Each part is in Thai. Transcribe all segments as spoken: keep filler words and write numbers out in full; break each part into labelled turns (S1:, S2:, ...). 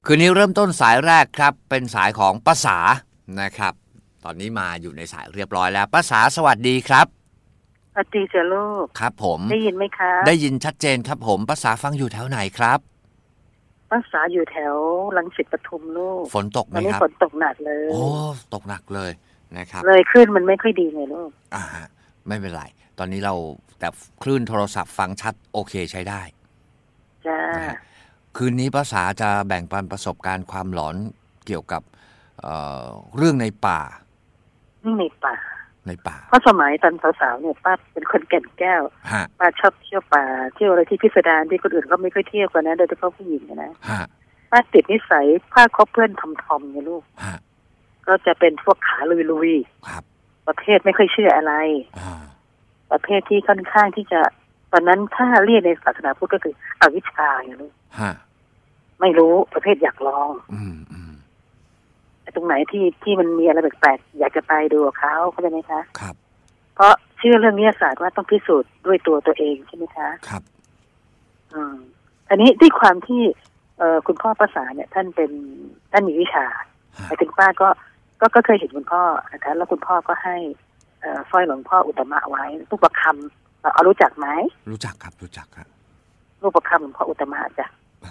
S1: คืนนี้เริ่มต้นสายแรกครับเป็นสายของป้าสานะครับตอนนี้มาอยู่ในสายเรียบร้อยแล้วป้าสาสวัสดีครับ
S2: สวัสดีจ้ะลูก
S1: ครับผม
S2: ได้ยินไหมคะ
S1: ได้ยินชัดเจนครับผมป้าสาฟังอยู่แถวไหนครับ
S2: ป้าสาอยู่แถวรังสิตปทุมลูก
S1: ฝนตกไหมครับ
S2: ตอนนี้ฝนตกหนักเลย
S1: โอ้ตกหนักเลยนะครับ
S2: เลยคลื่นมันไม่ค่อยดีไงลูก
S1: อ่าไม่เป็นไรตอนนี้เราแต่คลื่นโทรศัพท์ฟังชัดโอเคใช้ได้
S2: จ้า
S1: คืนนี้ป้าสาจะแบ่งปันประสบการณ์ความหลอนเกี่ยวกับ เอ่อ เรื่องในป่า
S2: เรื่องในป่า
S1: ในป่า
S2: เพราะสมัยตอนสาวๆเนี่ยป้าเป็นคนแก่นแก้วป้าชอบเที่ยวป่าเที่ยวอะไรที่พิสดารที่คนอื่นก็ไม่ค่อยเที่ยวกันนะโดยเฉพาะผู้หญิงนะป้าติดนิสัยป้าคบเพื่อนทอมทอมไงลูกก็จะเป็นพวกขาลุยๆประเภทไม่ค่อยเชื่ออะไรประเภทที่ค่อนข้างที่จะตอนนั้นถ้าเรียกในศาสนาพุทธก็คืออวิชชาไงลูกไม่รู้ประเภทอยากลองแต่ตรงไหนที่ที่มันมีอะไรแปลกๆอยากจะไปดูเขาเข้าใจไหมคะ
S1: ครับ
S2: เพราะเชื่อเรื่องวิทยาศาสตร์ว่าต้องพิสูจน์ด้วยตัวตัวเองใช่ไหมคะ
S1: ครับ
S2: อืมอันนี้ด้วยความที่เอ่อคุณพ่อป้าสาเนี่ยท่านเป็นท่านมีวิชาแต่คุณป้าก็ก็ก็เคยเห็นคุณพ่อนะคะแล้วคุณพ่อก็ให้เอ่อสร้อยหลวงพ่ออุตตมะไว้รูปประคำเอารู้จักไหม
S1: รู้จักครับรู้จักครับ
S2: รูปประคำหลวงพ่ออุตตมะจ้ะ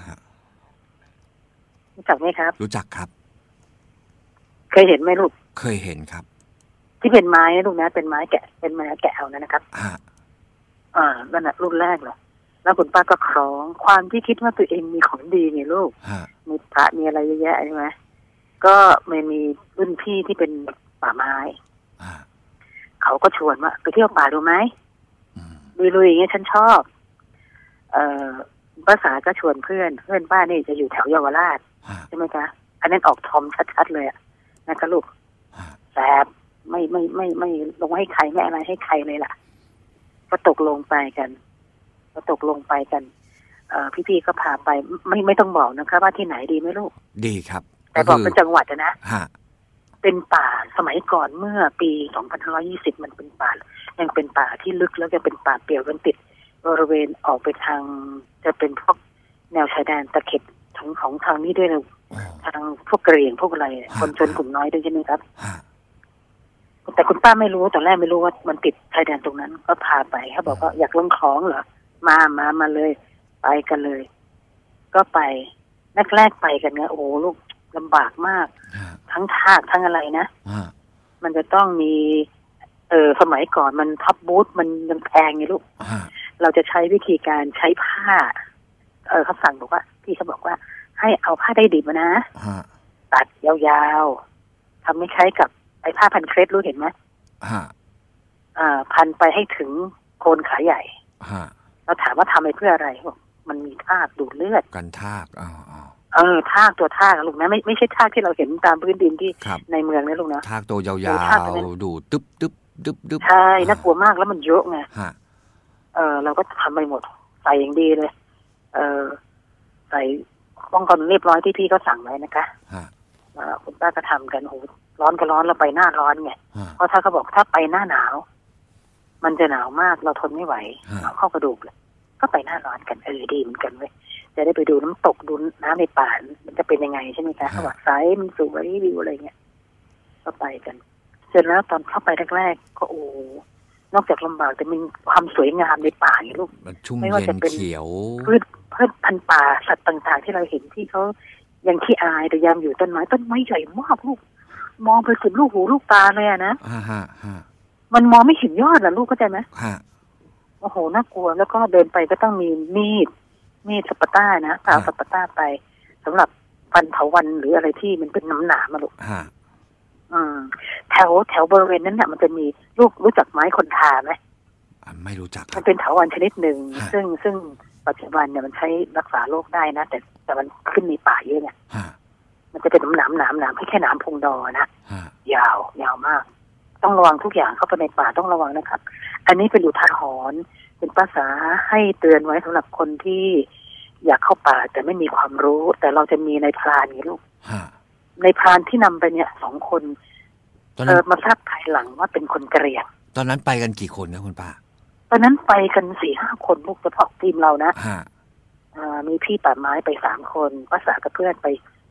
S2: รู้จักไหมครับ
S1: รู้จักครับ
S2: เคยเห็นไหมลูก
S1: เคยเห็นครับ
S2: ที่เป็นไม้นะลูกนะเป็นไม้แกะเป็นไม้แกะเอานะนะครับ
S1: อ่า
S2: อ่านั่นแหละรุ่นแรกเลยแล้วคุณป้าก็คล้องความที่คิดว่าตัวเองมีของดีไงลูกมีพระมีอะไรเยอะแยะใช่ไหมก็ไม่มีรุ่นพี่ที่เป็นป่าไม้เขาก็ชวนว่าไปเที่ยวป่าดูไหมลุยๆอย่างเงี้ยฉันชอบเอ่อป้าสาก็ชวนเพื่อนเพื่อนป้านี่จะอยู่แถวเยาวราชใช่ไหมคะอันนั้นออกทอมชัดๆเลยอะนะคะลูกแสบไม่ไม่ไม่ไม่ลงให้ใครไม่อะไรให้ใครเลยล่ะก็ตกลงไปกันก็ตกลงไปกันเอ่อพี่ๆก็พาไปไม่ไม่ต้องบอกนะคะว่าที่ไหนดีไหมลูก
S1: ดีครับ
S2: แต่บอกเป็นจังหวัดนะเป็นป่าสมัยก่อนเมื่อปีสองพันห้าร้อยยี่สิบมันเป็นป่ายังเป็นป่าที่ลึกแล้วจะเป็นป่าเปี่ยวกันติดบริเวณออกไปทางจะเป็นพวกแนวชายแดนตะเข็บของของทางนี้ด้วยนะทางพวกกะเหรี่ยงพวกอะไรคนชนกลุ่มน้อยด้วยใช่ไหมครับแต่คุณป้าไม่รู้ตอนแรกไม่รู้ว่ามันติดชายแดนตรงนั้นก็พาไปเขาบอกว่าอยากลงคลองเหรอมามามาเลยไปกันเลยก็ไปแรกๆไปกันเนี่ยโอ้โหลูกลำบากมากทั้งทากทั้งอะไรนะมันจะต้องมีเออสมัยก่อนมันทับบูทมันยังแพงไงลูกเราจะใช้วิธีการใช้ผ้าเออเขาสั่งบอกว่าพี่เขาบอกว่าให้เอาผ้าได้ดิบมานะตัดยาวๆทำไม่คล้ายกับไอ้ผ้าพันเครปรู้เห็นไหมอ่าพันไปให้ถึงโคนขาใหญ่เราถามว่าทำไปเพื่ออะไรบอกมันมีทากดูดเลือด
S1: กันทากอ๋อ
S2: เออทากตัวทากลูกนะไม่ไม่ใช่ทากที่เราเห็นตามพื้นดินที่ในเมืองนะลูกนะ
S1: ทากตัวยาวๆดูตึ๊บตึ๊บตึ๊บตึ๊บ
S2: ใช่น่ากลัวมากแล้วมันเยอะไงเออเราก็ทำไปหมดใส่อย่างดีเลยเออใส่ป้องกันเรียบร้อยที่พี่เขาสั่งไว้นะคะคุณป้าก็ทำกันโอ้ร้อนก็ร้อนเราไปหน้าร้อนไงเพราะถ้าเขาบอกถ้าไปหน้าหนาวมันจะหนาวมากเราทนไม่ไหวเข้ากระดูกเลยก็ไปหน้าร้อนกันเออดีเหมือนกันเว้ยจะได้ไปดูน้ำตกดูน้ำในป่ามันจะเป็นยังไงใช่ไหมคะเขาบอกไซส์มันสวยวิวอะไรเงี้ยก็ไปกันเสร็จแล้วตอนเข้าไปแรกๆก็โอ้นอกจากลำบากแต่มีความสวยงามในป่าอย่างลูก
S1: ไม่ว่าจะเป็นเขียว
S2: พืชพืชพันธุ์ป่าสัตว์ต่างๆที่เราเห็นที่เขายังขี้อายแต่ยามอยู่ต้นไม้ต้นไม้ใหญ่มากลูกมองไปสุดลูกหูลูกตาเลยนะมันมองไม่เห็นยอดล่ะลูกเข้าใจไหมโอ้โหน่ากลัวแล้วก็เดินไปก็ต้องมีมีดมีดสปาต้านะเอาสปาต้าไปสำหรับฟันเถาวัลย์หรืออะไรที่มันเป็นน้ำหนามาลูกอืมแถวแถวบริเวณนั้นเนี่ยมันจะมีลูกรู้จักไม้คนทาไหม
S1: ไม่รู้จัก
S2: มันเป็นเถาวัลย์ชนิดหนึ่งซึ่งซึ่งปัจจุบันเนี่ยมันใช้รักษาโรคได้นะแต่แต่มันขึ้นในป่าเยอะไงมันจะเป็นหนามหนามหนามให้แค่หนามพงดอนะยาวยาวมากต้องระวังทุกอย่างเข้าไปในป่าต้องระวังนะครับอันนี้เป็นอุทาหรณ์เป็นภาษาให้เตือนไว้สำหรับคนที่อยากเข้าป่าแต่ไม่มีความรู้แต่เราจะมีในพรานนี้ลูกในพรานที่นำไปเนี่ยสองคนเออมาทราบภายหลังว่าเป็นคนกะเหรี่ยง
S1: ตอนนั้นไปกันกี่คนนะคุณป้า
S2: ตอนนั้นไปกันสี่ห้าคนลูกเฉพาะทีมเรานะมีพี่ป่าไม้ไปสามคนภาษากับเพื่อนไปไป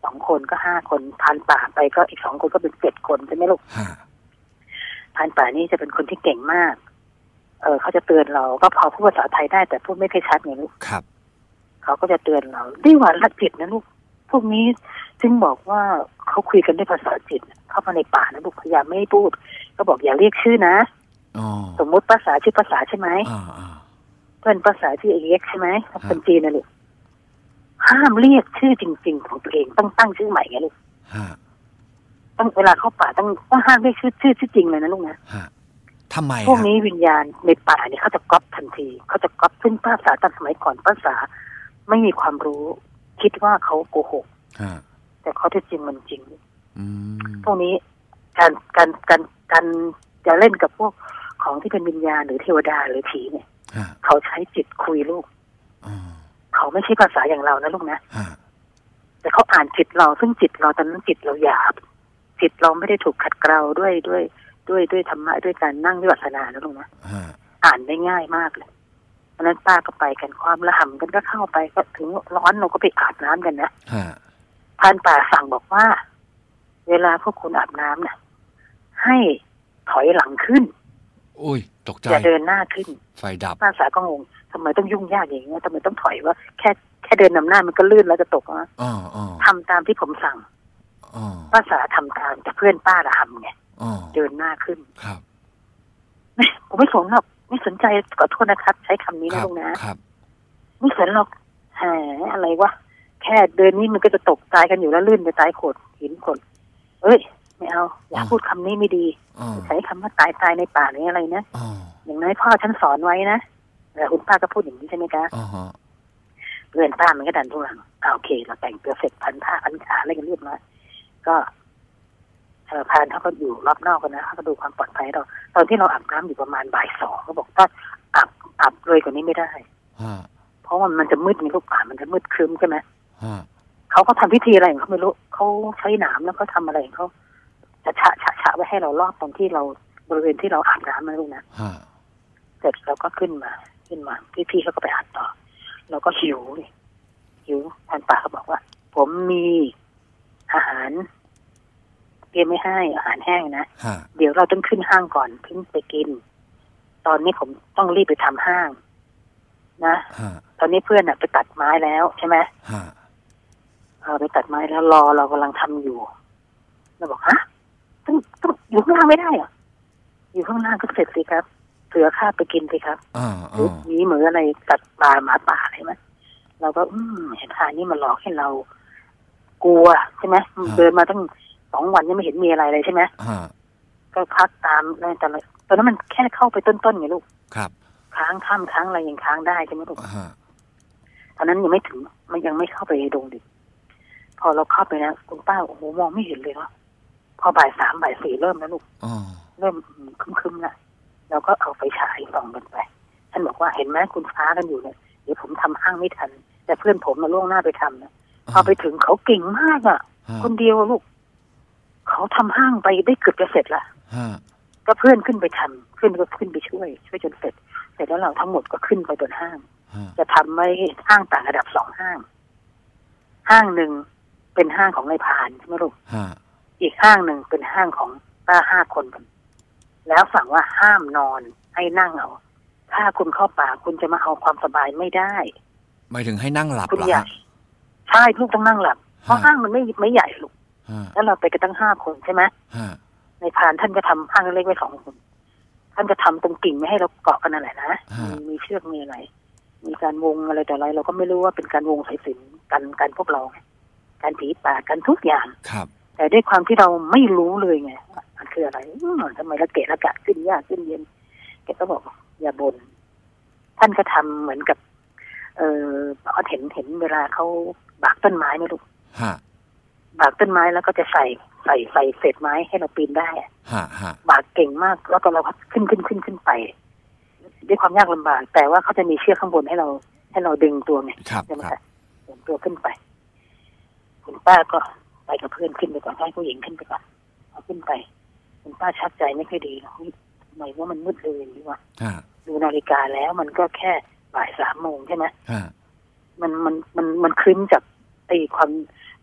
S2: สองคนก็ห้าคนพานป่าไปก็อีกสองคนก็เป็นเจ็ดคนใช่ไหมลูกพานป่านี่จะเป็นคนที่เก่งมากเออเขาจะเตือนเราก็พอพูดภาษาไทยได้แต่พูดไม่ค่อยชัดไงลูก
S1: ครับ
S2: เขาก็จะเตือนเราด้วยว่าละจิตนะลูกพวกนี้จึงบอกว่าเขาคุยกันด้วยภาษาจิตเข้ามาในป่านะลูกพยายามไม่ให้พูดก็บอกอย่าเรียกชื่อนะสมมติภาษาชื่อภาษาใช่ไหมเพื่อนภาษาชื่อเอกใช่ไหมเป็นจีนนะลูกห้ามเรียกชื่อจริงๆของตัวเองต้องตั้งชื่อใหม่ไงลูกต้องเวลาเข้าป่าต้องต้องห้ามเรียกชื่อชื่อชื่อจริงเลยนะลูกนะ
S1: ทำไม
S2: พวกนี้วิญญาณในป่าเนี่ยเขาจะก๊อปทันทีเขาจะก๊อปซึ่งภาษาตอนสมัยก่อนภาษาไม่มีความรู้คิดว่าเขาโกหกแต่เขาที่จริงมันจริงพวกนี้การการการการจะเล่นกับพวกของที่เป็นวิญญาณหรือเทวดาหรือผีเนี่ยเขาใช้จิตคุยลูกเขาไม่ใช่ภาษาอย่างเรานะลูกนะแต่เขาอ่านจิตเราซึ่งจิตเราตอนนั้นจิตเราหยาบจิตเราไม่ได้ถูกขัดเกลาด้วยด้วยด้วยด้วยธรรมะด้วยการนั่งวิปัสสนานะลูกนะอ่านได้ง่ายมากเลยเพราะนั้นป้าก็ไปกันความละห่ำกันก็เข้าไปก็ถึงร้อนเราก็ไปอาบน้ำกันนะพรานป่าสั่งบอกว่าเวลาพวกคุณอาบน้ำนะให้ถอยหลังขึ้น
S1: อุ้ยตกใจ
S2: อย่าเดินหน้าขึ้น
S1: ไฟดับ
S2: ป้าสาก็งงทำไมต้องยุ่งยากอย่างนี้ทำไมต้องถอยว่าแค่แค่เดินนำหน้ามันก็ลื่นแล้วจะตกอ่ะทำตามที่ผมสั่งป้าสาทำตามแต่เพื่อนป้าละทำไงเดินหน้าขึ้น
S1: ครับ
S2: ไม่ผมไม่สนหรอกไม่สนใจขอโทษนะครับใช้คำนี้นะลุงนะไม่สนหรอกแหมอะไรวะแค่เดินนี่มันก็จะตกตายกันอยู่แล้วลื่นไปตายโขดหินโขดเอ้ยไม่เอาอย่าพูดคำนี้ไม่ดีใช้คำว่าตายตายในป่านี่อะไรนะอย่างน้อยพ่อฉันสอนไว้นะแต่คุณป้าก็พูดอย่างนี้ใช่ไหมคะเพื่อนป้ามันก็ดันทุลังโอเคเราแต่งตัวเสร็จพันผ้าพันขาอะไรกันเรียบร้อยก็เออพานเขาก็อยู่รอบนอกกันนะเขาก็ดูความปลอดภัยเราตอนที่เราอาบน้ำอยู่ประมาณบ่ายสองเขาบอกถ้าอาบอาบเลยกว่านี้ไม่ได้เพราะว่ามันจะมืดในลูกป่ามันจะมืดครึ้มใช่ไหมเขาก็ทำพิธีอะไรของเขาไม่รู้เขาใช้หนามแล้วเขาทำอะไรของเขาจะฉะฉะฉะไว้ให้เรารอบตรงที่เราบริเวณที่เราอาบน้ำนะลูกนะเสร็จเราก็ขึ้นมาขึ้นมาพี่พี่เขาก็ไปอาบต่อเราก็หิวหิวพานป่าเขาบอกว่าผมมีอาหารเตรียมไม่ให้อาหารแห้งนะเดี๋ยวเราต้องขึ้นห้างก่อนถึงไปกินตอนนี้ผมต้องรีบไปทำห้างนะตอนนี้เพื่อนอ่ะไปตัดไม้แล้วใช่ไหมเออไปตัดไม้แล้วรอเรากำลังทำอยู่เราบอกฮะต้องต้องอยู่ข้างล่างไม่ได้เหรออยู่ข้างล่างก็เสร็จสิครับเสือข้าไปกินสิครับหรือมีเหมืออะไรตัดปลาหมาป่าอะไรไหมเราก็อืมเห็นทางนี้มันหลอกให้เรากลัวใช่ไหมเดินมาตั้งสองวันยังไม่เห็นมีอะไรเลยใช่ไหมก็พักตามอะไรแต่ละตอนนั้นมันแค่เข้าไปต้นๆไงลูก
S1: ครับ
S2: ค้างค่ำค้างอะไรยังค้างได้ใช่ไหมลูกตอนนั้นยังไม่ถึงมันยังไม่เข้าไปดงดิพอเราเข้าไปนะคุณป้าโอ้โหมองไม่เห็นเลยเนาะพอบ่ายสามบ่ายสี่เริ่มแล้วลูกเริ่มคึมๆละเราก็เอาไฟฉายส่องกันไปท่านบอกว่าเห็นไหมคุณฟ้ากันอยู่เนี่ยเดี๋ยวผมทำห้างไม่ทันแต่เพื่อนผมมาล่วงหน้าไปทำนะพอไปถึงเขาเก่งมากอ่ะคนเดียวลูกเขาทำห้างไปได้เกือบจะเสร็จละก็เพื่อนขึ้นไปทำเพื่อนก็ขึ้นไปช่วยช่วยจนเสร็จเสร็จแล้วเราทั้งหมดก็ขึ้นไปบนห้างจะทำไว้ห้างต่างระดับสองห้างห้างหนึ่งเป็นห้างของนายพานใช่ไหมลูกอีกห้างหนึ่งเป็นห้างของป้าห้าคนกันแล้วสั่งว่าห้ามนอนให้นั่งเอาถ้าคุณเข้าป่าคุณจะมาเอาความสบายไม่ได้
S1: หมายถึงให้นั่งหลับ
S2: เหรอใช่ลูกต้องนั่งหลับเพราะห้างมันไม่ไม่ใหญ่ลูกแล้วเราไปกันตั้งห้าคนใช่ไหมในพานท่านก็ทำห้างเล็กไว้สองคนท่านจะทำตรงกิ่งไม่ให้เราเกาะกันอะไรนะมีเชือกมีอะไรมีการวงอะไรแต่อะไรเราก็ไม่รู้ว่าเป็นการวงสายสิญจน์กันกันพวกเราการผีป่ากันทุกอย่างแต่ด้วยความที่เราไม่รู้เลยไงมันคืออะไรทำไมละเกะละกะขึ้นยากขึ้นเย็นแกก็บอกอย่าบ่นท่านก็ทำเหมือนกับเออเห็นเห็นเวลาเขาบากต้นไม้นะลูกบากต้นไม้แล้วก็จะใส่ใส่ใส่เศษไม้ให้เราปีนได้บากเก่งมากแล้วก็เราขึ้นขึ้นขึ้นขึ้นไปด้วยความยากลำบากแต่ว่าเขาจะมีเชือกข้างบนให้เราให้เราดึงตัวไงใช่ไหมคะดึงตัวขึ้นไปคุณป้าก็ไปกับเพื่อนขึ้นไปก่อนให้ผู้หญิงขึ้นไปก่อนเอาขึ้นไปคุณป้าชักใจไม่ค่อยดีหรอกทำไมว่ามันมืดเลยดีวะดูนาฬิกาแล้วมันก็แค่บ่ายสามโมงใช่ไหมมันมันมันมันครึ้มจากไอ้ความ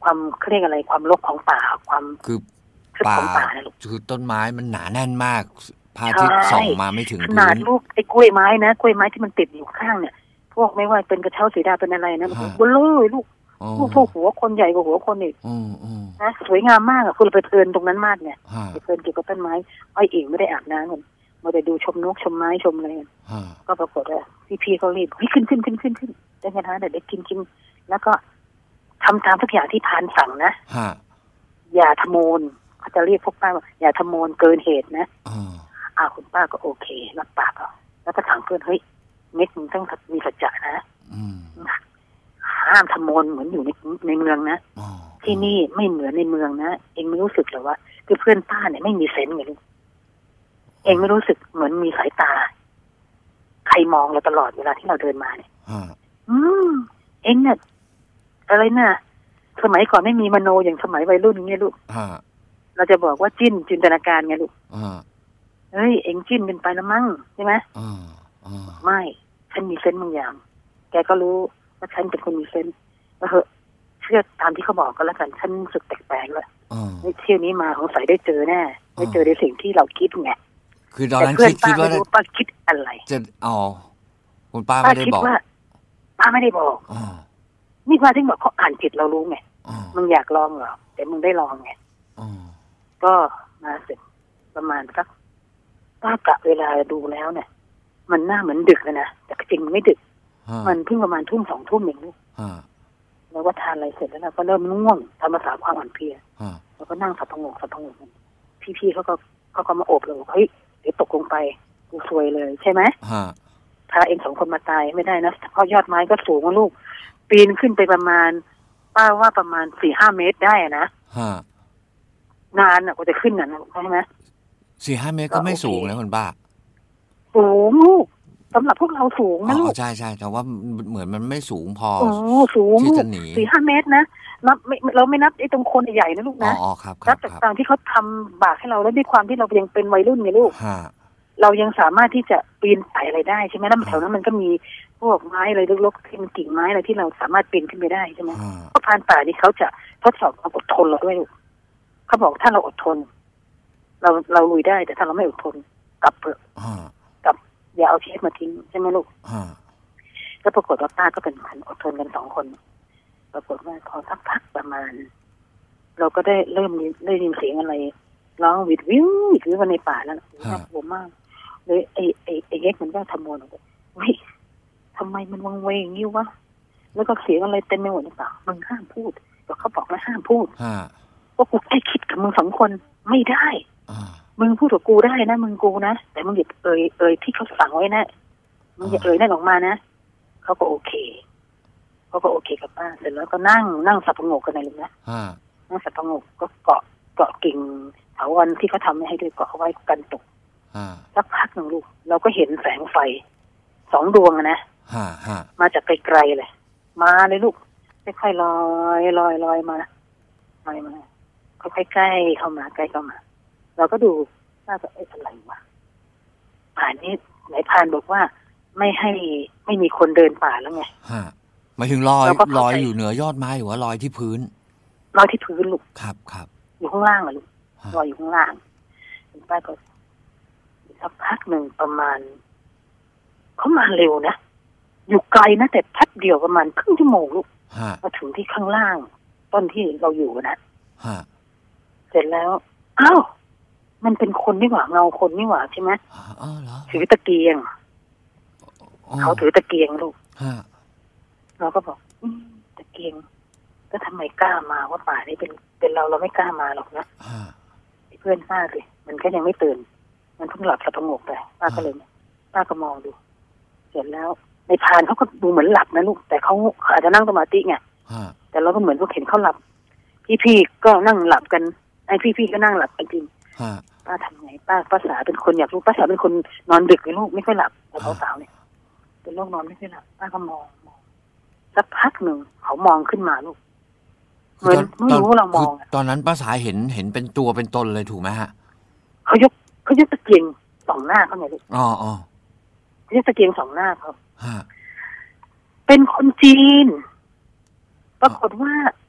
S2: ความเขาเรียกอะไรความรกของป่าความ
S1: คือ
S2: ป่า
S1: ป่าคือต้นไม้มันหนาแน่นมากพระอาทิตย์ส่องมาไม่ถึงพื้นขนาด
S2: ลูกไอ้กล้วยไม้นะกล้วยไม้ที่มันติดอยู่ข้างเนี่ยพวกไม่ว่าเป็นกระเช้าสีดาเป็นอะไรนะบนเลยลูกลูกพวกหัวคนใหญ่กว่าหัวคนอีกนะสวยงามมากอ่ะคุณไปเพลินตรงนั้นมากเนี่ยไปเพลินเกี่ยวกับต้นไม้อ้อยเองไม่ได้อาบน้ำกันมาได้ดูชมนกชมไม้ชมอะไรก็ปรากฏว่าพี่ๆเขารีบเฮ้ยขึ้นขึ้นขึ้นขึ้นขึ้นได้ไงนะเดี๋ยวได้กินกินแล้วก็ทำตามทุกอย่างที่พานสั่งนะอย่าทะโมนเขาจะเรียกพวกป้าว่าอย่าทะโมนเกินเหตุนะอ่าคุณป้าก็โอเครับปากอ่ะแล้วก็ถามเพื่อนเฮ้ยเม็ดมึงต้องมีสัจจะนะห้ามทะโมนเหมือนอยู่ในในเมืองนะที่นี่ไม่เหมือนในเมืองนะเองไม่รู้สึกหรอว่าคือเพื่อนป้าเนี่ยไม่มีเซนส์ไงลูกเองไม่รู้สึกเหมือนมีสายตาใครมองเราตลอดเวลาที่เราเดินมาเนี่ยอืมเองเนี่ยอะไรน่ะสมัยก่อนไม่มีมโนอย่างสมัยวัยรุ่นเงี้ยลูกเราจะบอกว่าจิ้นจินตนาการไงลูกเฮ้ยเอ็งจิ้นเป็นไปละมั้งใช่ไหมไม่ฉันมีเซนส์บางอย่างแกก็รู้ว่าฉันเป็นคนมีเซนส์แล้วเหอะเชื่อตามที่เขาบอกก็แล้วกันฉันรู้สึกแปลกๆเลยในเที่ยวนี้มาของใส่ได้เจอแน่ได้เจอในสิ่งที่เราคิดไง
S1: คือตอนนั้นคิดคิดว่า
S2: ป้าคิดอะไร
S1: จะอ๋อคุณป้าไม่ได้บอก
S2: ป้าไม่ได้บอกนี่ว่าที่บอกเขาอ่านจิตเรารู้ไงมึงอยากลองเหรอแต่มึงได้ลองไงก็มาเสร็จประมาณสักป้ากะเวลาดูแล้วเนี่ยมันหน้าเหมือนดึกเลยนะแต่จริงมันไม่ดึกมันเพิ่งประมาณทุ่มสองทุ่มเองลูกแล้วก็ทานอะไรเสร็จแล้วเราก็เริ่มง่วงทำภาษาความอ่อนเพลียแล้วก็นั่งสับพงกสับพงกพี่ๆเขาก็เขาก็มาโอบเราเฮ้ยเดี๋ยวตกลงไปกูซวยเลยใช่ไหมพาเองสองคนมาตายไม่ได้นะเพราะยอดไม้ก็สูงนะลูกปีนขึ้นไปประมาณป้าว่าประมาณสี่ห้าเมตรได้นะนานอ่ะกว่าจะขึ้นน่ะใช่ไหม
S1: สี่ห้าเมตรก็ไม่สูงนะคุณป้า
S2: สูงลูกสำหรับพวกเราสูงนะลูก
S1: ใช่ใช่แต่ว่าเหมือนมันไม่สูงพอ
S2: สูงที่จะหนีสี่ห้าเมตรนะนับเราไม่นับไอ้ตรงคนใหญ่นะลูกนะนับจากตามที่เขาทำบากให้เราแล้วด้วยความที่เรายังเป็นวัยรุ่นไงลูกเรายังสามารถที่จะปีนไต่อะไรได้ใช่ไหมแล้วแถวนั้นมันก็มีพวกไม้อะไรลึกๆที่มันกิ่งไม้อะไรที่เราสามารถปีนขึ้นไปได้ใช่ไหมพวกพรานป่านี่เขาจะทดสอบความอดทนเราด้วยเขาบอกถ้าเราอดทนเราเราลุยได้แต่ถ้าเราไม่อดทนกลับเถอะกลับอย่าเอาชีวิตมาทิ้งใช่ไหมลูกแล้วปรากฏว่าป้าก็เป็นคนอดทนกันสองคนปรากฏว่าพอสักพักประมาณเราก็ได้เริ่มได้ยินเสียงอะไรร้องวิดวิววิดวิวกันในป่าแล้วน่ากลัวมากเลยไอ้ไอ้ไอ้เอ็กมันก็ทำโมนออกไปเฮ้ยทำไมมันวังเวงงี้วะแล้วก็เสียงอะไรเต็มไปหมดในป่ามึงห้ามพูดก็เขาบอกว่าห้ามพูดว่ากูแค่คิดกับมึงสองคนไม่ได้มึงพูดกับกูได้นะมึงกูนะแต่มึงอย่าเอ่ยเอ่ยที่เขาสั่งไว้นะมึงอย่าเอ่ยนั่นออกมานะเขาก็โอเคเขาก็โอเคกับป้าเสร็จแล้วก็นั่งนั่งสับประงกกันเลยนะนั่งสับประงกก็เกาะเกาะกิ่งเถาวัลย์ที่เขาทำให้ด้วยเกาะเอาไว้กันตกสักพักหนึ่งลูกเราก็เห็นแสงไฟสองดวงนะมาจากไกลๆเลยมาเลยลูกค่อยๆลอยลอยลอยมาลอยมาค่อยๆใกล้เข้ามาใกล้เข้ามาเราก็ดูน่าจะเอ๊ะอะไรวะป่านี้ไหนพานบอกว่าไม่ให้ไม่มีคนเดินป่าแล้วไง
S1: หมายถึงลอยลอยอยู่เหนือยอดไม้หรือว่าลอยที่พื้น
S2: ลอยที่พื้นลูก
S1: ครับครับ
S2: อยู่ข้างล่างอะลูกลอยอยู่ข้างล่างคุณป้าก็สักพักหนึ่งประมาณเขามาเร็วนะอยู่ไกลนะแต่พักเดียวประมาณครึ่งชั่วโมงลูกมาถึงที่ข้างล่างต้นที่เราอยู่นะเสร็จแล้วอ้าวมันเป็นคนนี่หว่าเงาคนนี่หว่าใช่ไหมถือตะเกียงเขาถือตะเกียงลูกเราก็บอกตะเกียงก็ทำไมกล้ามาว่าป่านี้เป็นเป็นเราเราไม่กล้ามาหรอกนะเพื่อนป้าสิมันก็ยังไม่ตื่นมันเพิ่งหลับสงบไปป้าก็เลยป้าก็มองดูเสร็จแล้วในพานเขาก็ดูเหมือนหลับนะลูกแต่เขาอาจจะนั่งสมาธิไงแต่เราก็เหมือนว่าเห็นเขาหลับพี่ๆก็นั่งหลับกันไอ้พี่ๆก็นั่งหลับกันจริงป้าทำไงป้าป้าสาเป็นคนอยากรู้ป้าสาเป็นคนนอนดึกเลยลูกไม่ค่อยหลับแต่เขาสาวเนี่ยเป็นโรคนอนไม่ค่อยหลับป้าก็มองมองสักพักหนึ่งเขามองขึ้นมาลูกเหมือนไม่รู้เรามอง
S1: ตอนนั้นป้าสาเห็นเห็นเป็นตัวเป็นตนเลยถูกไหมฮะ
S2: เขายกเขายกตะเกียงสองหน้าเขาไงลูก
S1: อ๋ออ๋อ
S2: เขายกตะเกียงสองหน้าเขาเป็นคนจีนปรากฏว่า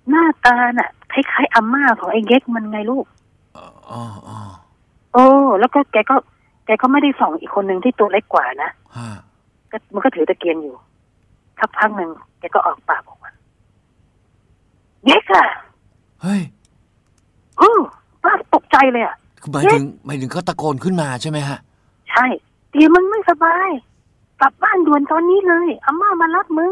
S2: หน้าตาน่ะคล้ายๆอาม่าของไอ้เก๊กมันไงลูก
S1: อ๋ออ๋อ
S2: โอ้แล้วก็แกก็แกก็ไม่ได้ส่องอีกคนหนึ่งที่ตัวเล็กกว่านะก็มันก็ถือตะเกียงอยู่สักพักหนึ่งแกก็ออกปากออกมาเก๊กอะ
S1: เฮ้ย
S2: เออป้าตกใจเลยอ่ะ
S1: หมายถึงหมายถึงเขาตะโกนขึ้นมาใช่ไหมฮะ
S2: ใช่เดี๋ยวมันไม่สบายกลับบ้านด่วนตอนนี้เลยอาม่ามารับมึง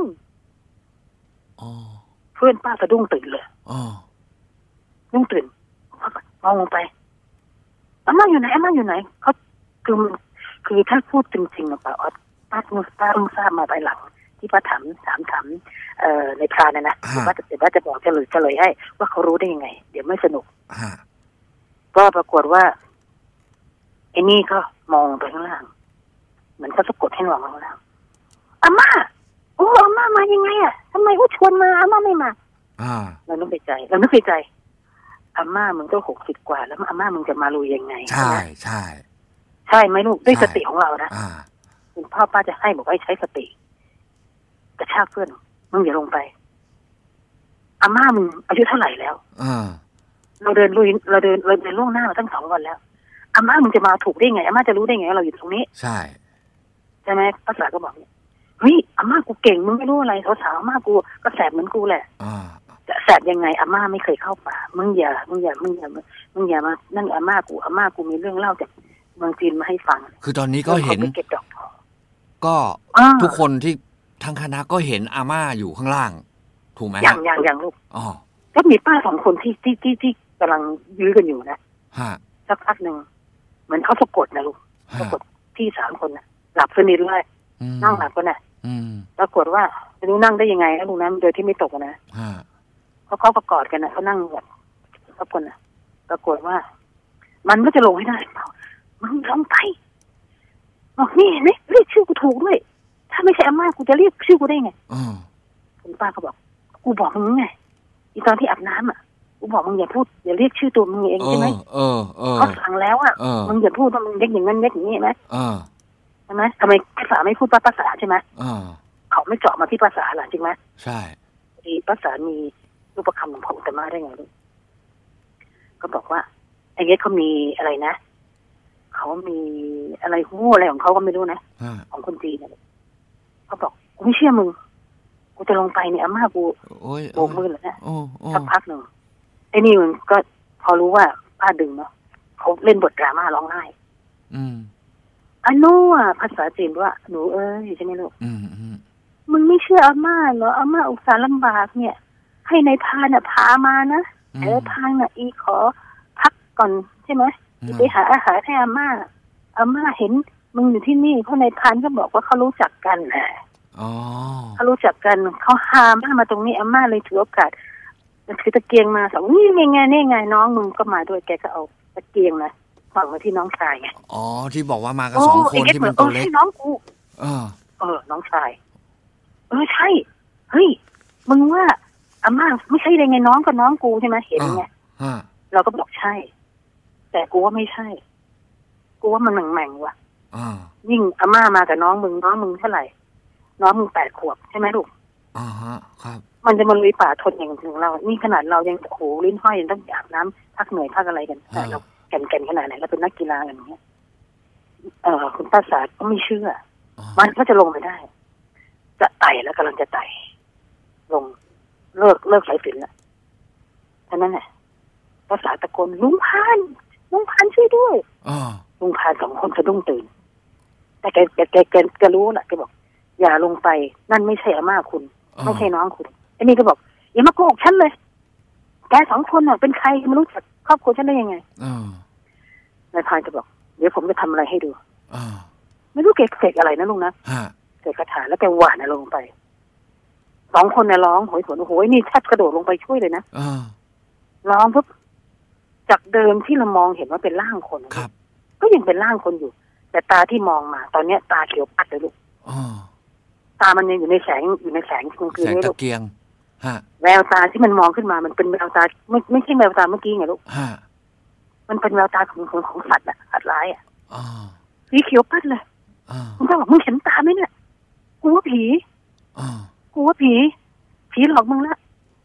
S2: เพื่อนป้าสะดุ้งตื่นเลย
S1: อ๋อ
S2: ดุ้งตื่นมองลงไปอาม่าอยู่ไหนอาม่าอยู่ไหนเขาคือคือถ้าพูดจริงๆนะป้าออดป้าป้าป้าทราบมาภายหลังที่ป้าถามถามถามเอ่อในพรานนะนะเดี๋ยวป้าจะเดี๋ยวป้าจะบอกเฉลยเฉลยให้ว่าเขารู้ได้ยังไงเดี๋ยวไม่สนุกก็ปรากฏว่าไอ้นี่ก็มองไปข้างล่างเหมือนเขาสะกดให้มองข้างล่างอาม่าโอ้อาม่ามายังไงอ่ะทำไมเขาชวนมาอาม่าไม่มาเรานึกในใจเรานึกในใจอาม่ามึงก็หกสิบกว่าแล้วอาม่ามึงจะมาลุยยังไง
S1: ใช่ใช่
S2: ใช่ไหมลูกด้วยสติของเรานะคุณพ่อป้าจะให้บอกให้ใช้สติกระชากเพื่อนมึงอย่าลงไปอาม่ามึงอายุเท่าไหร่แล้วเราเดินลุยเราเดินเราเดินล่วงหน้ามาตั้งสองวันแล้วอาม่ามึงจะมาถูกได้ไงอาม่าจะรู้ได้ไงเราอยู่ตรงนี้
S1: ใช่
S2: ใช่ไหมภาษาก็บอกเฮ้ยอาม่ากูเก่งมึงไม่รู้อะไรสาวๆอาม่ากูก็แสบเหมือนกูแหละจะแสบยังไงอาม่าไม่เคยเข้าป่ามึงอย่ามึงอย่ามึงอย่ามึงอย่ามานั่นอาม่ากูอาม่ากูมีเรื่องเล่าจากเมืองจีนมาให้ฟัง
S1: คือตอนนี้ก็เห็นก็ทุกคนที่ทางคณะก็เห็นอาม่าอยู่ข้างล่างถูกไหม
S2: อย่างอย่างอย่างลูก
S1: อ๋อ
S2: ก็มีป้าสองคนที่ที่ที่ที่กำลังยื้อกันอยู่นะสักพักหนึ่งเหมือนเขาสะกดนะลูกสะกดที่สามคนนะหลับสนิทเลยนั่งหลับกันนะปรากฏว่าไม่รู้นั่งได้ยังไงนะลูกนะโดยที่ไม่ตกนะเขาเขาประกอดกันนะเขานั่งแบบทุกคนนะปรากฏว่ามันก็จะลงให้ได้เปล่ามึงลงไปบอกนี่เห็นไหมเรียกชื่อกูถูกด้วยถ้าไม่ใช่อาม่ากูจะเรียกชื่อกูได้ไงคุณป้าก็บอกกูบอกมึงไงอีตอนที่อาบน้ำอ่ะกูบอกมึงอย่าพูดอย่าเรียกชื่อตัวมึงเองใช่ไหม
S1: เออเออ
S2: เขาสั่งแล้วอ่ะมึงอย่าพูดว่ามึงเล็กอย่างนั้นเล็กอย่างนี้ไหมใช่ไหมทำไมภาษาไม่พูดภาษาใช่ไหมเขาไม่เจาะมาที่ภาษาหรอจริงไหม
S1: ใช่
S2: ที่ภาษามีรูปคำของพระอุตตมะได้ไงลูกก็บอกว่าไอ้เงี้ยเขามีอะไรนะเขามีอะไรงูอะไรของเขาก็ไม่รู้นะของคนจีนเนี่ยเขาบอกกูไม่เชื่อมึงกูจะลงไปเนี่ยอาม่ากูโบกมือเลยนะสักพักหนึ่งไอ้นี่มันก็พอรู้ว่าป้าดึงเนาะเขาเล่นบทดราม่าร้องไห้อันนู้อ่ะภาษาจีนว่าหนูเอ้ยใช่ไหมลูกมึงไม่เชื่ออาม่าเหรออาม่าอุตส่าห์ลำบากเนี่ยให้ในพานน่ะพามานะแต่ทางน่ะอีขอพักก่อนใช่ไหมไปหาอาหารให้อาม่าอาม่าเห็นมึงอยู่ที่นี่เพราะในพานก็บอกว่าเขารู้จักกันนะเขารู้จักกันเขาหาม่ามาตรงนี้อาม่าเลยถือโอกาสถือตะเกียงมาสองนี่ไงไงนี่ไงน้องมึงก็มาด้วยแกก็เอาตะเกียงนะฝังไว้ที่น้องชายไง
S1: อ๋อที่บอกว่ามากันสองคนที่เป็นตัวเล็ก
S2: น้องกูเออเออน้องชายเออใช่เฮ้ยมึงว่าอาม่าไม่ใช่ได้ไงน้องกับน้องกูใช่ไหมเห็นไงเราก็บอกใช่แต่กูว่าไม่ใช่กูว่ามันแหม่งๆว่ะยิ่งอาม่ามากับน้องมึงน้องมึงเท่าไหร่น้องมึงแปดขวบใช่ไหมลูก
S1: อ่าฮะครับ
S2: มันจะมาลุยป่าทนอย่างถึงเรานี่ขนาดเรายังโอ้โหลิ้นห้อยยังต้องอาบน้ำพักเหนื่อยพักอะไรกันแต่เราแก่นๆขนาดไหนเราเป็นนักกีฬากันอย่างเงี้ยเออคุณป้าสาก็ไม่เชื่อมันก็จะลงไปได้จะไต่แล้วกำลังจะไต่ลงเลิกเลิกสายสิญจน์แล้วเท่านั้นแหละภาษาตะโกนลุงพานลุงพานช่วยด้วยลุงพานสองคนสะดุ้งตื่นแต่แกแกแกแกแกรู้แหละแกบอกอย่าลงไปนั่นไม่ใช่อาม่าคุณไม่ใช่น้องคุณไอ้นี่ก็บอกอย่ามาโกหกฉันเลยแกสองคนน่ะเป็นใครไม่รู้จักครอบครัวฉันได้ยังไงนายพานจะบอกเดี๋ยวผมจะทำอะไรให้ดูไม่รู้แกเสกอะไรนะลุงนะเสกคาถาแล้วแกหว่านลงไปสองคนเนี่ยร้องโหยหวนโอ้โหนี่แทบกระโดดลงไปช่วยเลยนะร้องปุ๊บจากเดิมที่เรามองเห็นว่าเป็นร่างคนก็ยังเป็นร่างคนอยู่แต่ตาที่มองมาตอนเนี้ยตาเขียวปัดเลยลูกตามันยังอยู่ในแสงอยู่ในแสงคืน
S1: นี้ลูกแสงตะเกียง
S2: แววตาที่มันมองขึ้นมามันเป็นแววตาไม่ไม่ใช่แววตาเมื่อกี้ไงลูกมันเป็นแววตาของของของสัตว์อะสัตว์ร้ายอะสีเขียวปัดเลยคุณก็บอกมึงเห็นตาไหมเนี่ยกูว่าผีกูว่าผีผีหลอกมึงละ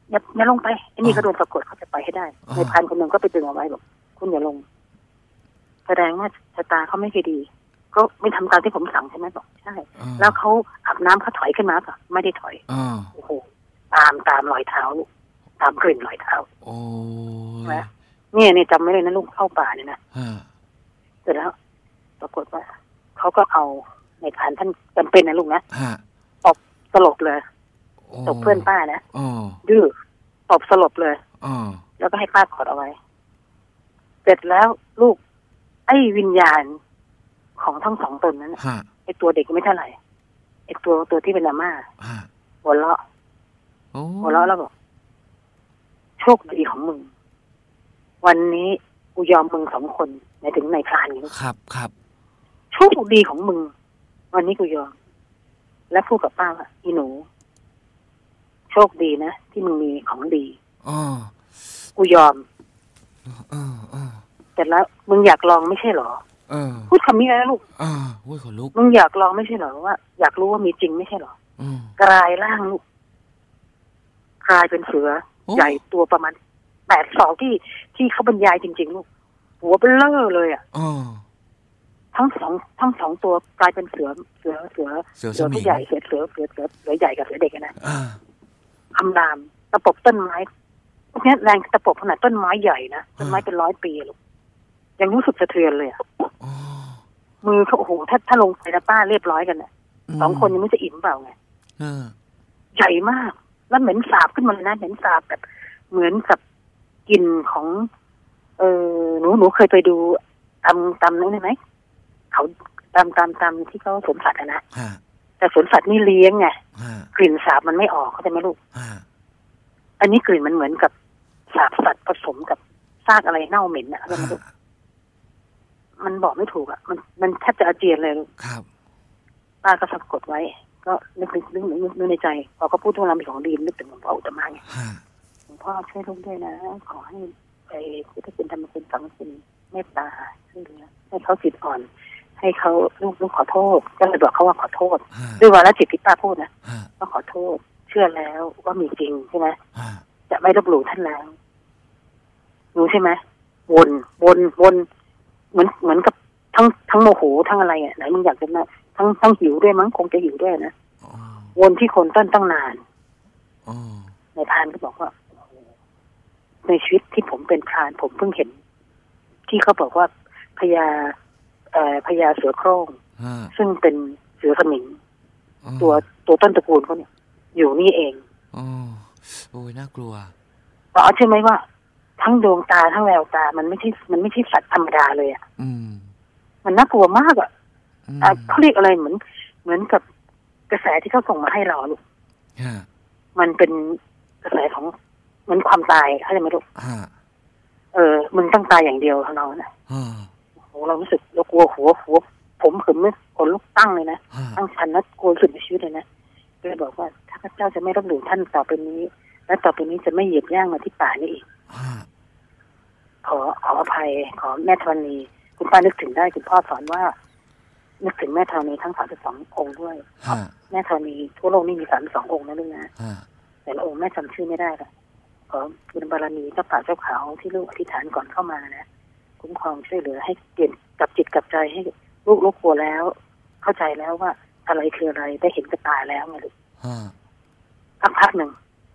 S2: อย่าอย่าลงไปไอ้นี่ก็โดนสะกดเขาจะไปให้ได้ในพันคนหนึ่งก็ไปดึงเอาไว้บอกคุณอย่าลงแสดงว่าชะตาเขาไม่เคยดีก็ไม่ทำตามที่ผมสั่งใช่ไหมบอกใช่แล้วเขาอาบน้ำเขาถอยขึ้นมาป่ะไม่ได้ถอยโอ้โหตามตามรอยเท้าลูกตามกลิ่นรอยเท้าโอ้นะเนี่ยเนี่ยจำไม่เลยนะลูกเข้าป่าเนี่ยนะเสร็จแล้วปรากฏว่าเขาก็เอาในผ่านท่านจำเป็นนะลูกนะตบสลบเลยตบเพื่อนป้านะดื้อตบสลบเลยแล้วก็ให้ป้ากอดเอาไว้เสร็จแล้วลูกไอ้วิญญาณของทั้งสองตนนั้นไอ้ตัวเด็กไม่เท่าไหร่ไอ้ตัวตัวที่เป็นอาม่าหัวเราะหัวเราะแล้วบอกโชคดีของมึงวันนี้กูยอมมึงสองคนหมายถึงในพรานนี่
S1: ครับครับ
S2: โชคดีของมึงวันนี้กูยอมและพูดกับป้าว่าอีหนูโชคดีนะที่มึงมีของดีอ๋อกูยอมอ๋ออ๋อแต่แล้วมึงอยากลองไม่ใช่หรอเออพูดคำนี้นะลูกอ่าโอ้ยขนลุกมึงอยากลองไม่ใช่หรอว่าอยากรู้ว่ามีจริงไม่ใช่หรออืกลายร่างลูกกลายเป็นเสือใหญ่ตัวประมาณแปดศอกที่ที่เขาบรรยายจริงๆลูกหัวเบลอเลยอ่ะทั้งสองทั้งสองตัวกลายเป็นเสือเสือเสือเสือผู้ใหญ่เสือเสือเสือเสือเสือใหญ่กับเสือเด็กนะคำรามตะปบต้นไม้พวกนี้แรงตะปบขนาดต้นไม้ใหญ่นะต้นไม้เป็นร้อยปีลูกยังรู้สึกสะเทือนเลยอ่ะมือเขาโอ้โหถ้าถ้าลงไปนะป้าเรียบร้อยกันน่ะสองคนยังไม่จะอิ่มเปล่าไงใหญ่มากแล้วเหม็นสาบขึ้นมาเลยนะเหม็นสาบแบบเหมือนกับกลิ่นของเออหนูหนูเคยไปดูตำตำนั่นไหมเขาตำตำตำที่เขาสวนสัตว์นะแต่สวนสัตว์นี่เลี้ยงไงกลิ่นสาบมันไม่ออกเข้าใจไหมลูกอันนี้กลิ่นมันเหมือนกับสาบสัตว์ผสมกับซากอะไรเน่าเหม็นอะเข้าใจไหมลูกมันบอกไม่ถูกอ่ะมันมันแทบจะอาเจียนเลยลูกครับป้าก็สะกดไว้ก็นึกนึกนึกนึกนึกในใจพอเขาพูดถึงเรามีของดีนึกถึงหลวงพ่ออุตตมะไงหลวงพ่อช่วยลูกด้วยนะขอให้ไปพุทธคุณธรรมคุณสังฆคุณเมตตาช่วยเหลือให้เขาจิตอ่อนให้เขาลูกลูกขอโทษก็เลยบอกเขาว่าขอโทษด้วยวาระจิตที่ป้าพูดนะก็ขอโทษเชื่อแล้วว่ามีจริงใช่ไหมจะไม่ลบหลู่ท่านแล้วรู้ใช่ไหมวนวนวนเหมือนเหมือนกับทั้งทั้งโมโหทั้งอะไรอ่ะไหนมึงอยากจะนะทั้งทั้งหิวด้วยมั้งคงจะหิวด้วยนะวนที่คนต้นตั้งนานในพรานก็บอกว่าในชีวิตที่ผมเป็นพรานผมเพิ่งเห็นที่เขาบอกว่าพญาเอ่อพญาเสือโคร่งซึ่งเป็นเสือสมิงตัวตัวต้นตระกูลเขาเนี่ยอยู่นี่เองอ๋อโอ้ยน่ากลัวอ๋อใช่ไหมว่าทั้งดวงตาทั้งแววตามันไม่ใช่มันไม่ใช่สัตว์ธรรมดาเลยอ่ะมันน่ากลัวมากอ่ะเขาเรียกอะไรเหมือนเหมือนกับกระแสที่เขาส่งมาให้เราลูกมันเป็นกระแสของเหมือนความตายเข้าใจไหมลูกเออมึงต้องตายอย่างเดียวเรานะโอ้เรารู้สึกเรากลัวหัวหัวผมขึมไม่ขนลุกตั้งเลยนะตั้งชันแล้วกลัวสุดในชีวิตเลยนะก็เลยบอกว่าถ้าพระเจ้าจะไม่ลบหลู่ท่านต่อไปนี้และต่อไปนี้จะไม่เหยียบย่างมาที่ป่านี้อีกขอขออภัยขอแม่ธรณีคุณป้านึกถึงได้คุณพ่อสอนว่านึกถึงแม่ธรณีทั้งสามสิบสององค์ด้วยแม่ธรณีทั่วโลกนี่มีสามสิบสององค์นะลูกนะแต่ละองค์แม่จำชื่อไม่ได้ละขอบุญบารมีเจ้าป่าเจ้าเขาที่ลูกอธิษฐานก่อนเข้ามานะคุ้มครองช่วยเหลือให้เปลี่ยนกับจิตกับใจให้ลูกลูกกลัวแล้วเข้าใจแล้วว่าอะไรคืออะไรได้เห็นกับตาแล้วไงลูกสักพักหนึ่ง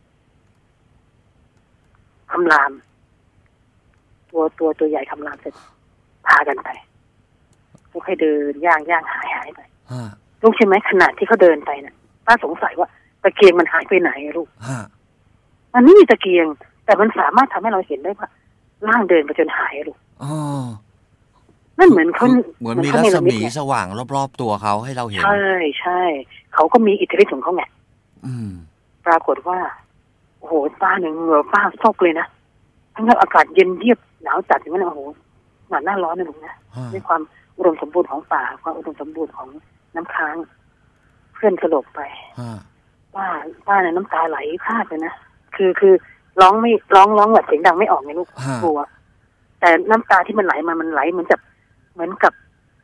S2: คำรามตัวตัวตัวใหญ่คำรามเสร็จพากันไปลูกให้เดินย่างย่างหายหายไปลูกใช่ไหมขนาดที่เขาเดินไปน่ะป้าสงสัยว่าตะเกียงมันหายไปไหนลูกมันไม่มีตะเกียงแต่มันสามารถทำให้เราเห็นได้ว่าร่างเดินไปจนหายลูกนั่นเหมือนเขา
S1: เหมือนมีรัศมีสว่างรอบๆตัวเขาให้เราเห็น
S2: ใช่ใช่เขาก็มีอิทธิฤทธิ์ของเขาไงปรากฏว่าโอ้โหป้าหนึ่งเหงื่อป้าซกเลยนะทั้งอากาศเย็นเยียบหนาวจัดอย่างนั้นโอ้โหหนาหน้าร้อนนะลุงนะด้วยความอุดมสมบูรณ์ของป่าความอุดมสมบูรณ์ของน้ำค้างเพื่อนสลบไปป้าป้าเนี่ยน้ำตาไหลพรากเลยนะคือคือร้องไม่ร้องร้องแบบเสียงดังไม่ออกไงลูกกลัวแต่น้ำตาที่มันไหลมามันไหลเหมือนกับเหมือนกับจากท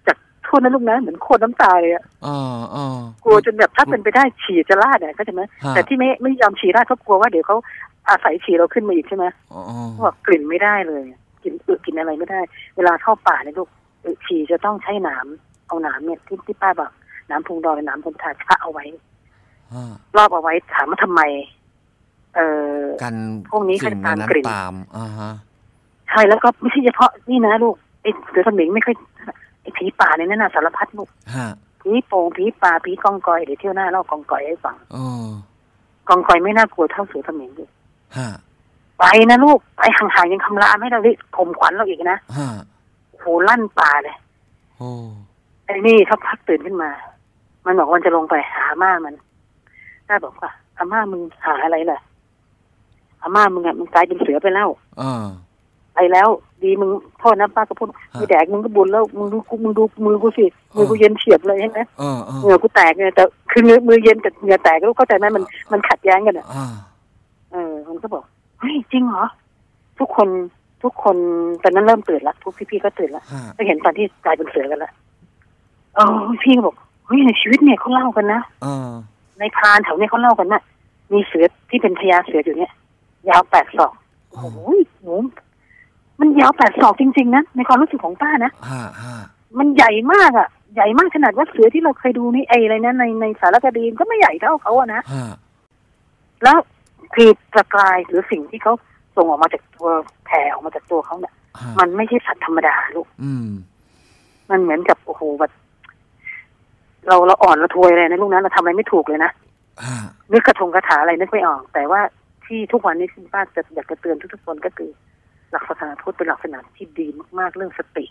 S2: โทษนะลูกนะเหมือนโคตรน้ำตาเลยอ่ะ
S1: อ๋ออ๋
S2: อกลัวจนแบบถ้าเป็นไปได้ฉี่จะราดเนี่ยก็ใช่ไหมแต่ที่ไม่ไม่ยอมฉี่ราดเขากลัวว่าเดี๋ยวเขาอาศัยฉี่เราขึ้นมาอีกใช่ไหมเขาบอกกลิ่นไม่ได้เลยกลิ่นอึกลิ่นอะไรไม่ได้เวลาเข้าป่าเนี่ยลูกฉี่จะต้องใช้หนามเอาหนามเนี่ยที่ที่ป้าบอกหนามพุงดอยหนามพุงทาชะเอาไว้รอบเอาไว้ถามว่าทำไมเอ่อ
S1: กัน
S2: พวกนี้เขาตามกลิ่น
S1: ตามอ่าฮะ
S2: ใช่แล้วก็ไม่ใช่เฉพาะนี่นะลูกไอ้เสือสมิงไม่ค่อยไอ้ผีป่าเนี่ยนั่นน่ะสารพัดลูกผีโป่งผีป่าผีกองกอยเดี๋ยวเที่ยวหน้าเล่ากองกอยให้ฟังกองกอยไม่น่ากลัวเท่าเสือสมิงเลยไปนะลูกไปห่างๆยังคำรามให้เราดิข่มขวัญเราอีกนะโหลั่นป่าเลยไอ้นี่เขาพักตื่นขึ้นมามันบอกวันจะลงไปหาม่ามันได้บอกว่าอาม่ามึงหาอะไรล่ะอาม่ามึงอ่ะมึงตายเป็นเสือไปแล้วไปแล้วดีมึงโทษนะป้าก็พูดมึงแดกมึงก็บุญแล้วมึงดูกูมึงดูมือกูสิมือกูเย็นเฉียบเลยใช่ไหมเหงื่อกูแตกเนี่ยแต่คือมือเย็นกับเหงื่อแตกก็เข้าใจไหมมันมันขัดแย้งกันอ่ะเออมันก็บอกเฮ้ยจริงเหรอทุกคนทุกคนตอนนั้นเริ่มตื่นละทุกพี่ๆก็ตื่นละก็เห็นตอนที่กลายเป็นเสือกันละเออพี่ก็บอกเฮ้ยในชีวิตเนี่ยเขาเล่ากันนะในพานแถวนี้เขาเล่ากันนะมีเสือที่เป็นพญาเสืออยู่เนี่ยยาวแปดศอกโอ้โหหนูมันยาวแปดศอกจริงๆนะในความรู้สึกของป้านะมันใหญ่มากอ่ะใหญ่มากขนาดว่าเสือที่เราเคยดูนี่ไอ้อะไรนะในในสารคดีก็ไม่ใหญ่เท่าเขาอะนะแล้วคือประกายหรือสิ่งที่เขาส่งออกมาจากตัวแผ่ออกมาจากตัวเขาเนี่ยมันไม่ใช่สัตว์ธรรมดาลูกมันเหมือนกับโอ้โหแบบเราเราอ่อนเราทวยเลยนะลูกนะเราทำอะไรไม่ถูกเลยนะนึกกระทงกระถาอะไรนึกไม่ออกแต่ว่าที่ทุกวันนี้คุณป้าจะอยากจะเตือนทุกๆคนก็คือหลักศาสนาพุทธเป็นหลักศาสนาที่ดีมากๆเรื่องสติ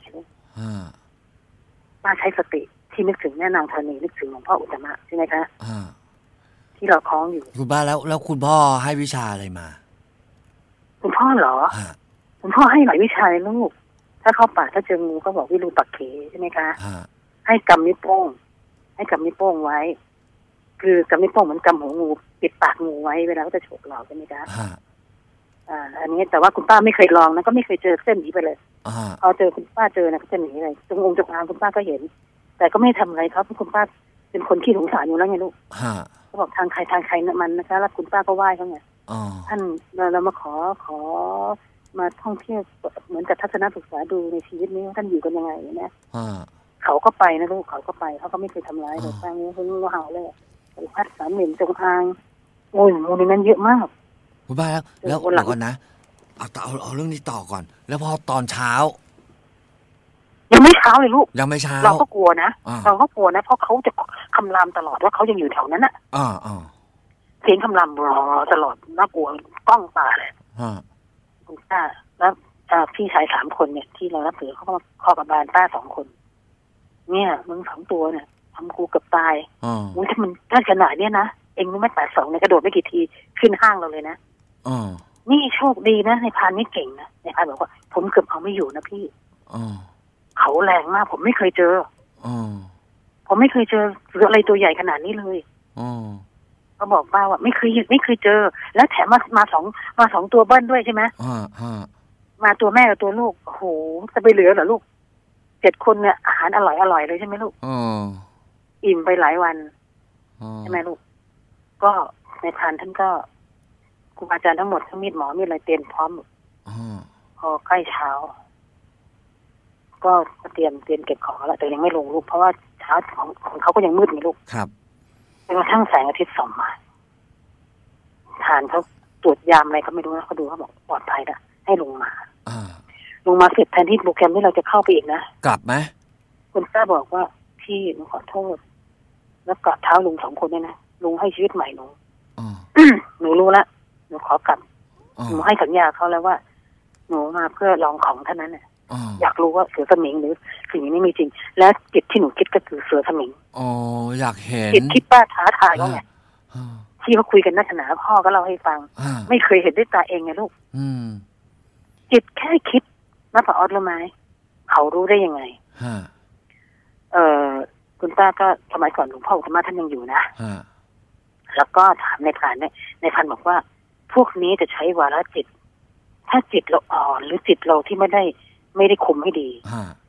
S2: ป้าใช้สติที่นึกถึงแม่นางธรณีนึกถึงหลวงพ่ออุตตมะใช่ไหมคะที่เราคล้องอยู่
S1: คุณป้าแล้วแล้วคุณพ่อให้วิชาอะไรมา
S2: คุณพ่อเหรอคุณพ่อให้หลายวิชาเลยลูกถ้าเข้าป่าถ้าเจองูก็บอกวิรูปักเขใช่ไหมคะให้กำนิ้วโป้งให้กำนิ้วโป้งไว้คือกำนิ้วโป้งเหมือนกำหัวงูปิดปากงูไว้เวลาเขาจะฉกเราใช่ไหมคะอ่าอันนี้แต่ว่าคุณป้าไม่เคยลองนะก็ไม่เคยเจอเส้นหนีไปเลยพอเจอคุณป้าเจอนะก็จะหนีเลยจงองค์จงอางคุณป้าก็เห็นแต่ก็ไม่ทำอะไรเขาเพราะคุณป้าเป็นคนขี้สงสารอยู่แล้วไงลูกเขาบอกทางใครทางใครมันนะคะแล้วคุณป้าก็ไหว้เขาไงท่านเรามาขอขอมาท่องเที่ยวเหมือนกับทัศนศึกษาดูในชีวิตนี้ท่านอยู่กันยังไงนะเขาก็ไปนะลูกเขาก็ไปเขาก็ไม่เคยทำร้ายเลยป้าเนี้ยเขางูเห่าเลยพัดสามเหลี่ยมจงอางโอ้ยงูในนั้นเยอะมาก
S1: คุณป้าแล้วแล้วเดี๋ยวก่อนนะเอาเอาเอาเรื่องนี้ต่อก่อนแล้วพอตอนเช้า
S2: ยังไม่เช้าเลยลูก
S1: ยังไม่เช้า
S2: เราก็กลัวนะเราก็กลัวนะเพราะเขาจะคำรามตลอดว่าเขายังอยู่แถวนั้นอ่ะ
S1: อ่าอ่า
S2: เสียงคำรามรอตลอดน่ากลัวกล้องป่าเลยคุณป้าแล้วพี่ชายสามคนเนี่ยที่เรารับถือเขาก็มาขอกับบานป้าสองคนเนี่ยมึงสองตัวเนี่ยทำกูเกือบตายอ๋อถ้ามันได้ขนาดเนี้ยนะเองไม่แปดสองเนี่ยกระโดดไม่กี่ทีขึ้นห้างเราเลยนะ
S1: อ๋อ
S2: นี่โชคดีนะในพานนี่เก่งนะในพานบอกว่าผมเกือบเอาไม่อยู่นะพี่
S1: อ๋อ
S2: เขาแรงมากผมไม่เคยเจอ
S1: อ๋อ
S2: ผมไม่เคยเจอเสืออะไรตัวใหญ่ขนาดนี้เลย
S1: อ๋อ
S2: เขาบอกป้าว่าไม่เคยไม่เคยเจอแล้วแถมมามาสองมาสองตัวเบิ้ลด้วยใช่ไหม
S1: อ่าอ่า
S2: มาตัวแม่กับตัวลูกโอ้โหจะไปเหลือเหรอลูกเจ็ดคนเนี่ยอาหารอร่อยอร่อยเลยใช่ไหมลูก
S1: อ๋อ
S2: อิ่มไปหลายวันใช่ไหมลูกก็ในพานท่านก็ครูอาจารย์ทั้งหมดทั้งมีดหมอมีอะไรเตรียมพร้อมพอใกล้เช้าก็เตรียมเตรียมเก็บของแล้วแต่ยังไม่ลงลูกเพราะว่าเช้าของของเขาก็ยังมืดไงลูก
S1: ครับ
S2: จนกระทั่งแสงอาทิตย์ส่องมาทานเขาตรวจยามอะไรก็ไม่รู้นะเขาดูเขาบอกปลอดภัยแล้วให้ลงมาลงมาเสร็จแทนที่โปรแกรมที่เราจะเข้าไปอีกนะ
S1: กลับไหม
S2: คุณป้าบอกว่าพี่หนูขอโทษแล้วกราบเท้าลุงสองคนเนี่ยนะลุงให้ชีวิตใหม่หนูหนูรู้ละหนูขอกลับหนูให้สัญญาเขาแล้วว่าหนูมาเพื่อลองของเท่านั้นเนี่ยอยากรู้ว่าเสือสมิงหรือสิ่งนี้มีจริงและจิตที่หนูคิดก็คือเสือสมิง
S1: อ๋ออยากเห็น
S2: จิตที่ป้าท้าทายเขาไงที่เขาคุยกันนักหนาพ่อก็เล่าให้ฟังไม่เคยเห็นด้วยตาเองไงลูกจิตแค่คิดนะป้าออดรู้ไหมเขารู้ได้ยังไงเออคุณป้าก็สมัยก่อนหลวงพ่ออุตตมะท่านยังอยู่นะแล้วก็ถามในพานเนี่ยในพานบอกว่าพวกนี้จะใช้วาระจิตถ้าจิตเราอ่อนหรือจิตเราที่ไม่ได้ไม่ได้คุมให้ดี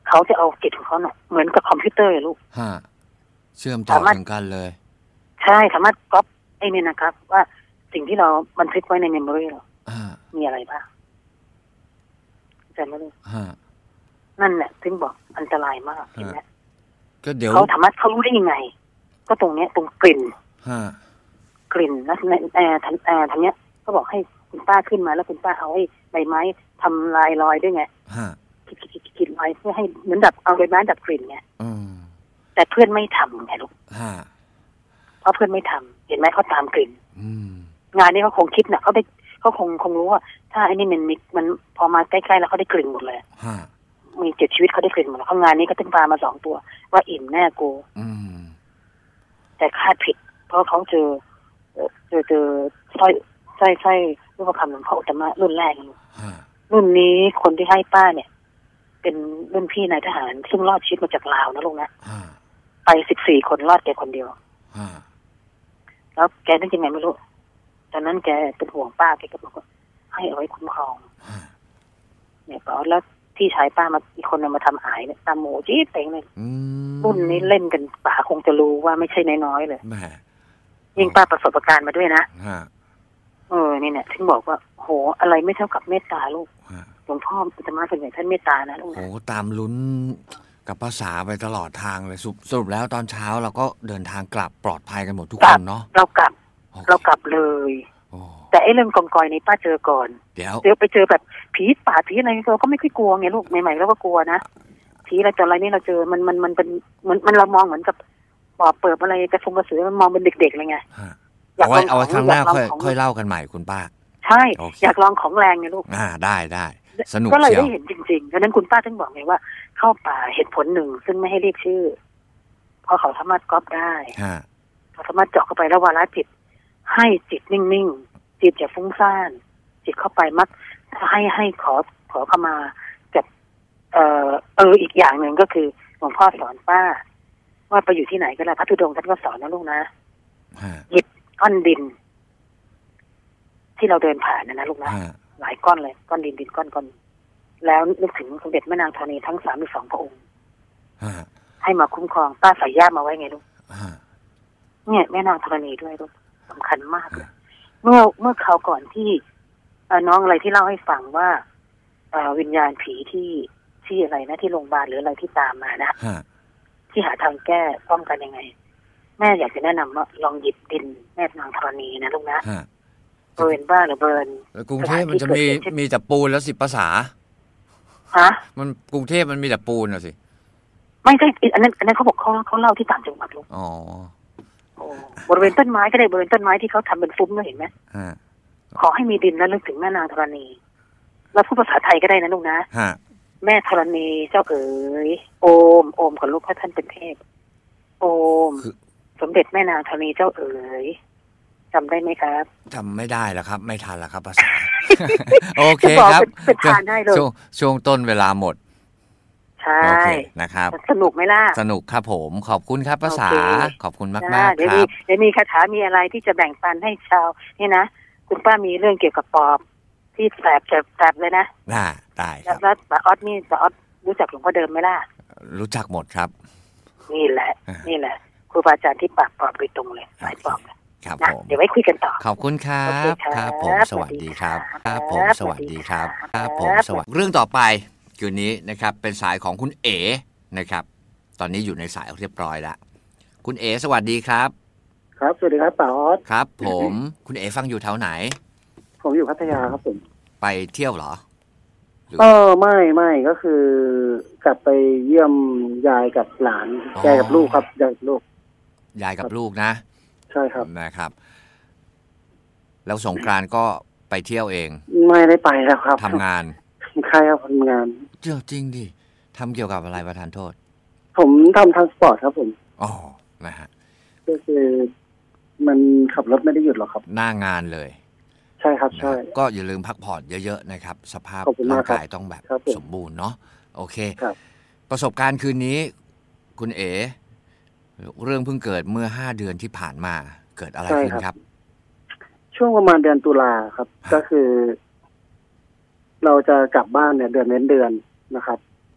S2: เขาจะเอาจิตของเขาเนาะเหมือนกับคอมพิวเตอร์ลูก
S1: ฮะเชื่อมต่อถึงกันเลย
S2: ใช่สามารถก๊อปไอ้นี่นะครับว่าสิ่งที่เราบันทึกไว้ในเมมโมรีเรามีอะไรบ้างจำไม่ได้นั่นแหละถึงบอกอันตรายมากเห็นไหม
S1: ก็เดี๋ยว
S2: เขาสามารถเขารู้ได้ยังไงก็ตรงเนี้ยตรงกลิ่นกลิ่นแล้วในแอร์ทันแอร์ทันเนี้ยก็บอกให้คุณป้าขึ้นมาแล้วคุณป้าเอาไอ้ใบไม้ทำลายรอยด้วยไงคิดคิดคิดคิดรอยเพื่อให้เหมือนดับเอาใบไม้ดับกลิ่นไงแต่เพื่อนไม่ทำไงลูกเพราะเพื่อนไม่ทำเห็นไหมเขาตามกลิ่นงานนี้เขาคงคิดนะเขาได้เขาคงคงรู้ว่าถ้าไอ้นี่มันมันพอมาใกล้ๆแล้วเขาได้กลิ่นหมดเลยมีเจ็ดชีวิตเขาได้กลิ่นหมดแล้วเขางานนี้ก็ตึ้งปลามาสองตัวว่าอิ่มแน่กูแต่คาดผิดเพราะเขาเจอเจอเจอสร้อยสร้อยสร้อยรูปคำหลวงพ่ออุตตมะรุ่นแรกรุ่นนี้คนที่ให้ป้าเนี่ยเป็นรุ่นพี่นายทหารซึ่งรอดชีวิตมาจากลาวนะลูกนะไปสิบสี่คนรอดแกคนเดียวแล้วแกนึกยังไงไม่รู้ตอนนั้นแกเป็นห่วงป้าแกก็บอกว่าให้เอาไว้คุ้มครองเนี่ยก็แล้วพี่ชายป้ามาอีกคนนึงมาทำหายเนี่ยตามโมจี้เต็งเลยรุ่นนี้เล่นกันป่าคงจะรู้ว่าไม่ใช่น้อยๆเลยยิ่งป้าประสบการณ์มาด้วยนะเออนี่เนี่ยถึงบอกว่าโหอะไรไม่เท่ากับเมตตาลูกหลวงพ่ออาตมาส่วนใหญ่ท่านเมตตานะลูกนะ
S1: โอ้ตามลุ้นกับภาษาไปตลอดทางเลยสรุปแล้วตอนเช้าเราก็เดินทางกลับปลอดภัยกันหมดทุกคนเนาะ
S2: เรากลับเรากลับเลยแต่ไอ้เรื่องกองกอยนี่ป้าเจอก่อน
S1: เดี๋ยว
S2: เดี๋ยวไปเจอแบบผีป่าผีอะไรเราก็ไม่ค่อยกลัวไงลูกใหม่ๆเราก็กลัวนะผีอะไรต่ออะไรนี่เราเจอมันมันมันเป็นเหมือนมันเรามองเหมือนกับปอบเปิดอะไรกระทงกระสือมันมองเป็นเด็กๆเลยไง
S1: อยากลองเอาไว้ครั้งหน้าค่อยค่อยเล่ากันใหม่คุณป้า
S2: ใช่อยากลองของแรงไงลูก
S1: อ่าได้ได้สนุก
S2: ก็เลยได้เห็นจริงๆดังนั้นคุณป้าถึงบอกไงว่าเข้าป่าเหตุผลหนึ่งซึ่งไม่ให้เรียกชื่อเพราะเขาสามารถก๊อปได้เขาสามารถเจาะเข้าไปแล้ววาระจิตให้จิตนิ่งๆจิตอย่าฟุ้งซ่านจิตเข้าไปมักให้ให้ขอขอเข้ามากับเอ่อเอออีกอย่างหนึ่งก็คือหลวงพ่อสอนป้าว่าไปอยู่ที่ไหนก็แล้วพระธุดงค์ท่านก็สอนนะลูกนะหยิบก้อนดินที่เราเดินผ่านนะนะลูกนะหลายก้อนเลยก้อนดินดินก้อนก้อนแล้วนึกถึงสมเด็จแม่นางธรณีทั้งสามหรือสองพระองค์ให้มาคุ้มครองป้าใส่ย่ามาไว้ไงลูกเนี่ยแม่นางธรณีด้วยลูกสำคัญมากเลยเมื่อเมื่อคราวก่อนที่น้องอะไรที่เล่าให้ฟังว่าวิญญาณผีที่ที่อะไรนะที่โรงพยาบาลหรืออะไรที่ตามมานะที่หาทางแก้ป้องกันยังไงแม่อยากจะแนะนำว่าลองหยิบดินแม่นางธรณีนะลูกนะเบิร์นบ้าหรือเบิร์น
S1: กรุงเทพมันจะมีมีแต่ปูนแล้วสิภาษา
S2: ฮะ
S1: มันกรุงเทพมันมีแต่ปูนอะสิ
S2: ไม่ใช่อันนั้นอันนั้นเขาบอกเขาเขาเล่าที่ต่างจังหวัดลูก
S1: อ๋
S2: อบริเวณต้นไม้ก็ได้บริเวณต้นไม้ที่เขาทำเป็นฟุ้มก็เห็นไหมขอให้มีดินแล้วนึกถึงแม่นางธรณีแล้วพูดภาษาไทยก็ได้นะลูกนะแม่ธรณีเจ้าเอ๋ยโอมโอมของลูกพระท่านเป็นเทพโอมสมเด็จแม่นางธรณีเจ้าเอ๋ยจำได้ไหมครับ
S1: จำไม่ได้แล้วครับไม่ทันแล้วครับภาษาโอเคครับช่วงช่วงต้นเวลาหมด
S2: ใช่
S1: นะครับ
S2: สนุกไหมล่ะ
S1: สนุกครับผมขอบคุณครับภาษาขอบคุณมากมากครับ
S2: เดี๋ยวมีคาถามีอะไรที่จะแบ่งปันให้ชาวนี่นะคุณป้ามีเรื่องเกี่ยวกับปอบที่แสบแสบเลยนะ
S1: ได้ได้ครับ
S2: แล้วป้าออสนี่ป้าออสรู้จักหลวงพ่อเดิมไหมล่ะ
S1: รู้จักหมดครับ
S2: นี่แหละนี่แหละครูบาอาจารย์ที่ปราบปอบโดยตรงเลยสายปอบ
S1: ครับผม
S2: เดี๋ยวไว้คุยกันต่อ
S1: ขอบคุณครับครับผมสวัสดีครับครับผมสวัสดีครับครับผมสวัสดีเรื่องต่อไปคืนนี้นะครับเป็นสายของคุณเอ๋นะครับตอนนี้อยู่ในสายเรียบร้อยแล้วคุณเอ๋สวัสดีครับ
S3: ครับสวัสดีครับป๋าออส
S1: ครับผมคุณเอ๋ฟังอยู่แถวไหน
S3: ผมอยู่พัทยาครับผม
S1: ไปเที่ยวเหรอ
S3: เออไม่ไม่ก็คือกลับไปเยี่ยมยายกับหลานยายกับลูกครับยายกับลูก
S1: ยายกับลูกนะ
S3: ใช่ครับ
S1: นะครับแล้วสงกรานต์ก็ไปเที่ยวเอง
S3: ไม่ได้ไปแล้วครับ
S1: ทำงาน
S3: ใครเอาทำงาน
S1: เจ้าจริงดิทำเกี่ยวกับอะไรประทานโทษ
S3: ผมทำทางสปอร์ตครับผม
S1: อ๋อนะฮะ
S3: ก็คือมันขับรถไม่ได้หยุดหรอกครับ
S1: หน้างานเลย
S3: ใช่ครับใช่
S1: ก็อย่าลืมพักผ่อนเยอะๆนะครับสภาพร่างกายต้องแบบสมบูรณ์เนาะโอเคประสบการณ์คืนนี้คุณเอ๋เรื่องเพิ่งเกิดเมื่อห้าเดือนที่ผ่านมาเกิดอะไรขึ้นครับ
S3: ช่วงประมาณเดือนตุลาครับก็คือเราจะกลับบ้านเนี่ยเดือนเว้นเดือนนะครับ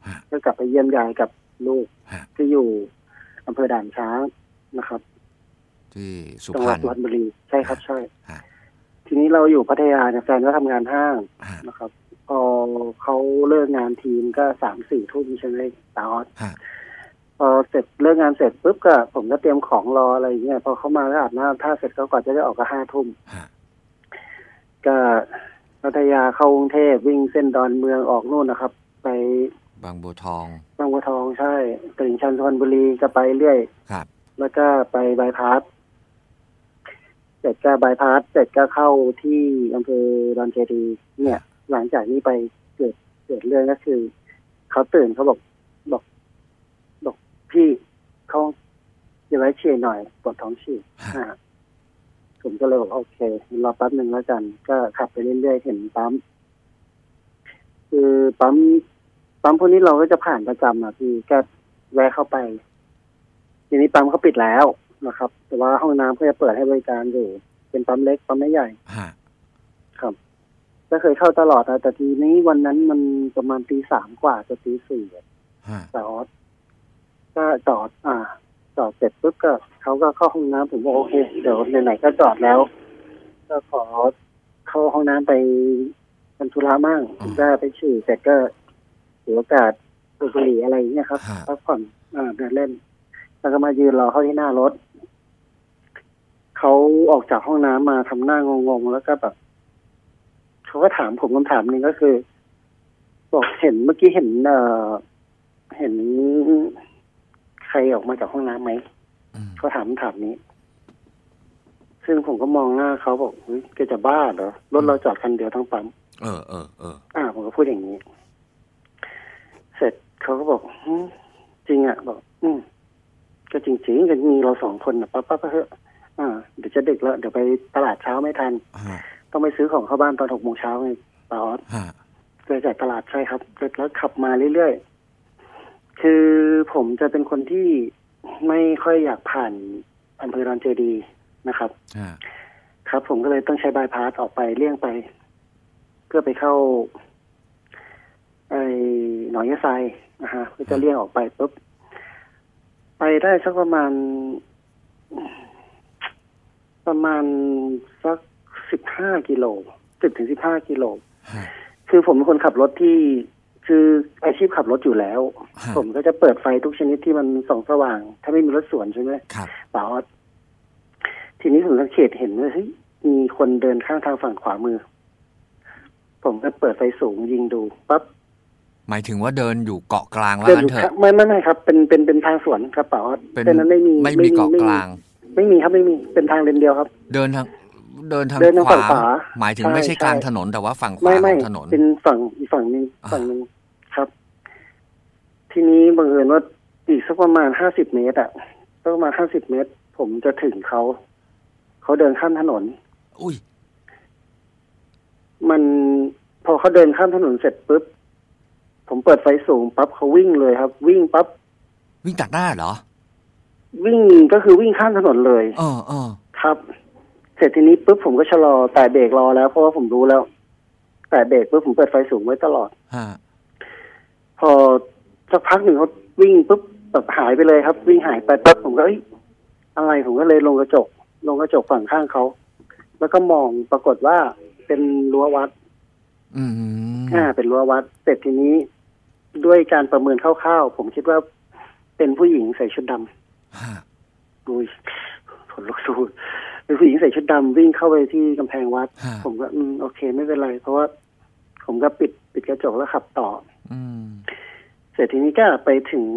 S3: ก็กลับไปเยี่ยมยายกับลูกที่อยู่อำเภอด่านช้างนะครับ
S1: ที่สุ
S3: พรรณจังหวัดสุพรรณบุรีใช่ครับใช่ทีนี้เราอยู่พัทยาเนี่ยแฟนก็ทำงานห้างนะครับพอเขาเลิกงานทีมก็สามสี่ทุ่มใช่ไหมตาออสพอเสร็จเลิกงานเสร็จปุ๊บก็ผมก็เตรียมของรออะไรอย่างเงี้ยพอเขามาแล้วอาบน้ำท่าเสร็จเขาก่อนจะได้ออกก็ห้าทุ่มก็พัทยาเข้ากรุงเทพวิ่งเส้นดอนเมืองออกนู่นนะครับไป
S1: บางบัวทอง
S3: บางบัวทองใช่ตลิ่งชันสุพรรณบุรีก็ไปเรื่อย
S1: ครับ
S3: แล้วก็ไปบายพาสเสร็จก็บายพาสเสร็จก็เข้าที่อำเภอดอนเจดีเนี่ยหลังจากนี้ไปเกิดเกิดเรื่องก็คือเขาตื่นเขาบอกบอกบอกพี่เขาจะไว้เชียร์หน่อยปวดท้องฉี่ผมก็เลยบอกโอเครอแป๊บหนึ่งแล้วกันก็ขับไปเรื่อยๆเห็นปั๊มคือปั๊มปั๊มพวกนี้เราก็จะผ่านประจำอ่ะพี่ก็แวะเข้าไปทีนี้ปั๊มเขาปิดแล้วนะครับแต่ว่าห้องน้ำเขาจะเปิดให้บริการอยู่เป็นปั๊มเล็กปั๊มไม่ใหญ่ครับก็เคยเข้าตลอดแต่ทีนี้วันนั้นมันประมาณตีสามกว่าจะตีสี่จอดก็จอดอ่าจอดเสร็จปุ๊บก็เขาก็เข้าห้องน้ำผมบอกโอเคเดี๋ยวไหนๆก็จอดแล้วก็ขอเข้าห้องน้ำไปทำธุระมั่งก็ไปฉี่เสร็จก็ถือโอกาสสูบบุหรี่อะไรอย่างเงี้ยครับพักผ่อนอ่าเดินเล่นแล้วก็มายืนรอเข้าที่หน้ารถเขาออกจากห้องน้ำมาทำหน้างงๆแล้วก็แบบเขาก็ถามผมคำถามหนึ่งก็คือบอกเห็นเมื่อกี้เห็นเอ่อเห็นใครออกมาจากห้องน้ำไหมเขาถามคำถามนี้ซึ่งผมก็มองหน้าเขาบอกเฮ้ยแกจะบ้าเหรอรถเราจอดคันเดียวทั้งปั๊ม
S1: เออเออเออ
S3: อ่าผมก็พูดอย่างนี้เสร็จเขาก็บอกจริงอ่ะบอกอืมก็จริงๆก็มีเราสองคนนะปั๊บปั๊บเถอะอ่าเดี๋ยวจะดึกแล้วเดี๋ยวไปตลาดเช้าไม่ทันต้องไปซื้อของเข้าบ้านตอนหกโมงเช้าไงป้าออสเกิดจากตลาดใช่ครับเสร็จแล้วขับมาเรื่อยๆคือผมจะเป็นคนที่ไม่ค่อยอยากผ่านอำเภอดอนเจดีนะครับครับผมก็เลยต้องใช้บายพาสออกไปเลี่ยงไปเพื่อไปเข้าไอ้หนองยะไซนะฮะก็จะเลี่ยงออกไปปุ๊บไปได้สักประมาณประมาณสักสิบห้ากิโลสิบถึงสิบห้ากิโลคือผมเป็นคนขับรถที่คืออาชีพขับรถอยู่แล้วผมก็จะเปิดไฟทุกชนิดที่มันส่องสว่างถ้าไม่มีรถสวนใช่ไหม
S1: ครับ
S3: ป่าวทีนี้ผมสังเกตเห็นว่าเฮ้ยมีคนเดินข้างทางฝั่งขวามือผมก็เปิดไฟสูงยิงดูปั๊บ
S1: หมายถึงว่าเดินอยู่เกาะกลางว่า
S3: งั้นเถอะไม่ไม่ไม่ครับเป็นเป็นเป็นทางสวนครับป่าวเป็นนั้นไม่มี
S1: ไม่มีเกาะกลาง
S3: ไม่มีครับไม่มีเป็นทางเลนเดียวครับ
S1: เดินทางเดินทาง
S3: ขวา
S1: หมายถึงไม่ใช่กลางถนนแต่ว่าฝั่งขวาของถนน
S3: เป็นฝั่งอีกฝั่งนึงฝั่งนึงครับทีนี้บังเอิญว่าอีกสักประมาณห้าสิบเมตรอ่ะสักประมาณห้าสิบเมตรผมจะถึงเขาเขาเดินข้ามถนน
S1: อุ้ย
S3: มันพอเขาเดินข้ามถนนเสร็จปุ๊บผมเปิดไฟสูงปั๊บเขาวิ่งเลยครับวิ่งปั๊บ
S1: วิ่งตัดหน้าเหรอ
S3: วิ่งก็คือวิ่งข้ามถนนเลย
S1: อ๋ออ๋อ
S3: ครับเสร็จทีนี้ปุ๊บผมก็ชะลอแต่เบรกรอแล้วเพราะว่าผมรู้แล้วแต่เบรกปุ๊บผมเปิดไฟสูงไว้ตลอด
S1: ฮะ
S3: พอสักพักหนึ่งเขาวิ่งปุ๊บแบบหายไปเลยครับวิ่งหายไปปุ๊บผมก็เอ้ยอะไรผมก็เลยลงกระจกลงกระจกฝั่งข้างเขาแล้วก็มองปรากฏว่าเป็นรั้ววัด
S1: อืม
S3: อ่าเป็นรั้ววัดเสร็จทีนี้ด้วยการประเมินคร่าวๆผมคิดว่าเป็นผู้หญิงใส่ชุดดำดูผลลุกสู้เป็นผู้หญิงใส่ชุดดำวิ่งเข้าไปที่กำแพงวัดผมก็อืมโอเคไม่เป็นไรเพราะว่าผมก็ปิดปิดกระจกแล้วขับต่อ
S1: อืม
S3: เสร็จทีนี้ก็ไปถึง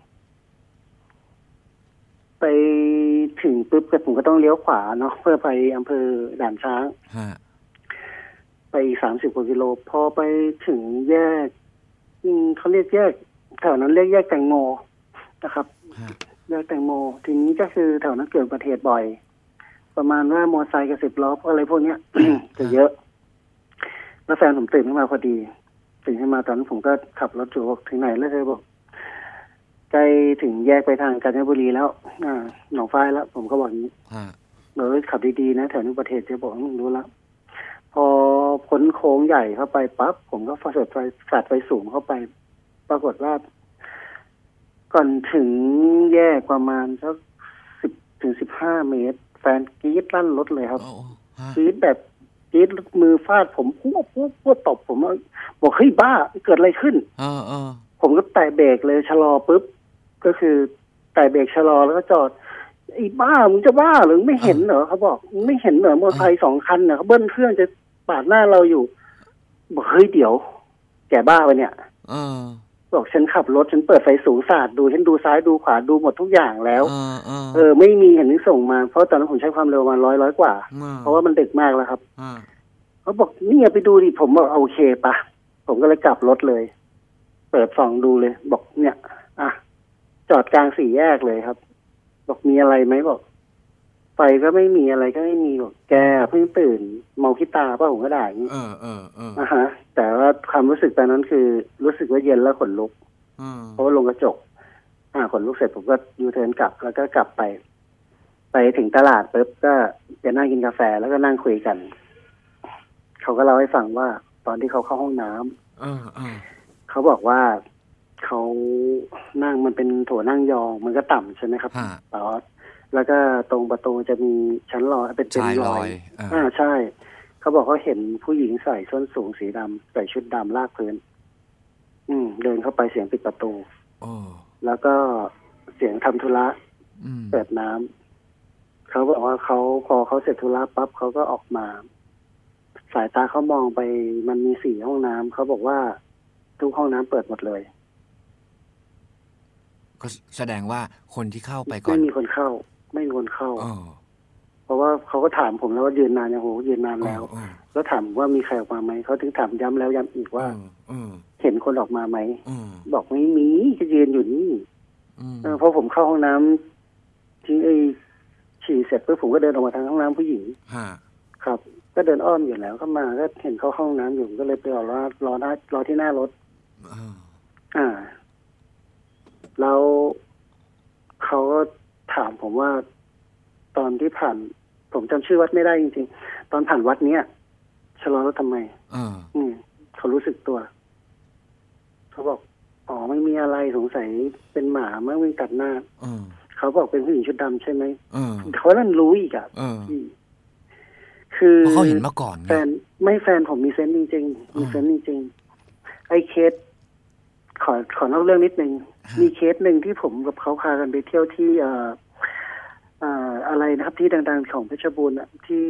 S3: ไปถึงปุ๊บก็ผมก็ต้องเลี้ยวขวาเนาะเพื่อไปอำเภอด่านช้างไปอีกสามสิบกว่ากิโลพอไปถึงแยกเขาเรียกแยกแถวนั้นเรียกแยกแตงโมนะครับแยกแตงโมทีนี้ก็คือแถวนั้นเกิดอุบัติเหตุบ่อยประมาณว่ามอเตอร์ไซค์กับสิบล้ออะไรพวกเนี้ย จะเยอะแล้วแฟนผมตื่นขึ้นมาพอดีตื่นขึ้นมาตอนนั้นผมก็ขับรถอยู่ถึงไหนแล้วเลยบอกใกล้ถึงแยกไปทางกาญจนบุรีแล้วอ่าหนองฟ้ายแล้วผมก็บอกอย่างนี้เออขับดีๆนะแถวนี้ประเทศจะบอกรู้แล้วพอพ้นโค้งใหญ่เข้าไปปั๊บผมก็ฝัดไฟฝัดไฟสูงเข้าไปปรากฏว่าก่อนถึงแยกประมาณสักสิบถึงสิบห้าเมตรแฟนกรี๊ดลั่นรถเลยครับกรี๊ดแบบกรี๊ดมือฟาดผมพูดพูดพูดตบผมบอกเฮ้ยบ้าเกิดอะไรขึ้น
S1: เออเออ
S3: ผมก็แตะเบรกเลยชะลอปุ๊บก็คือแตะเบรกชะลอแล้วก็จอดไอ้บ้ามึงจะบ้าหรือไม่เห็นเหรอเขาบอกไม่เห็นเหรอมอเตอร์ไซค์สองคันเนี่ยเขาเบิ้ลเครื่องจะปาดหน้าเราอยู่บอกเฮ้ยเดี๋ยวแกบ้าไปเนี่ย
S1: เออ
S3: บอกฉันขับรถฉันเปิดไฟสูงสาดดูฉันดูซ้ายดูขวาดูหมดทุกอย่างแล้ว
S1: เออเออ
S3: เออไม่มีเห็นที่ส่งมาเพราะตอนนั้นผมใช้ความเร็วมาร้อยร้อยกว่าเพราะว่ามันดึกมากแล้วครับเขาบอกนี่ไปดูดิผมบอกโอเคปะผมก็เลยกลับรถเลยเปิดส่องดูเลยบอกเนี่ยอ่ะจอดกลางสี่แยกเลยครับบอกมีอะไรไหมบอกไฟก็ไม่มีอะไรก็ไม่มีบอกแกเพิ่งตื่นเมาขี้ตาป่ะผมก็ด่าอย่างนี้
S1: เออเออเออ
S3: อ่ะฮะแต่ว่าความรู้สึกตอนนั้นคือรู้สึกว่าเย็นแล้วขนลุกเพราะว่าลงกระจกอ่าขนลุกเสร็จผมก็ยูเทิร์นกลับแล้วก็กลับไปไปถึงตลาดปุ๊บก็จะนั่งกินกาแฟแล้วก็นั่งคุยกันเขาก็เล่าให้ฟังว่าตอนที่เขาเข้าห้องน้ำ
S1: เออเออ
S3: เขาบอกว่าเขานั่งมันเป็นโถนั่งยองมันก็ต่ำใช่ไหมครับตอสแล้วก็ตรงประตูจะมีชั้นลอยเป็นเป็นลอยอ่าใช่เขาบอกเขาเห็นผู้หญิงใส่ส้นสูงสีดำใส่ชุดดำลากพื้นอืมเดินเข้าไปเสียงปิดประตูแล้วก็เสียงทำธุระเปิดน้ำเขาบอกว่าเขาพอเขาเสร็จธุระปั๊บเขาก็ออกมาสายตาเขามองไปมันมีสี่ห้องน้ำเขาบอกว่าทุกห้องน้ำเปิดหมดเลย
S1: ก็แสดงว่าคนที่เข้าไปก่อน
S3: ไม่มีคนเข้าไม่มีคนเข้าเพราะว่าเขาก็ถามผมแล้วว่ายืนนานยังโหยืนนานแล้วแล้วถามว่ามีใครออกมาไหมเขาถึงถามย้ำแล้วย้ำอีกว่าเห็นคนออกมาไหมบอกไม่มีก็ยืนอยู่นี่เพราะผมเข้าห้องน้ำที่ไอ้ฉี่เสร็จปุ๊บผมก็เดินออกมาทางห้องน้ำผู้หญิงครับก็เดินอ้อมอยู่แล้วก็มาก็เห็นเขาห้องน้ำอยู่ก็เลยไปรอรอรอหน้ารอที่หน้ารถอ่าแล้วเขาก็ถามผมว่าตอนที่ผ่านผมจำชื่อวัดไม่ได้จริงๆตอนผ่านวัดเนี้ยชะลอรถทำไมอืมเขารู้สึกตัวเขาบอกอ๋อไม่มีอะไรสงสัยเป็นหมาเมื่อวิ่งตัดหน้าเขาบอกเป็นผู้หญิงชุดดำใช่ไหมเขานั่นรู้อีกอ่ะคือ
S1: เขาเห็นมาก่อน
S3: แฟนไม่แฟนผมมีเซนส์จริงๆมีเซนส์จริงๆไอ้เคสขอขอนอกเรื่องนิดนึงมีเคสหนึ่งที่ผมกับเขาพากันไปเที่ยวที่เอ่อเอ่ออะไรนะครับที่ดังๆของเพชรบูรณ์อ่ะที่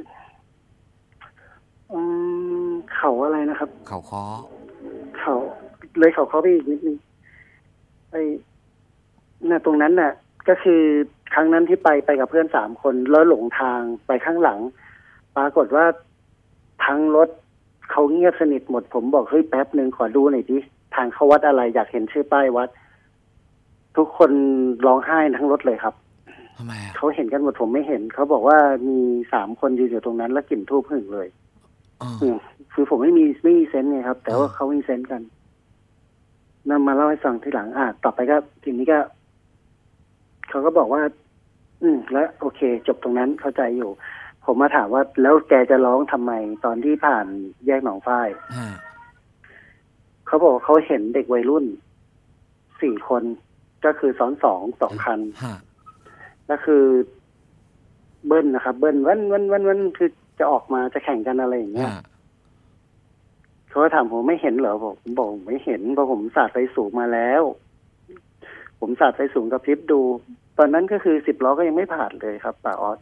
S3: อืมเขาอะไรนะครับ
S1: เขาค้อ
S3: เขาเลยเขาค้อไปอีกนิดนึงไอ้น่ะตรงนั้นน่ะก็คือครั้งนั้นที่ไปไปกับเพื่อนสามคนแล้วหลงทางไปข้างหลังปรากฏว่าทั้งรถเขาเงียบสนิทหมดผมบอกเฮ้ยแป๊บนึงขอดูหน่อยดิทางเข้าวัดอะไรอยากเห็นชื่อป้ายวัดทุกคนร้องไห้ทั้งรถเลยครับ
S1: ทำไมอ่ะ
S3: เขาเห็นกันหมดผมไม่เห็นเขาบอกว่ามีสามคนยืนอยู่ตรงนั้นแล้วกลิ่นธูปหึงเลยอืมคือผมไม่มีไม่มีเซนส์ไงครับแต่ว่าเขามีเซนส์กันนำมาเล่าให้ฟังทีหลังอ่ะต่อไปก็ทีนี้ก็เขาก็บอกว่าอืมแล้วโอเคจบตรงนั้นเข้าใจอยู่ผมมาถามว่าแล้วแกจะร้องทำไมตอนที่ผ่านแยกหนองฝ้ายเขาบอกเขาเห็นเด็กวัยรุ่นสี่คนก็คือซ้อนสองสองคันก็คือเบิ้ลนะครับเบิ้ลวันวันวันวันคือจะออกมาจะแข่งกันอะไรอย่างเงี้ยเขาก็ถามผมไม่เห็นเหรอผมผมบอกไม่เห็นเพราะผมสาดไฟสูงมาแล้วผมสาดไฟสูงกับพริบดูตอนนั้นก็คือสิบล้อก็ยังไม่ผ่านเลยครับป่าออส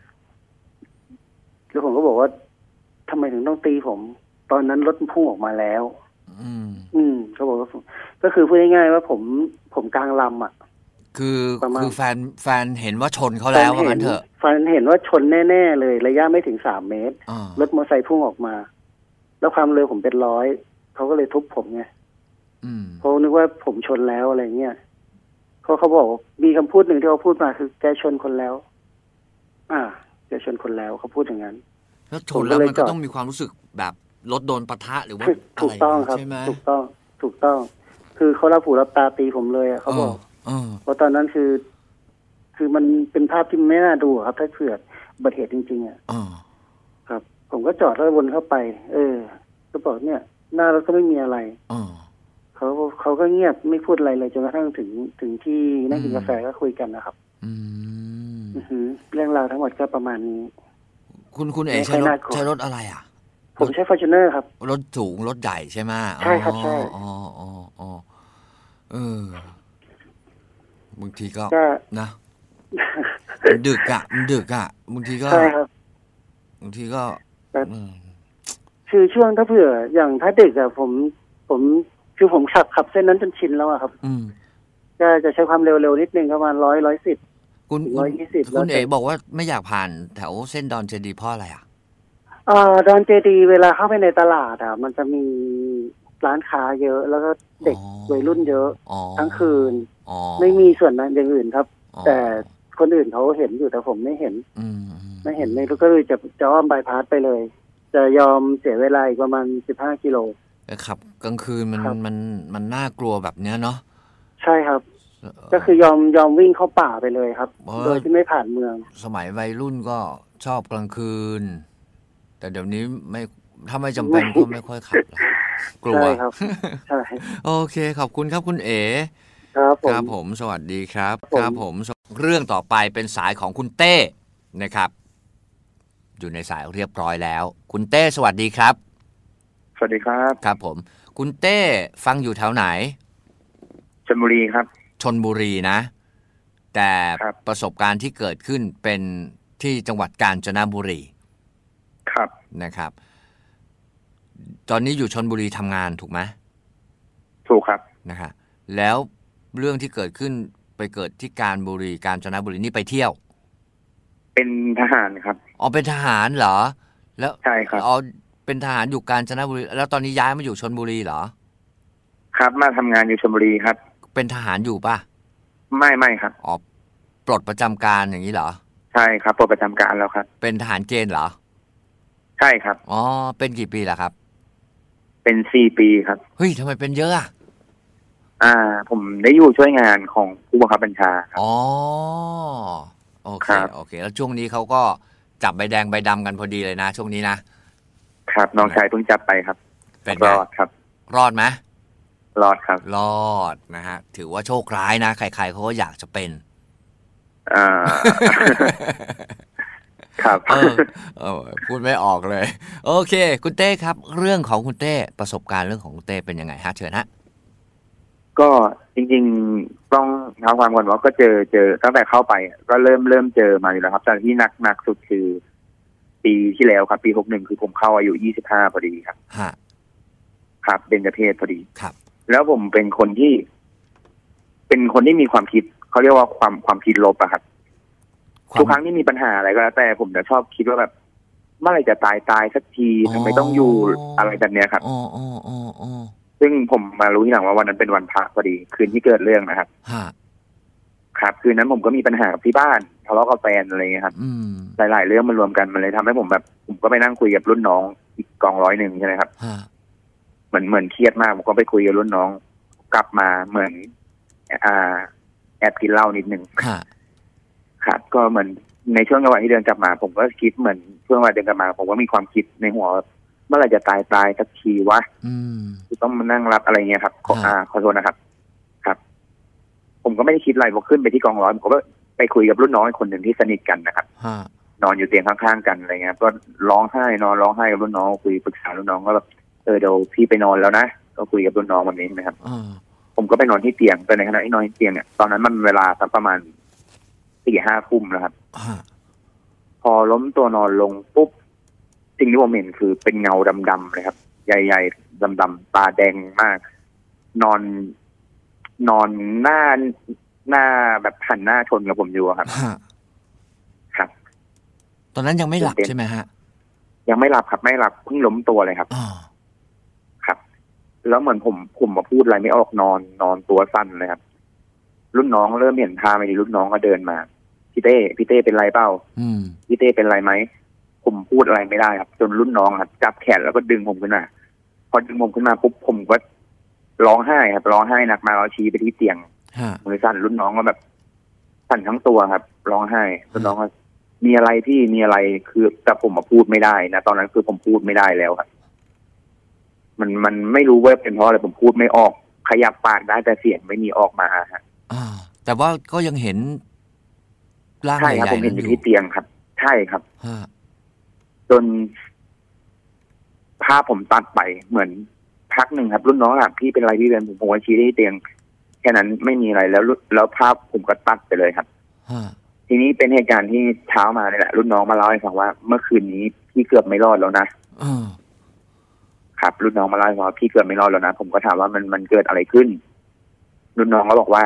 S3: แล้วผมก็บอกว่าทำไมถึงต้องตีผมตอนนั้นรถพุ่งออกมาแล้ว
S1: อืม
S3: อืมเขาบอกว่าก็คือพูดง่ายๆว่าผมผมกลางลำอ่ะ
S1: คือคือแฟนแฟนเห็นว่าชนเขาแล้วว่างั้นเถอะ
S3: แฟนเห็นว่าชนแน่ๆเลยระยะไม่ถึงสามเมตรรถมอเตอร์ไซค์พุ่งออกมาแล้วความเร็วผมเป็นร้อยเขาก็เลยทุบผมไงเพราะนึกว่าผมชนแล้วอะไรเงี้ยเขาเขาบอกมีคำพูดหนึ่งที่เขาพูดมาคือแกชนคนแล้วอ่าแกชนคนแล้วเขาพูดอย่างนั้น
S1: แล้วชนแล้วมันก็ต้องมีความรู้สึกแบบรถโดนปะทะหรือว่า
S3: ถูกต้องครับถูกต้องถูกต้องคือเขารับหูรับตาตีผมเลยอ่ะเขาบอกเพราะตอนนั้นคือคือมันเป็นภาพที่ไม่น่าดูครับถ้าเกิดอุบัติเหตุจริงๆอ่ะครับผมก็จอดแล้ววนเข้าไปเออก็บอกเนี่ยหน้ารถก็ไม่มีอะไรเขาเขาเขาก็เงียบไม่พูดอะไรเลยจนกระทั่งถึงถึงที่นั่งกินกาแฟก็คุยกันนะครับ
S1: อืม
S3: เรื่องราวทั้งหมดก็ประมาณนี้
S1: คุณคุณเอ๋ใช้รถใช้รถอะไรอ่ะ
S3: ผมใช้ Fortuner ครับ
S1: รถสูงรถใหญ่ใช่ไหม
S3: ใช่ครับใช่
S1: อ๋ออ๋ออ๋อเออบางทีก็นะมันดึกอ่ะมันดึกอ่ะบางทีก็
S3: ใช่ครับ
S1: บางทีก็
S3: คือช่วงถ้าเผื่ออย่างถ้าเด็กอะผมผมคือผมขับขับเส้นนั้นจนชินแล้วอะครับ
S1: อืม
S3: ก็จะใช้ความเร็วๆนิดนึงประมาณร้อยร้อยสิบ
S1: คุณร้อยยี่สิบคุณเอ๋บอกว่าไม่อยากผ่านแถวเส้นดอนเจดีเพราะอะไรอ่ะ
S3: เอ่อดอนเจดีเวลาเข้าไปในตลาดอ่ะมันจะมีร้านค้าเยอะแล้วก็เด็กวัยรุ่นเยอะทั้งคืนไม่มีส่วนนั้นอย่างอื่นครับแต่คนอื่นเขาเห็นอยู่แต่ผมไม่เห็นไม่เห็นไม่รู้ก็เลยจะจะอ้อมบายพาสไปเลยจะยอมเสียเวลาอีกประมาณสิบห้ากิโล
S1: ครับกลางคืนมันมันมันน่ากลัวแบบเนี้ยเนาะ
S3: ใช่ครับก็คือยอมยอมวิ่งเข้าป่าไปเลยครับโดยที่ไม่ผ่านเมือง
S1: สมัยวัยรุ่นก็ชอบกลางคืนแต่เดี๋ยวนี้ไม่ถ้าไม่จำเป็นก็ไม่ค่อยขับกลัว
S3: ใช่ครับใช่
S1: โอเคขอบคุณครับคุณเอ๋
S3: ครับผม
S1: ครับผมสวัสดีครับครับผมเรื่องต่อไปเป็นสายของคุณเต้นะครับอยู่ในสายเรียบร้อยแล้วคุณเต้สวัสดีครับ
S4: สวัสดีครับ
S1: ครับผมคุณเต้ฟังอยู่แถวไหน
S4: ชลบุรีครับ
S1: ชลบุรีนะแต่ประสบการณ์ที่เกิดขึ้นเป็นที่จังหวัดกาญจนบุรี
S4: ครับ
S1: นะครับตอนนี้อยู่ชลบุรีทำงานถูกไหม
S4: ถูกครับ
S1: นะครับแล้วเรื่องที่เกิดขึ้นไปเกิดที่กาญจนบุรีกาญจนบุรีนี่ไปเที่ยว
S4: เป็นทหารครับ
S1: อ๋อเป็นทหารเหรอแล้ว
S4: ใช่ครับ
S1: อ๋อเป็นทหารอยู่กาญจนบุรีแล้วตอนนี้ย้ายมาอยู่ชลบุรีเหรอ
S4: ครับมาทำงานอยู่ชลบุรีครับ
S1: เป็นทหารอยู่ป่ะ
S4: ไม่ไม่ครับ
S1: อ๋อปลดประจำการอย่างนี้เหรอ
S4: ใช่ครับปลดประจำการแล้วครับ
S1: เป็นทหารเกณฑ์เหรอ
S4: ใช่ครับ
S1: อ๋อเป็นกี่ปีล่ะครับ
S4: เป็นสี่ปีครับ
S1: เฮ้ยทำไมเป็นเยอะอ่ะ
S4: อ่าผมได้อยู่ช่วยงานของผู้บังคับบัญชาครับ
S1: อ๋อโอเคโอเคแล้วช่วงนี้เขาก็จับใบแดงใบดำกันพอดีเลยนะช่วงนี้นะครับ
S4: น้องชายเพิ่งจับไปครับรอดครับ
S1: รอดไหม
S4: รอดครับ
S1: รอดนะฮะถือว่าโชคร้ายนะใครๆเขาก็อยากจะเป็น
S4: อ่าครับ
S1: เออเออพูดไม่ออกเลยโอเคคุณเต้ครับเรื่องของคุณเต้ประสบการณ์เรื่องของคุณเต้เป็นยังไงฮะเชิญฮะ
S4: ก็จริงๆต้องเท้าความก่อนว่าก็เจอเจอตั้งแต่เข้าไปก็เริ่มเริ่มเจอมาอยู่แล้วครับแต่ที่หนักหนักสุดคือปีที่แล้วครับปีหกสิบเอ็ดคือผมเข้าอายุยี่สิบห้าพอดีครับ
S1: ฮะ
S4: ครับเบญจเพศพอดี
S1: ครับ
S4: แล้วผมเป็นคนที่เป็นคนที่มีความคิดเขาเรียกว่าความความคิดลบอะครับทุกครั้งที่มีปัญหาอะไรก็แล้วแต่ผมจะชอบคิดว่าแบบเมื่อไหร่จะตายตายสักทีทำไมต้องอยู่อะไรแบบนี้ครับ
S1: อ๋ออ๋ออ๋ออ๋อ
S4: ซึ่งผมมารู้ทีหลังว่าวันนั้นเป็นวันพระพอดีคืนที่เกิดเรื่องนะครับครับคืนนั้นผมก็มีปัญหากับที่บ้านทะเลาะกับแฟนอะไรเงี้ยครับหลายๆเรื่องมันรวมกันมันเลยทำให้ผมแบบผมก็ไปนั่งคุยกับรุ่นน้องอีกกองร้อยหนึ่งใช่ไหมครับเหมือนเหมือนเครียดมากผมก็ไปคุยกับรุ่นน้องกลับมาเหมือนอ่าแอบกินเหล้านิดนึงครับก็เหมือนในช่วงจังหวะที่เดินกลับมาผมก็คิดเหมือนช่วงจังหวะเดินกลับมาผมก็มีความคิดในหัวเมื่อไหร่จะตายตายสักทีวะคือต้องมานั่งรับอะไรเงี้ยครับขออ่าขอโทษนะครับครับผมก็ไม่ได้คิดอะไรพอขึ้นไปที่กองร้อยผมก็ไปคุยกับรุ่นน้องคนหนึ่งที่สนิทกันนะครับนอนอยู่เตียงข้างๆกันอะไรเงี้ยก็ร้องไห้นอนร้องไห้กับรุ่นน้องคุยปรึกษารุ่นน้องก็แบบเออเดี๋ยวพี่ไปนอนแล้วนะก็คุยกับรุ่นน้องวันนี้นะครับผมก็ไปนอนที่เตียงแต่ในขณะที่นอนที่เตียงเนี่ยตอนนั้นมันเวลาสักประมาณสี่ห้าทุ่มนะครับพอล้มตัวนอนลงปุ๊บสิ่งที่ผมเห็นคือเป็นเงาดำๆเลยครับใหญ่ๆดำๆตาแดงมากนอนนอนหน้าหน้าแบบหันหน้าชนกับผมอยู่ครับครับ
S1: ตอนนั้นยังไม่หลับใช่ไหมฮะ
S4: ยังไม่หลับครับไม่หลับเพิ่งล้มตัวเลยครับครับแล้วเหมือนผมผมมาพูดอะไรไม่ออกนอนนอนตัวสั่นเลยครับรุ่นน้องเริ่มเห็นท่าไม่ดีรุ่นน้องก็เดินมาพี่เต้พี่เต้เป็นไรเปล่าพี่เต้เป็นไรไหมผมพูดอะไรไม่ได้ครับจนรุ่นน้องครับจับแขนแล้วก็ดึงผมขึ้นมาพอดึงผมขึ้นมาปุ๊บผมก็ร้องไห้ครับร้องไห้หนักมาแล้วชี้ไปที่เตียงมือสั่นรุ่นน้องก็แบบสั่นทั้งตัวครับร้องไห้รุ่นน้องก็มีอะไรพี่มีอะไรคือแต่ผมมาพูดไม่ได้นะตอนนั้นคือผมพูดไม่ได้แล้วครับมันมันไม่รู้ว่าเป็นเพราะอะไรผมพูดไม่ออกขยับปากได้แต่เสียงไม่มีออกมาฮะ
S1: อ่าแต่ว่าก็ยังเห็นร่างใหญ่ๆ
S4: ใช่ครับผมเห็นอยู่ที่เตียงครับใช่ครับจนภาพผมตัดไปเหมือนพักหนึ่งครับรุ่นน้องอ่ะพี่เป็นไรพี่เป็นผมผมก็ชี้ที่เตียงแค่นั้นไม่มีอะไรแล้วแล้วภาพผมก็ตัดไปเลยครับทีนี้เป็นเหตุการณ์ที่เช้ามาเนี่ยแหละรุ่นน้องมาเล่าให้ฟังว่าเมื่อคืนนี้พี่เกือบไม่รอดแล้วนะครับรุ่นน้องมาเล่าให้ฟังว่าพี่เกือบไม่รอดแล้วนะผมก็ถามว่ามันมันเกิดอะไรขึ้นรุ่นน้องก็บอกว่า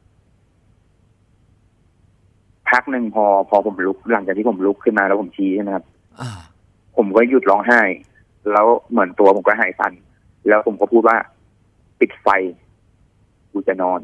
S4: พักหนึ่งพอพอผมลุกหลังจากที่ผมลุกขึ้นมาแล้วผมชี้ใช่ไหมครับผมก็หยุดร้องไห้แล้วเหมือนตัวผมก็หายสั่นแล้วผมก็พูดว่าปิดไฟกูจะนอน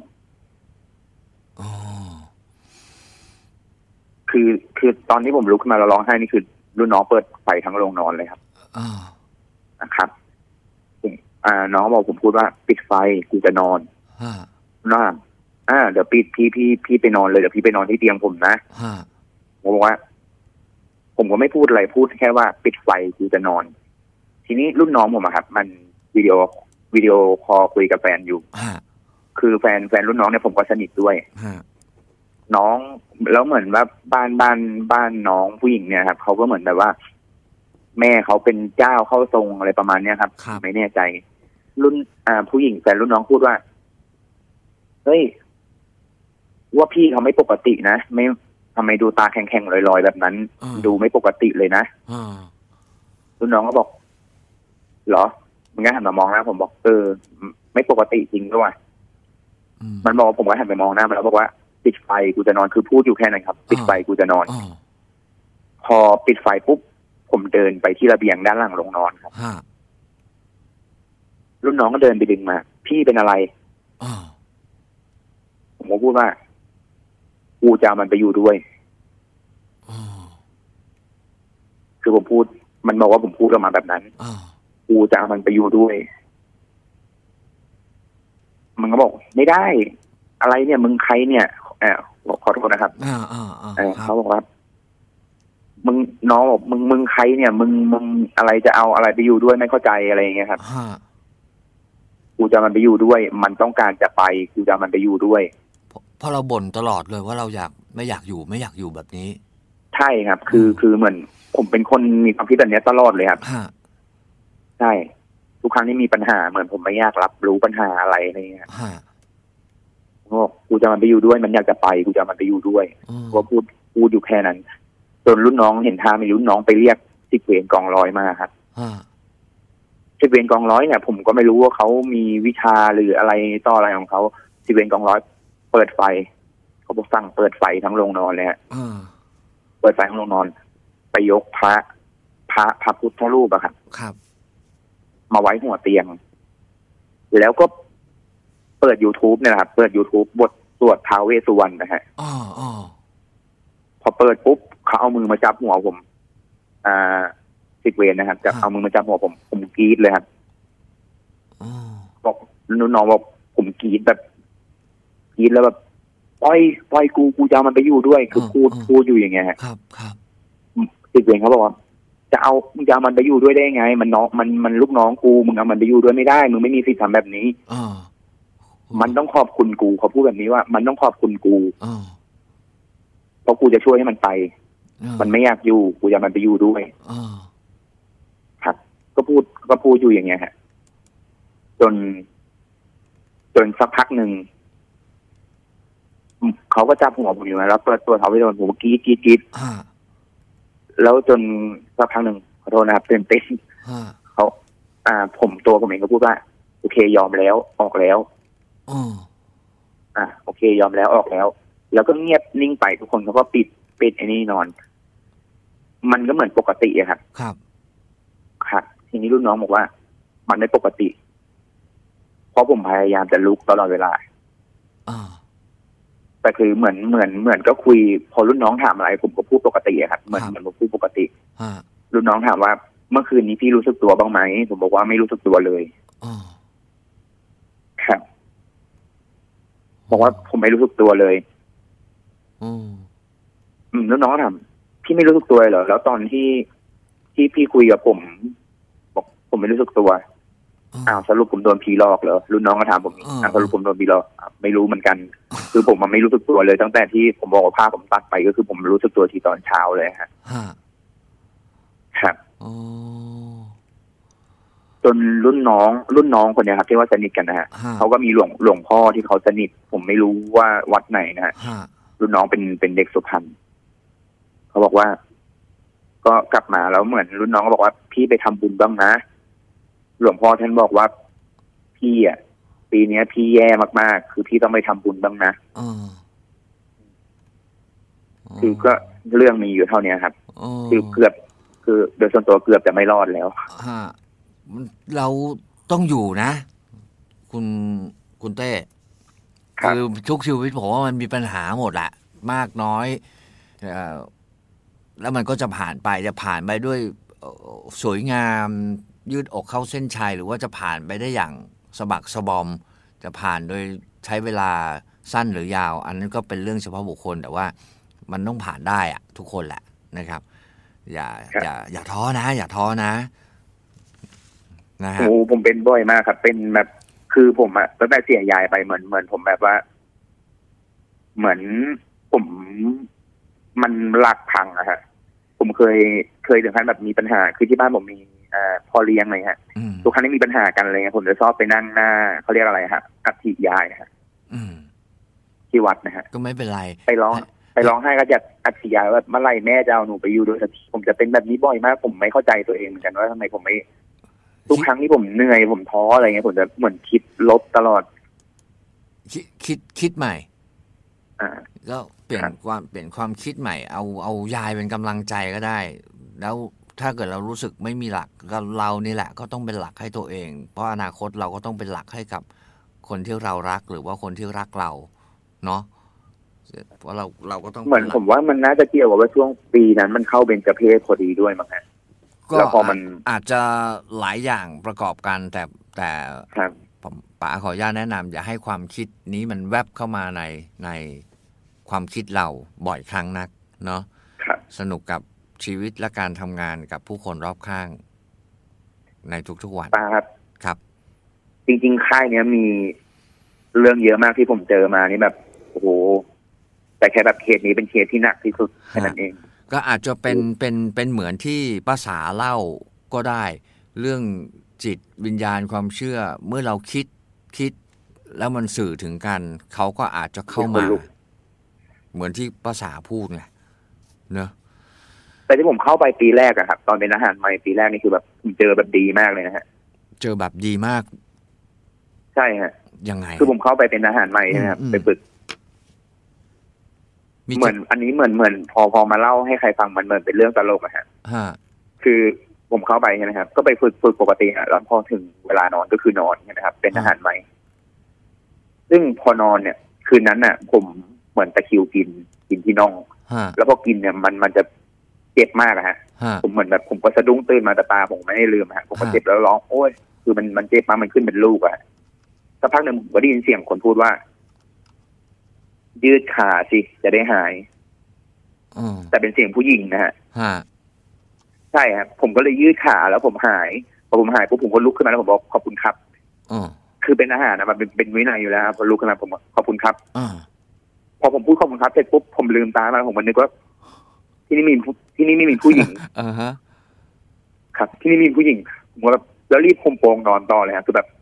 S4: คือคือตอนที่ผมลุกขึ้นมาแล้วร้องไห้นี่คือรุ่นน้องเปิดไฟทั้งโรงนอนเลยครับนะครับอ่าน้องบอกผมพูดว่าปิดไฟกูจะนอนน่าอ่าเดี๋ยวปิดพี่พี่พี่ไปนอนเลยเดี๋ยวพี่ไปนอนที่เตียงผมนะผมบอกว่าผมก็ไม่พูดอะไรพูดแค่ว่าปิดไฟกูจะนอนทีนี้รุ่นน้องผมอะครับมันวิดีโอวิดีโอคอลคุยกับแฟนอยู่คือแฟนแฟนรุ่นน้องเนี่ยผมก็สนิทด้วยน้องแล้วเหมือนว่าบ้านบ้านบ้านน้องผู้หญิงเนี่ยครับเขาก็เหมือนแบบว่าแม่เขาเป็นเจ้าเข้าทรงอะไรประมาณเนี้ยครับไม่แน่ใจรุ่นอ่าผู้หญิงแฟนรุ่นน้องพูดว่าเฮ้ยว่าพี่เขาไม่ปกตินะไม่ทำไมดูตาแข็งๆลอยๆแบบนั้นดูไม่ปกติเลยนะรุ่นน้องก็บอกเหรอมันก็หันมามองหน้าผมบอกเออไม่ปกติจริงด้วยมันบอกผมก็หันไปมองหน้ามันแล้วบอกว่าปิดไฟกูจะนอนคือพูดอยู่แค่นั้นครับปิดไฟกูจะนอนพอปิดไฟปุ๊บผมเดินไปที่ระเบียงด้านหลังโรงนอนครับรุ่นน้องก็เดินไปดึงมาพี่เป็นอะไรผมก็พูดว่ากูจะมันไปอยู่ด้วยคือผมพูดมันบอกว่าผมพูดออกมาแบบนั้นกูจะมันไปอยู่ด้วยมันก็บอกไม่ได้อะไรเนี่ยมึงใครเนี่ยเออขอโทษนะครับเออเขาบอกว่ามึงน้องบอกมึงมึงใครเนี่ยมึงมึงอะไรจะเอาอะไรไปอยู่ด้วยไม่เข้าใจอะไรอย่างเงี้ยครับกูจะมันไปอยู่ด้วยมันต้องการจะไปกูจะมันไปอยู่ด้วย
S1: เพราะเราบ่นตลอดเลยว่าเราอยากไม่อยากอยู่ไม่อยากอยู่แบบนี้
S4: ใช่ครับคือคือเหมือนผมเป็นคนมีความคิดแบบนี้ตลอดเลยครับใช่ทุกครั้งที่มีปัญหาเหมือนผมไม่อยากรับรู้ปัญหาอะไรอะไรเงี้ยโอ้กูจะมันไปอยู่ด้วยมันอยากจะไปกูจะมันไปอยู่ด้วยก็พูดพูดอยู่แค่นั้นจนรุ่นน้องเห็นท่าไม่รุ่นน้องไปเรียกสิบเวรกองร้อยมาครับสิบเวรกองร้อยเนี่ยผมก็ไม่รู้ว่าเขามีวิชาหรืออะไรต่ออะไรของเขาสิบเวรกองร้อยเปิดไฟเขาบอกสั่งเปิดไฟทั้งโรงนอนเลยฮะเปิดไฟทั้งโรงนอนไปยกพระพระพระพุทธรูปอะครับ
S1: ครับ
S4: มาไว้หัวเตียงแล้วก็เปิด YouTube เนี่ยครับเปิด YouTube บทสวดท้าวเวสสุวรรณนะฮะอ๋ออ๋อพอเปิดปุ๊บเขาเอามือมาจับหัวผมอ่าสิบเวรนะครับจะเอามือมาจับหัวผมผมกรี๊ดเลยครับบอกนุ่นน้องบอกผมกรี๊ดแบบกรี๊ดแล้วแบบปล่อยปล่อยกูกูจะมันไปอยู่ด้วยคือพูดพูดอยู่อย่างเงี้ย
S1: ครับครับ
S4: สิบเวรเขาบอกว่าจะเอามึงจะมันไปอยู่ด้วยได้ไงมันน้องมันมันลูกน้องกูมึงเอามันไปอยู่ด้วยไม่ได้มึงไม่มีสิทธิ์ทำแบบนี้มันต้องขอบคุณกูเขาพูดแบบนี้ว่ามันต้องขอบคุณกูเพราะกูจะช่วยให้มันไปมันไม่อยากอยู่กูจะมันไปอยู่ด้วยครับก็พูดก็พูดอยู่อย่างเงี้ยฮะจนจนสักพักหนึ่งเขาก็จับหัวผมอยู่แล้วเปิดตัวเขาไปโดนผมกรี๊ดกรี๊ดกรี๊ดแล้วจนสักพักหนึ่งขอโทษนะครับเต้นเต้นเขาอ่าผมตัวผมเองก็พูดว่าโอเคยอมแล้วออกแล้วอ่าโอเคยอมแล้วออกแล้วแล้วก็เงียบนิ่งไปทุกคนเขาก็ปิดปิดไอ้นี่นอนมันก็เหมือนปกติอะครับ
S1: ครับ
S4: ครับทีนี้รุ่นน้องบอกว่ามันไม่ปกติเพราะผมพยายามจะลุกตลอดเวลาแต่คือเหมือนเหมือนเหมือนก็คุยพอรุ่นน้องถามอะไรผมก็พูดปกติอะครับเหมือนเหมือนผมพูดปกติรุ่นน้องถามว่าเมื่อคืนนี้พี่รู้สึกตัวบ้างไหมผมบอกว่าไม่รู้สึกตัวเลยครับบอกว่าผมไม่รู้สึกตัวเลยอืมรุ่นน้องถามพี่ไม่รู้สึกตัวเหรอแล้วตอนที่ที่พี่คุยกับผมบอกผมไม่รู้สึกตัวอ้าวสรุปผมโดนผีหลอกเหรอรุ่นน้องก็ถามผมอ้าวสรุปผมโดนผีหลอกไม่รู้เหมือนกันคือผมมันไม่รู้สึกตัวเลยตั้งแต่ที่ผมบอกว่าผ้าผมตัดไปก็คือผมรู้สึกตัวทีตอนเช้าเลยฮะครับจนรุ่นน้องรุ่นน้องคนนี้ครับที่ว่าสนิทกันนะฮะเขาก็มีหลวงหลวงพ่อที่เขาสนิทผมไม่รู้ว่าวัดไหนนะฮะรุ่นน้องเป็นเป็นเด็กสุพรรณเขาบอกว่าก็กลับมาแล้วเหมือนรุ่นน้องก็บอกว่าพี่ไปทำบุญบ้างนะหลวงพ่อท่านบอกว่าพี่อ่ะปีนี้พี่แย่มากๆคือพี่ต้องไปทำบุญบ้างนะคือก็เรื่องมีอยู่เท่านี้ครับคือเกือบคือโดยส่วนตัวเกือบจะไม่รอดแล้ว
S1: เราต้องอยู่นะคุณคุณเต้คือทุกชีวิตผมว่ามันมีปัญหาหมดแหละมากน้อยแล้วมันก็จะผ่านไปจะผ่านไปด้วยสวยงามยืดอกเข้าเส้นชัยหรือว่าจะผ่านไปได้อย่างสะบักสะบอมจะผ่านโดยใช้เวลาสั้นหรือยาวอันนั้นก็เป็นเรื่องเฉพาะบุคคลแต่ว่ามันต้องผ่านได้อะทุกคนแหละนะครับอย่าอย่าอย่าท้อนะอย่าท้อนะนะฮะ
S4: โอ้ผมเป็นบ่อยมากครับเป็นแบบคือผมอะตั้งแต่เสียยายไปเหมือนเหมือนผมแบบว่าเหมือนผมมันหลักพังอะฮะผมเคยเคยถึงขั้นแบบมีปัญหาคือที่บ้านผมมีอ่าพ่อเลี้ยงเลยฮะทุกครั้งที่มีปัญหากันอะไรเงี้ยผมจะชอบไปนั่งหน้าเขาเรียกอะไรฮะอัฐิยายฮะที่วัดนะฮะ
S1: ก็ไม่เป็นไร
S4: ไปร้องไปร้องไห้ก็จะอัฐิยายว่าเมื่อไหร่แม่จะเอาหนูไปอยู่ด้วยสักทีผมจะเป็นแบบนี้บ่อยมากผมไม่เข้าใจตัวเองเหมือนกันว่าทำไมผมไม่ทุกครั้งที่ผมเหนื่อยผมท้ออะไรเงี้ยผมจะเหมือนคิดลบตลอด
S1: คิดคิดคิดใหม่อ่าก็เปลี่ยนความเปลี่ยนความคิดใหม่เอาเอายายเป็นกำลังใจก็ได้แล้วถ้าเกิดเรารู้สึกไม่มีหลักก็เรานี่แหละก็ต้องเป็นหลักให้ตัวเองเพราะอนาคตเราก็ต้องเป็นหลักให้กับคนที่เรารักหรือว่าคนที่รักเราเนาะเพราะเราเราก็ต้อง
S4: เหมือนผมว่ามันน่าจะเกี่ยวกับว่าช่วงปีนั้นมันเข้าเบญจเพสพอดีด้วยมั้งฮะ
S1: ก็พอมันอาจจะหลายอย่างประกอบกันแต่แต่ผมป๋าขออนุญาตแนะนำอย่าให้ความคิดนี้มันแวบเข้ามาในในความคิดเราบ่อยครั้งนักเนาะสนุกกับชีวิตและการทำงานกับผู้คนรอบข้างในทุกๆวัน
S4: ครับ
S1: ครับ
S4: จริงๆค่ายเนี้ยมีเรื่องเยอะมากที่ผมเจอมานี่แบบโอ้โหแต่แค่แบบเคสนี้เป็นเคสที่หนักที่สุดแค่นั้นเอง
S1: ก็อาจจะเป็นเป็นเป็นเหมือนที่ป้าสาเล่าก็ได้เรื่องจิตวิญญาณความเชื่อเมื่อเราคิดคิดแล้วมันสื่อถึงกันเขาก็อาจจะเข้ามาเหมือนที่ป้าสาพูดไงเนอะ
S4: แต่ที่ผมเข้าไปปีแรกอะครับตอนเป็นทหารใหม่ปีแรกนี่คือแบบผมเจอแบบดีมากเลยนะฮะ
S1: เจอแบบดีมาก
S4: ใช่ฮะ
S1: ยังไง
S4: คือผมเข้าไปเป็นทหารใหม่นะครับไปฝึกเหมือนอันนี้เหมือนเหมือนพอพอมาเล่าให้ใครฟังมันเหมือนเป็นเรื่องตลกอะฮะคือผมเข้าไปใช่ไหมครับก็ไปฝึกฝึกปกติอะแล้วพอถึงเวลานอนก็คือนอนนะครับเป็นทหารใหม่ซึ่งพอนอนเนี่ยคืนนั้นน่ะผมเหมือนตะคิวกินกินที่น่องแล้วพอกินเนี่ยมันมันจะเจ็บมากอะฮะผมเหมือนแบบผมก็สะดุ้งตื่นมาแต่ตาผมไม่ได้ลืมฮะผมก็เจ็บแล้วร้องโอ้ยคือมันมันเจ็บมากมันขึ้นเป็นลูกอะสักพักหนึ่งผมก็ได้ยินเสียงคนพูดว่ายืดขาสิจะได้หายแต่เป็นเสียงผู้หญิงนะฮะใช่ครับผมก็เลยยืดขาแล้วผมหายพอผมหายปุ๊บผมก็ลุกขึ้นมาแล้วผมบอกขอบคุณครับคือเป็นอาหารนะมันเป็นเป็นวินัยอยู่แล้วพอลุกขึ้นมาผมขอบคุณครับพอผมพูดขอบคุณครับเสร็จปุ๊บผมลืมตามาผมก็นึกว่าที่นี่มีที่นี่ไม่มีผู้หญิง
S1: อ่าฮะ
S4: ครับที่นี่มีผู้หญิงผมแบบแล้วรีบคมโปงนอนต่อเลยครับคือแบบ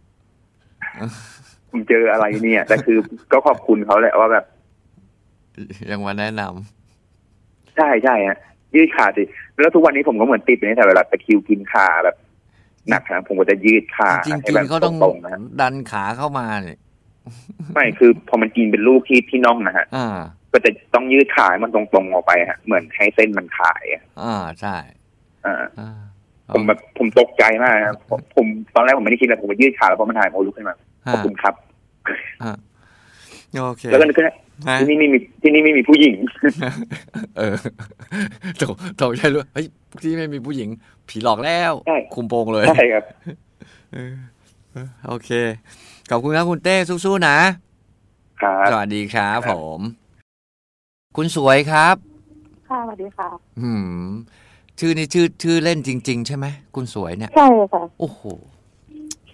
S4: ผมเจออะไรเนี่ยแต่คือก็ขอบคุณเขาแหละว่าแบบ
S1: ยังมาแนะน
S4: ำใช่ใช่ฮะยืดขาสิแล้วทุกวันนี้ผมก็เหมือนติดไปในแต่เวลาตะคิวกินขาแบบหนักนะผมก็จะยืดขา
S1: จริงๆเขาต้องดันขาเข้ามาเนี่ย
S4: ไม่คือพอมันกินเป็นลูกที่ที่น่องนะฮะก็จะต้องยืดขามันตรงๆออกไปฮะเหมือนให้เส้นมันขาย
S1: อ่าใช่
S4: อ่าผมแบบผมตกใจมากนะผมตอนแรกผมไม่ได้คิดเลยผมก็ยืดขาแล้วพอมันหายผมลุกขึ้นมาขอบคุณครับ
S1: โอเค
S4: แล้วก็นึกว่าที่นี่ไม่มีที่นี่ไม่มีผู้หญิง
S1: เออโถโถใช่เลยเฮ้ยที่ไม่มีผู้หญิงผีหลอกแล้วคุมโปงเลย
S4: ใช่ครับ
S1: โอเคขอบคุณครับคุณเต้สู้ๆนะครับสวัสดีครับผมคุณสวยครับ
S5: ค่ะสวัสดีค่ะ
S1: อืมชื่อนี่ชื่อชื่อเล่นจริงๆใช่ไหมคุณสวยเนี่ย
S5: ใช่ค่ะ
S1: โอ้โห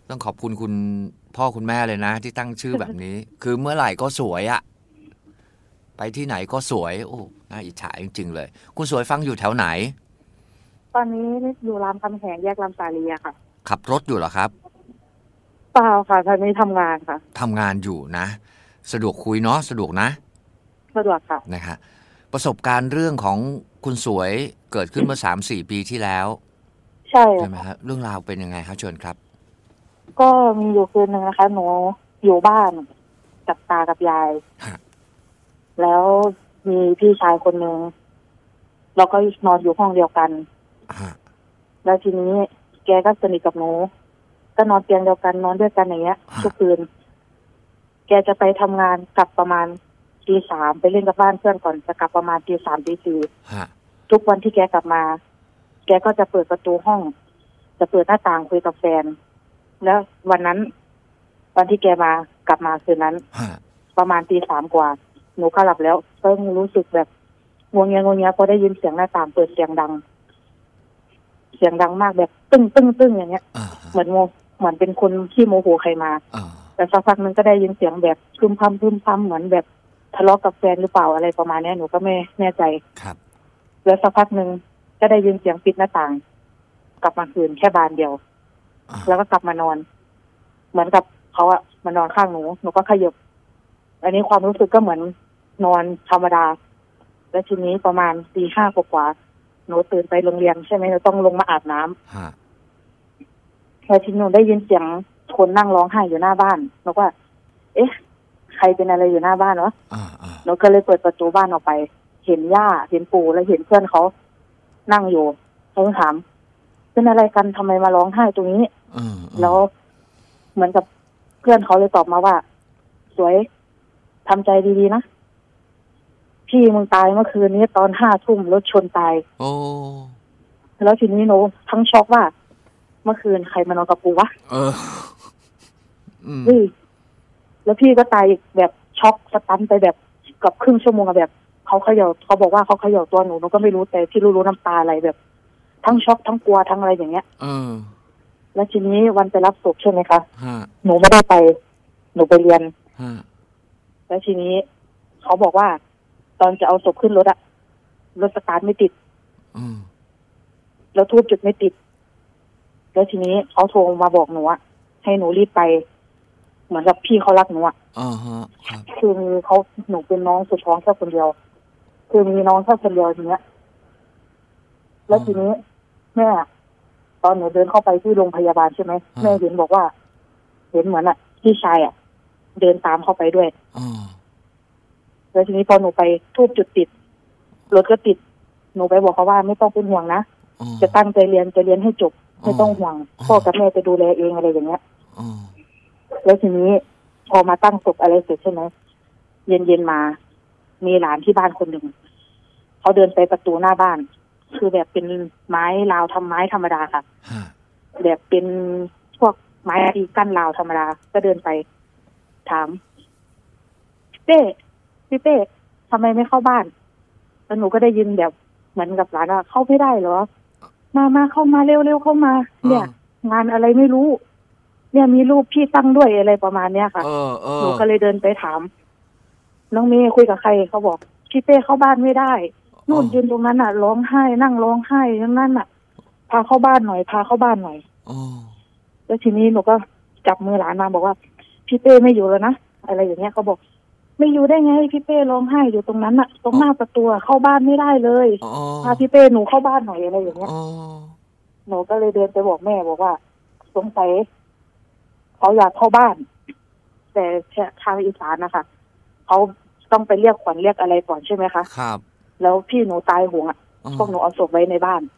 S1: ต้องขอบคุณคุณพ่อคุณแม่เลยนะที่ตั้งชื่อแบบนี้ คือเมื่อไหร่ก็สวยอะไปที่ไหนก็สวยโอ้น่าอิจฉาจริงๆเลยคุณสวยฟังอยู่แถวไหน
S5: ตอนนี้อยู่รามคำแหงแยกลำสาลีอะค่ะ
S1: ขับรถอยู่เหรอครับ
S5: เปล่าค่ะตอนนี้ทำงานค่ะ
S1: ทำงานอยู่นะสะดวกคุยเนาะสะดวกนะ
S5: สะดวกค่ะ
S1: นะฮะประสบการณ์เรื่องของคุณสวยเกิดขึ้นเมื่อ สามถึงสี่ ปีที่แล้ว
S5: ใช่
S1: ใช่ไหมครับเรื่องราวเป็นยังไงครับเชิญครับ
S5: ก็มีอยู่คืนนึงนะคะหนูอยู่บ้านกับตากับยายแล้วมีพี่ชายคนนึงเราก็นอนอยู่ห้องเดียวกันแล้วทีนี้แกก็สนิทกับหนูก็นอนเตียงเดียวกันนอนด้วยกันอย่างเงี้ยทุกคืนแกจะไปทำงานกลับประมาณตีสามไปเล่นกับบ้านเพื่อนก่อนจะกลับประมาณตีสามตีสี่ทุกวันที่แกกลับมาแกก็จะเปิดประตูห้องจะเปิดหน้าต่างคุยกับแฟนแล้ววันนั้นวันที่แกมากลับมาคืนนั้นประมาณตีสามกว่าหนูก็หลับแล้วก็รู้สึกแบบงัวเงียงัวเงียพอได้ยินเสียงหน้าต่างเปิดเสียงดังเสียงดังมากแบบตึ้งตึ้งตึ้งอย่างเงี้ยเหมือนโมเหมือนเป็นคนที่โมโหใครมาแต่สักพักนึงก็ได้ยินเสียงแบบพึมพำพึมพำเหมือนแบบทะเลาะกับแฟนหรือเปล่าอะไรประมาณนี้หนูก็ไม่แน่ใจ
S1: ครับ
S5: แล้วสักพักนึงก็ได้ยินเสียงปิดหน้าต่างกลับมาคืนแค่บานเดียวแล้วก็กลับมานอนเหมือนกับเขาอะมานอนข้างหนูหนูก็ขยับอันนี้ความรู้สึกก็เหมือนนอนธรรมดาแล้วทีนี้ประมาณตีห้ากว่าหนูตื่นไปโรงเรียนใช่ไหมหนูต้องลงมาอาบน้ำแล้วทีนี้หนูได้ยินเสียงคนนั่งร้องไห้อยู่หน้าบ้านหนูว่าเอ๊ะใครเป็นอะไรอยู่หน้าบ้านวะหนูก็เลยเปิดประตูบ้านออกไปเห็นย่าเห็นปู่แล้วเห็นเพื่อนเขานั่งอยู่เขาถามเป็นอะไรกันทำไมมาร้องไห้ตรงนี้แล้วเหมือนกับเพื่อนเขาเลยตอบมาว่าสวยทำใจดีๆนะพี่มึงตายเมื่อคืนนี้ตอนห้าทุ่มรถชนตาย
S1: โอ้
S5: แล้วทีนี้หนูทั้งช็อกว่าเมื่อคืนใครมานอนกับกูวะ
S1: เอออื
S5: มแล้วพี่ก็ตายแบบช็อกสตันไปแบบกับครึ่งชั่วโมงแบบเขาเขย่าเขาบอกว่าเขาเขย่าตัวหนูหนูก็ไม่รู้แต่ที่รู้ๆน้ำตาอะไรแบบทั้งช็อกทั้งกลัวทั้งอะไรอย่างเงี้ย
S1: เออ
S5: แล้วทีนี้วันไปรับศพใช่ไหมคะหนูไม่ได้ไปหนูไปเรียนแล้วทีนี้เขาบอกว่าตอนจะเอาศพขึ้นรถอะรถสตาร์ทไม่ติดแล้วทูบจุดไม่ติดแล้วทีนี้เขาโทรมาบอกหนูอะให้หนูรีบไปเหมือนกับพี่เขารักหนูอะคือมีเขาหนูเป็นน้องสุดท้องแค่คนเดียวคือมีน้องแค่คนเดียวทีเนี้ยแล้วทีนี้แม่ตอนหนูเดินเข้าไปที่โรงพยาบาลใช่ไหมแม่เห็นบอกว่าเห็นเหมือนอะพี่ชายอะเดินตามเข้าไปด้วยแล้วทีนี้พอหนูไปทูบจุดติดรถก็ติดหนูไปบอกเขาว่าไม่ต้องเป็นห่วงนะจะตั้งใจเรียนจะเรียนให้จบไม่ต้องห่วงพ่อกับแม่จะดูแลเองอะไรอย่างเงี้ยแล้วทีนี้พอมาตั้งศพอะไรเสร็จใช่ไหมเย็นเย็นมามีหลานที่บ้านคนหนึ่งเขาเดินไปประตูหน้าบ้านคือแบบเป็นไม้ราวทำไม้ธรรมดาค่ะแบบเป็นพวกไม้ที่กั้นราวธรรมดาก็เดินไปถามเป้พี่เป้ทำไมไม่เข้าบ้านแล้วหนูก็ได้ยินแบบเหมือนกับหลานว่าเข้าไม่ได้เหรอมามาเข้ามาเร็วๆเข้ามาเนี่ยงานอะไรไม่รู้เนี่ยมีรูปพี่ตั้งด้วยอะไรประมาณเนี้ยค่ะหนูก็เลยเดินไปถามน้องเมย์คุยกับใครเขาบอกพี่เป้เข้าบ้านไม่ได้นู่นยืนตรงนั้นอ่ะร้องไห้นั่งร้องไห้ทั้งนั้นอ่ะพาเข้าบ้านหน่อยพาเข้าบ้านหน่อยแล้วทีนี้หนูก็จับมือหลานมาบอกว่าพี่เป้ไม่อยู่แล้วนะอะไรอย่างเงี้ยเขาบอกไม่อยู่ได้ไงพี่เป้ร้องไห้อยู่ตรงนั้นอะตรงหน้าประตูเข้าบ้านไม่ได้เลยพาพี่เป้หนูเข้าบ้านหน่อยอะไรอย่างเงี้ยหนูก็เลยเดินไปบอกแม่บอกว่าสงสัยเขาอยากเข้าบ้านแต่ทางอีสานนะคะเขาต้องไปเรียกขวัญเรียกอะไรก่อนใช่ไหมคะ
S1: ครับ
S5: แล้วพี่หนูตายโหงอะพวกหนูเอาศพไว้ในบ้าน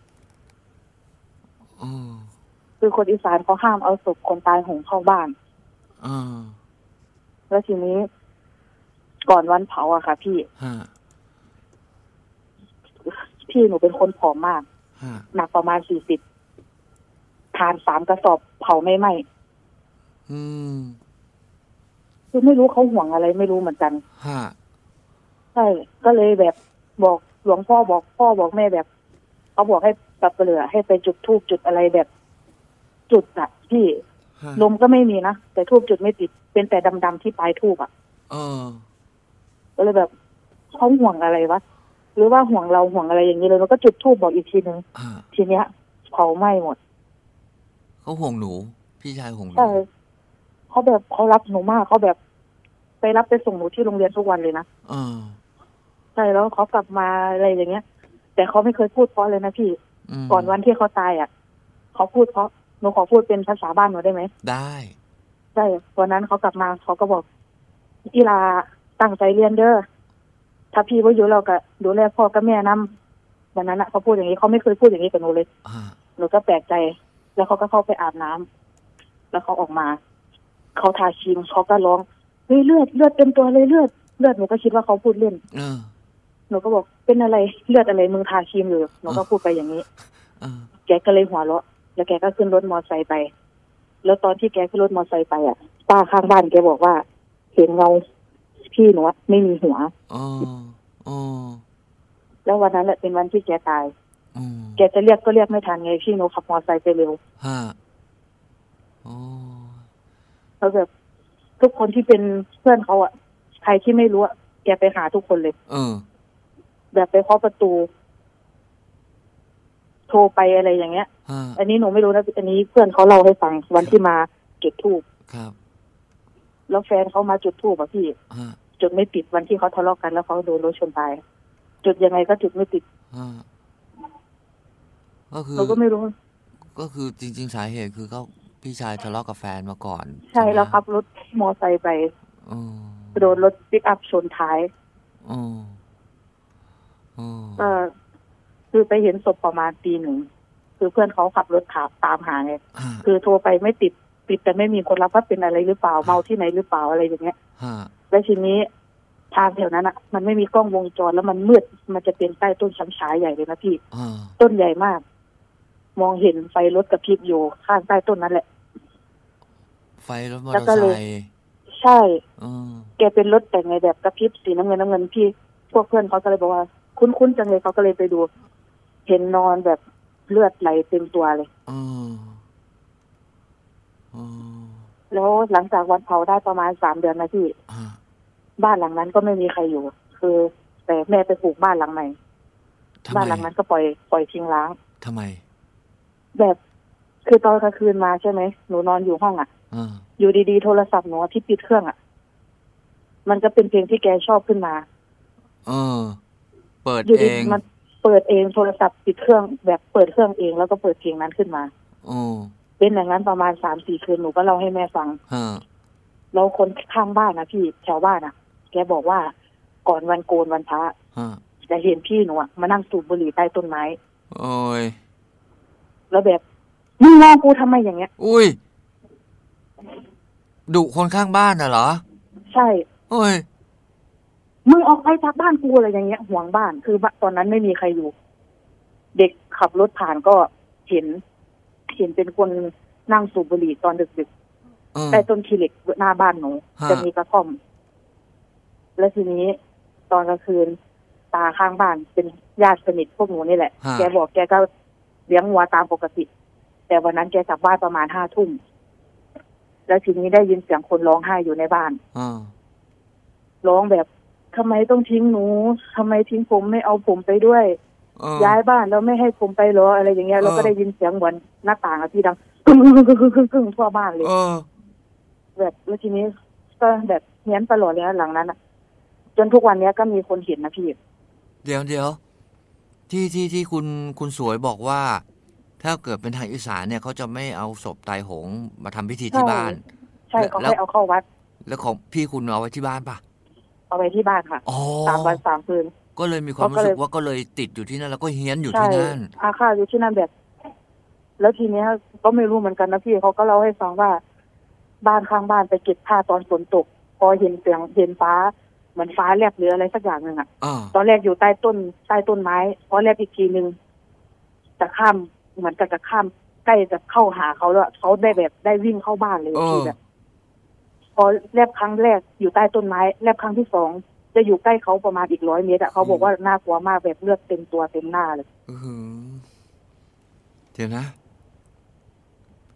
S5: คือคนอีสานเขาห้ามเอาศพคนตายโหงเข้าบ้านแล้วทีนี้ก่อนวันเผาอะค่ะพี่พี่หนูเป็นคนผอมมากหนักประมาณสี่สิบทานสามกระสอบเผาไม่ไหม้คือไม่รู้เขาห่วงอะไรไม่รู้เหมือนกันใช่ก็เลยแบบบอกหลวงพ่อบอกพ่อบอกแม่แบบเขาบอกให้ตัดเปลือกให้ไปจุดธูปจุดอะไรแบบจุดอะพี่ลมก็ไม่มีนะแต่ทูบจุดไม่ติดเป็นแต่ดำๆที่ปลายทูบอ่ะ
S1: เออ
S5: ก็เลยแบบเขาห่วงอะไรวะหรือว่าห่วงเราห่วงอะไรอย่างนี้เลยเราก็จุดทูบบอกอีกทีนึงทีเนี้ยเผาไหม้หมด
S1: เขาห่วงหนูพี่ชายห่วงหนู
S5: ใช่เขาแบบเขารักหนูมากเขาแบบไปรับไปส่งหนูที่โรงเรียนทุกวันเลยนะ
S1: อ
S5: ใช่แล้วเขากลับมาอะไรอย่างเงี้ยแต่เขาไม่เคยพูดเพราะเลยนะพี่ก่อนวันที่เขาตายอ่ะเขาพูดเพราะหนูขอพูดเป็นภาษาบ้านหนูได้ไหม
S1: ได้
S5: ใช่วันนั้นเขากลับมาเขาก็บอกอีลาตั้งใจเรียนเด้อถ้าพี่ว่าอยู่เราก็ดูแลพ่อกับแม่นำวันนั้นอ่ะเขาพูดอย่างนี้เขาไม่เคยพูดอย่างนี้กับหนูเลยหนูก็แปลกใจแล้วเขาก็เข้าไปอาบน้ำแล้วเขาออกมาเขาทาครีมเขาก็ร้องเฮ้ยเลือดเลือดเต็มตัวเลยเลือดเลือดหนูก็คิดว่าเขาพูดเล่นหนูก็บอกเป็นอะไรเลือดอะไรมึงทาครีมอยู่หนูก็พูดไปอย่างนี้แกก็เลยหัวเราะแล้วแกก็ขึ้นรถมอเตอร์ไซค์ไปแล้วตอนที่แกขึ้นรถมอเตอร์ไซค์ไปอ่ะป้าข้างบ้านแกบอกว่าเห็นเงาพี่หนูไม่มีหัว
S1: อ๋ออ๋อ
S5: แล้ววันนั้นแหละเป็นวันที่แกตายแกจะเรียกก็เรียกไม่ทันไงพี่หนูขับมอเตอร์ไซค์ไปเร็ว
S1: ฮะอ๋อ
S5: แล้วแบบทุกคนที่เป็นเพื่อนเขาอ่ะใครที่ไม่รู้อ่ะแกไปหาทุกคนเลย
S1: เออ
S5: แบบไปเคาะประตูโทรไปอะไรอย่างเงี้ยอันนี้หนูไม่รู้นะอันนี้เพื่อนเขาเล่าให้ฟังวันที่มาเก็บธูป
S1: ครับ
S5: แล้วแฟนเขามาจุดธูปอ่ะพี่จุดไม่ติดวันที่เขาทะเลาะกันแล้วเขาโดนรถชนตายจุดยังไงก็จุดไม่ติด
S1: ก็คือ
S5: เราก็ไม่รู้
S1: ก็คือจริงๆสาเหตุคือเขาพี่ชายทะเลาะกับแฟนมาก่อน
S5: ใช่แล้วครับรถมอไซค์ไปโดนรถปิกอัพชนท้าย
S1: อ๋อ
S5: ก็คือไปเห็นศพประมาณตีหนึ่งคือเพื่อนเขาขับรถขับตามหาไงคือโทรไปไม่ติดติดแต่ไม่มีคนรับว่าเป็นอะไรหรือเปล่าเมาที่ไหนหรือเปล่าอะไรอย่างเงี้ยแล้วทีนี้ทางแถวนั้นอ่ะมันไม่มีกล้องวงจรแล้วมันมืดมันจะเป็นใต้ต้นช้ำฉายใหญ่เลยนะพี่ต้นใหญ่มากมองเห็นไฟรถกระพริบอยู่ข้างใต้ต้นนั้นแหละ
S1: ไฟรถมอเตอร์ไซค์
S5: ใช่แกเป็นรถแต่งไงแบบกระพริบสีน้ำเงินน้ำเงินพี่พวกเพื่อนเขาก็เลยบอกว่าคุ้นๆจังเลยเขาก็เลยไปดูเห็นนอนแบบเลือดไหลเต็มตัวเลยแล้วหลังจากวันเผาได้ประมาณสามเดือนนะพี่บ้านหลังนั้นก็ไม่มีใครอยู่คือแต่แม่ไปปลูกบ้านหลังใหม่บ้านหลังนั้นก็ปล่อยปล่อยทิ้งร้าง
S1: ทำไม
S5: แบบคือตอนกลางคืนมาใช่ไหมหนูนอนอยู่ห้องอ่ะอยู่ดีๆโทรศัพท์หนูที่ปิดเครื่องอ่ะมันก็เป็นเพลงที่แกชอบขึ้นมา
S1: เออเปิดเอง
S5: มันเปิดเองโทรศัพท์ปิดเครื่องแบบเปิดเครื่องเองแล้วก็เปิดเพลงนั้นขึ้นมา
S1: โอ้
S5: เป็นอย่างนั้นประมาณสามสี่คืนหนูก็เล่าให้แม่ฟังแล้วคนข้างบ้านนะพี่แถวบ้านอ่ะแกบอกว่าก่อนวันโกนวันพระจะเห็นพี่หนูอ่ะมานั่งสูบบุหรี่ใต้ต้นไม้
S1: โอ้ย
S5: แล้วแบบมึงมองกูทำไมอย่างเงี้ย
S1: อุ้ยดุคนข้างบ้านน่ะเหรอ
S5: ใช่
S1: โอ้ย
S5: มึงออกไปจากบ้านกูอะไรอย่างเงี้ยห่วงบ้านคือตอนนั้นไม่มีใครอยู่เด็กขับรถผ่านก็เห็นเห็นเป็นคนนั่งสูบบุหรี่ตอนดึกๆใต้ต้นขี้เหล็กหน้าบ้านหนูจะมีกระท่อมแล้วทีนี้ตอนกลางคืนตาข้างบ้านเป็นญาติสนิทพวกหนูนี่แหละแกบอกแกก็เลี้ยงวัวตามปกติแต่วันนั้นแกกลับบ้านประมาณห้าทุ่มแล้วทีนี้ได้ยินเสียงคนร้องไห้อยู่ในบ้านร้องแบบทำไมต้องทิ้งหนูทำไมทิ้งผมไม่เอาผมไปด้วยย้ายบ้านแล้วไม่ให้ผมไปหรออะไรอย่างเงี้ยเราก็ได้ยินเสียงเหมือนหน้าต่างอะที่ดังกึ่งกึ่งกึ่งกึ่งกึ่งทั่วบ้านเลยแบบแล้วทีนี้ก็แบบเฮี้ยนตลอดเลยหลังนั้นอะจนทุกวันนี้ก็มีคนเห็นนะพี่
S1: เดี๋ยวเดี๋ยวที่ที่ที่คุณคุณสวยบอกว่าถ้าเกิดเป็นทางอีสานเนี่ยเขาจะไม่เอาศพตายโหงมาทำพิธีที่บ้าน
S5: ใช่เขาให้เอาเข้าวัด
S1: แล้วของพี่คุณเอาไว้ที่บ้านปะ
S5: เอาไว้ที่บ้านค่ะสามวันสามคืน
S1: ก็เลยมีความรู้สึกว่าก็เลยติดอยู่ที่นั่นแล้วก็เฮี้ยนอยู่ที่นั่น
S5: อาฆาตอยู่ที่นั่นแบบแล้วทีนี้ก็ไม่รู้เหมือนกันนะพี่เขาก็เล่าให้ฟังว่าบ้านข้างบ้านไปเก็บผ้าตอนฝนตกพอเห็นเสียงเห็นฟ้าเหมือนฟ้าแลบหรืออะไรสักอย่างหนึ่งอ่ะตอนแรกอยู่ใต้ต้นใต้ต้นไม้พอแลบอีกทีนึงจะข้ามเหมือนกับจะข้ามใกล้จะเข้าหาเขาแล้วเขาได้แบบได้วิ่งเข้าบ้านเลยที่แบบพอแลบครั้งแรกอยู่ใต้ต้นไม้แลบครั้งที่สองจะอยู่ใกล้เขาประมาณอีกร้อยเมตรอ่ะเขาบอกว่าน่ากลัวมากแบบเลือดเต็มตัวเต็มหน้าเลย
S1: เดี๋ยวนะ